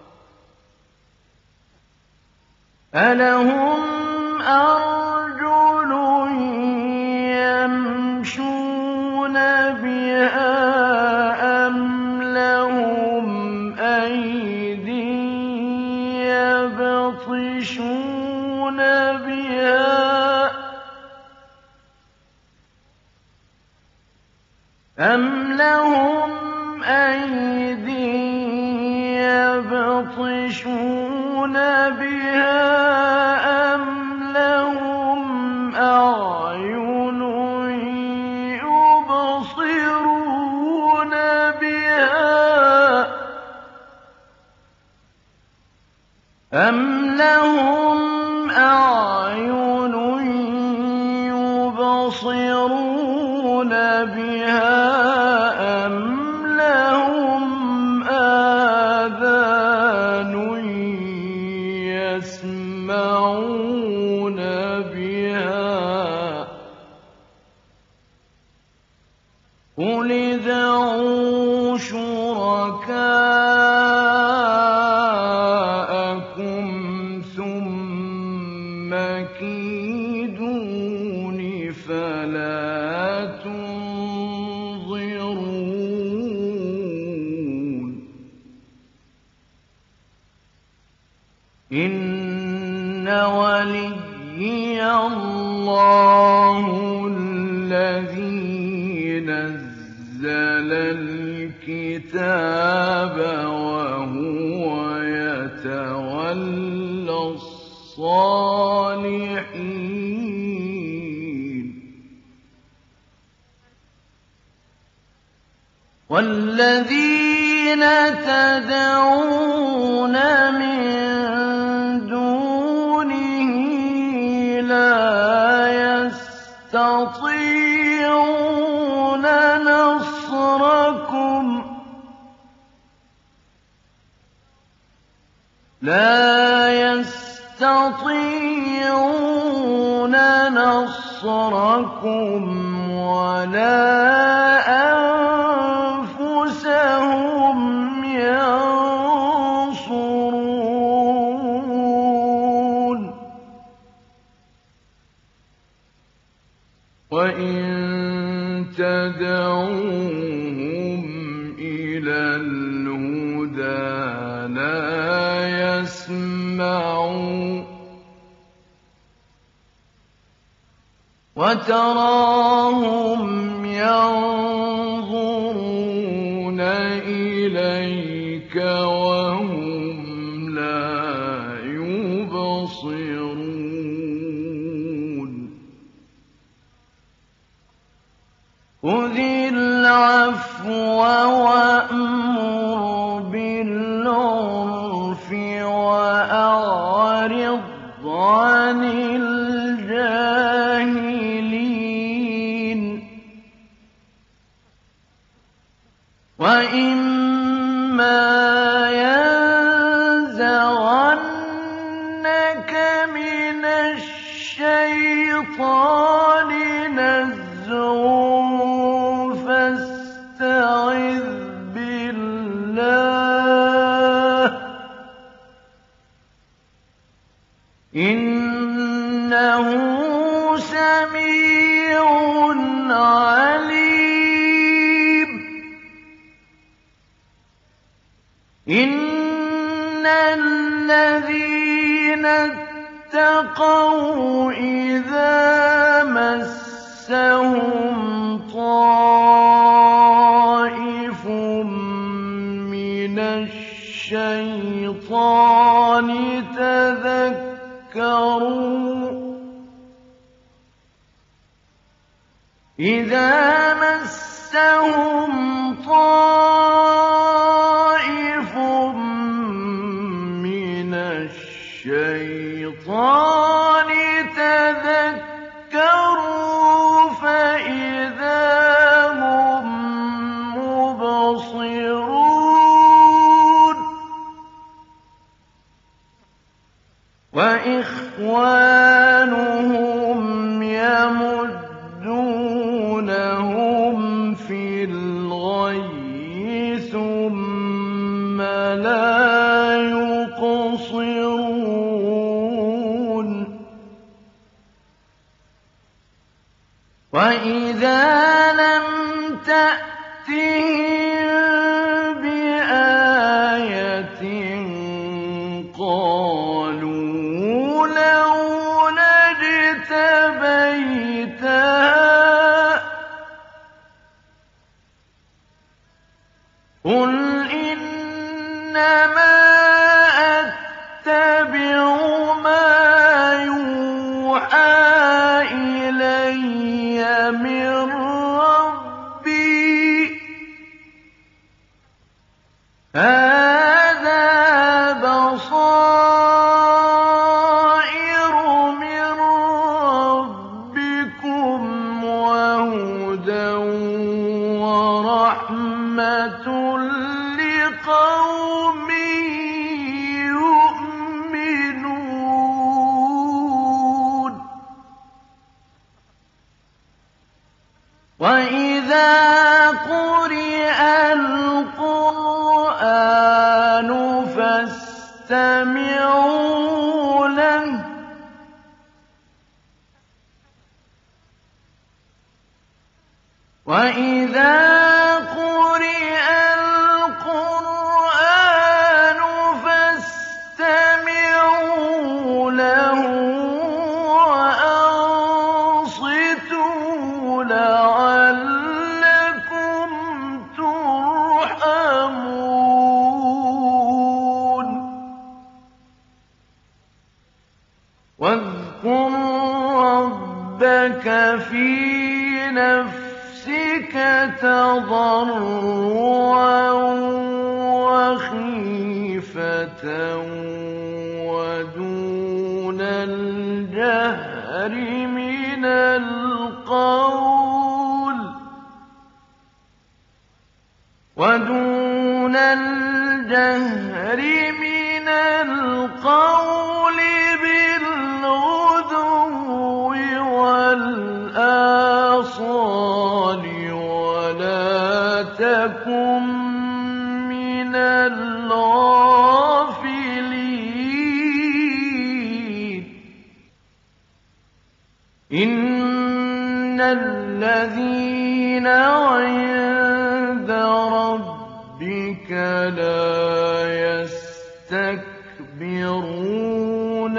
ألهم أرجل يمشون بها أم لهم أيدي يبطشون بها أَمْ لَهُمْ أَيْدٍ يَبْطِشُونَ بِهَا أَمْ لَهُمْ أَعْيُنٌ يُبْصِرُونَ بِهَا أَمْ لَهُمْ أَعْيُنٌ يُبْصِرُونَ بِهَا أَمْ لَهُمْ آذَانٌ يَسْمَعُونَ بِهَا ۚ قُلِ ادْعُوا شُرَكَاءَكُمْ ثُمَّ كِيدُونِ فَلَا تُنظِرُونِ إِنَّ وَلِيِّيَ اللَّهُ الَّذِي نَزَّلَ الْكِتَابَ وَهُوَ يَتَوَلَّى الصَّالِحِينَ وَالَّذِينَ تَدْعُونَ مِن دُونِهِ لَا يَسْتَطِيعُونَ نَصْرَكُمْ وَلَا أَنفُسَهُمْ يَنصُرُونَ وَإِن تَدْعُوهُمْ إِلَى الْهُدَىٰ لَا يَسْمَعُوا وَتَرَاهُمْ يَنظُرُونَ إِلَيْكَ وَهُمْ لَا يُبْصِرُونَ خُذِ الْعَفْوَ وَأْمُرْ بِالْعُرْفِ وَأَعْرِضْ عَنِ الْجَاهِلِينَ وَإِمَّا يَنزَغَنَّكَ مِنَ الشَّيْطَانِ نَزْغٌ فَاسْتَعِذْ بِاللَّهِ ۖ إِنَّهُ سَمِيعٌ عَلِيمٌ إِنَّ الَّذِينَ اتَّقَوْا إِذَا مَسَّهُمْ طَائِفٌ مِّنَ الشَّيْطَانِ تَذَكَّرُوا فَإِذَا هُم مُّبْصِرُونَ وَإِخْوَانُهُمْ يَمُدُّونَهُمْ فِي الْغَيِّ ثُمَّ لَا يُقْصِرُونَ وَإِذَا لَمْ تَأْتِهِم بِآيَةٍ قَالُوا لَوْلَا اجْتَبَيْتَهَا وَإِذَا قُرِئَ الْقُرْآنُ فَاسْتَمِعُوا لَهُ وَأَنصِتُوا لَعَلَّكُمْ تُرْحَمُونَ وَاذْكُر رَّبَّكَ فِي نَفْسِكَ تَضَرُّعًا وَخِيفَةً وَدُونَ الْجَهْرِ مِنَ الْقَوْلِ بِالْغُدُوِّ وَالْآصَالِ وَلَا تَكُن مِّنَ الْغَافِلِينَ إِنَّ الَّذِينَ عِندَ رَبِّكَ لَا يَسْتَكْبِرُونَ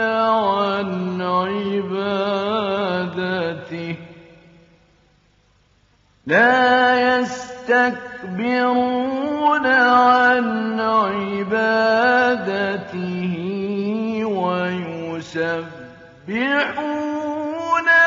عَنْ عِبَادَتِهِ وَيُسَبِّحُونَهُ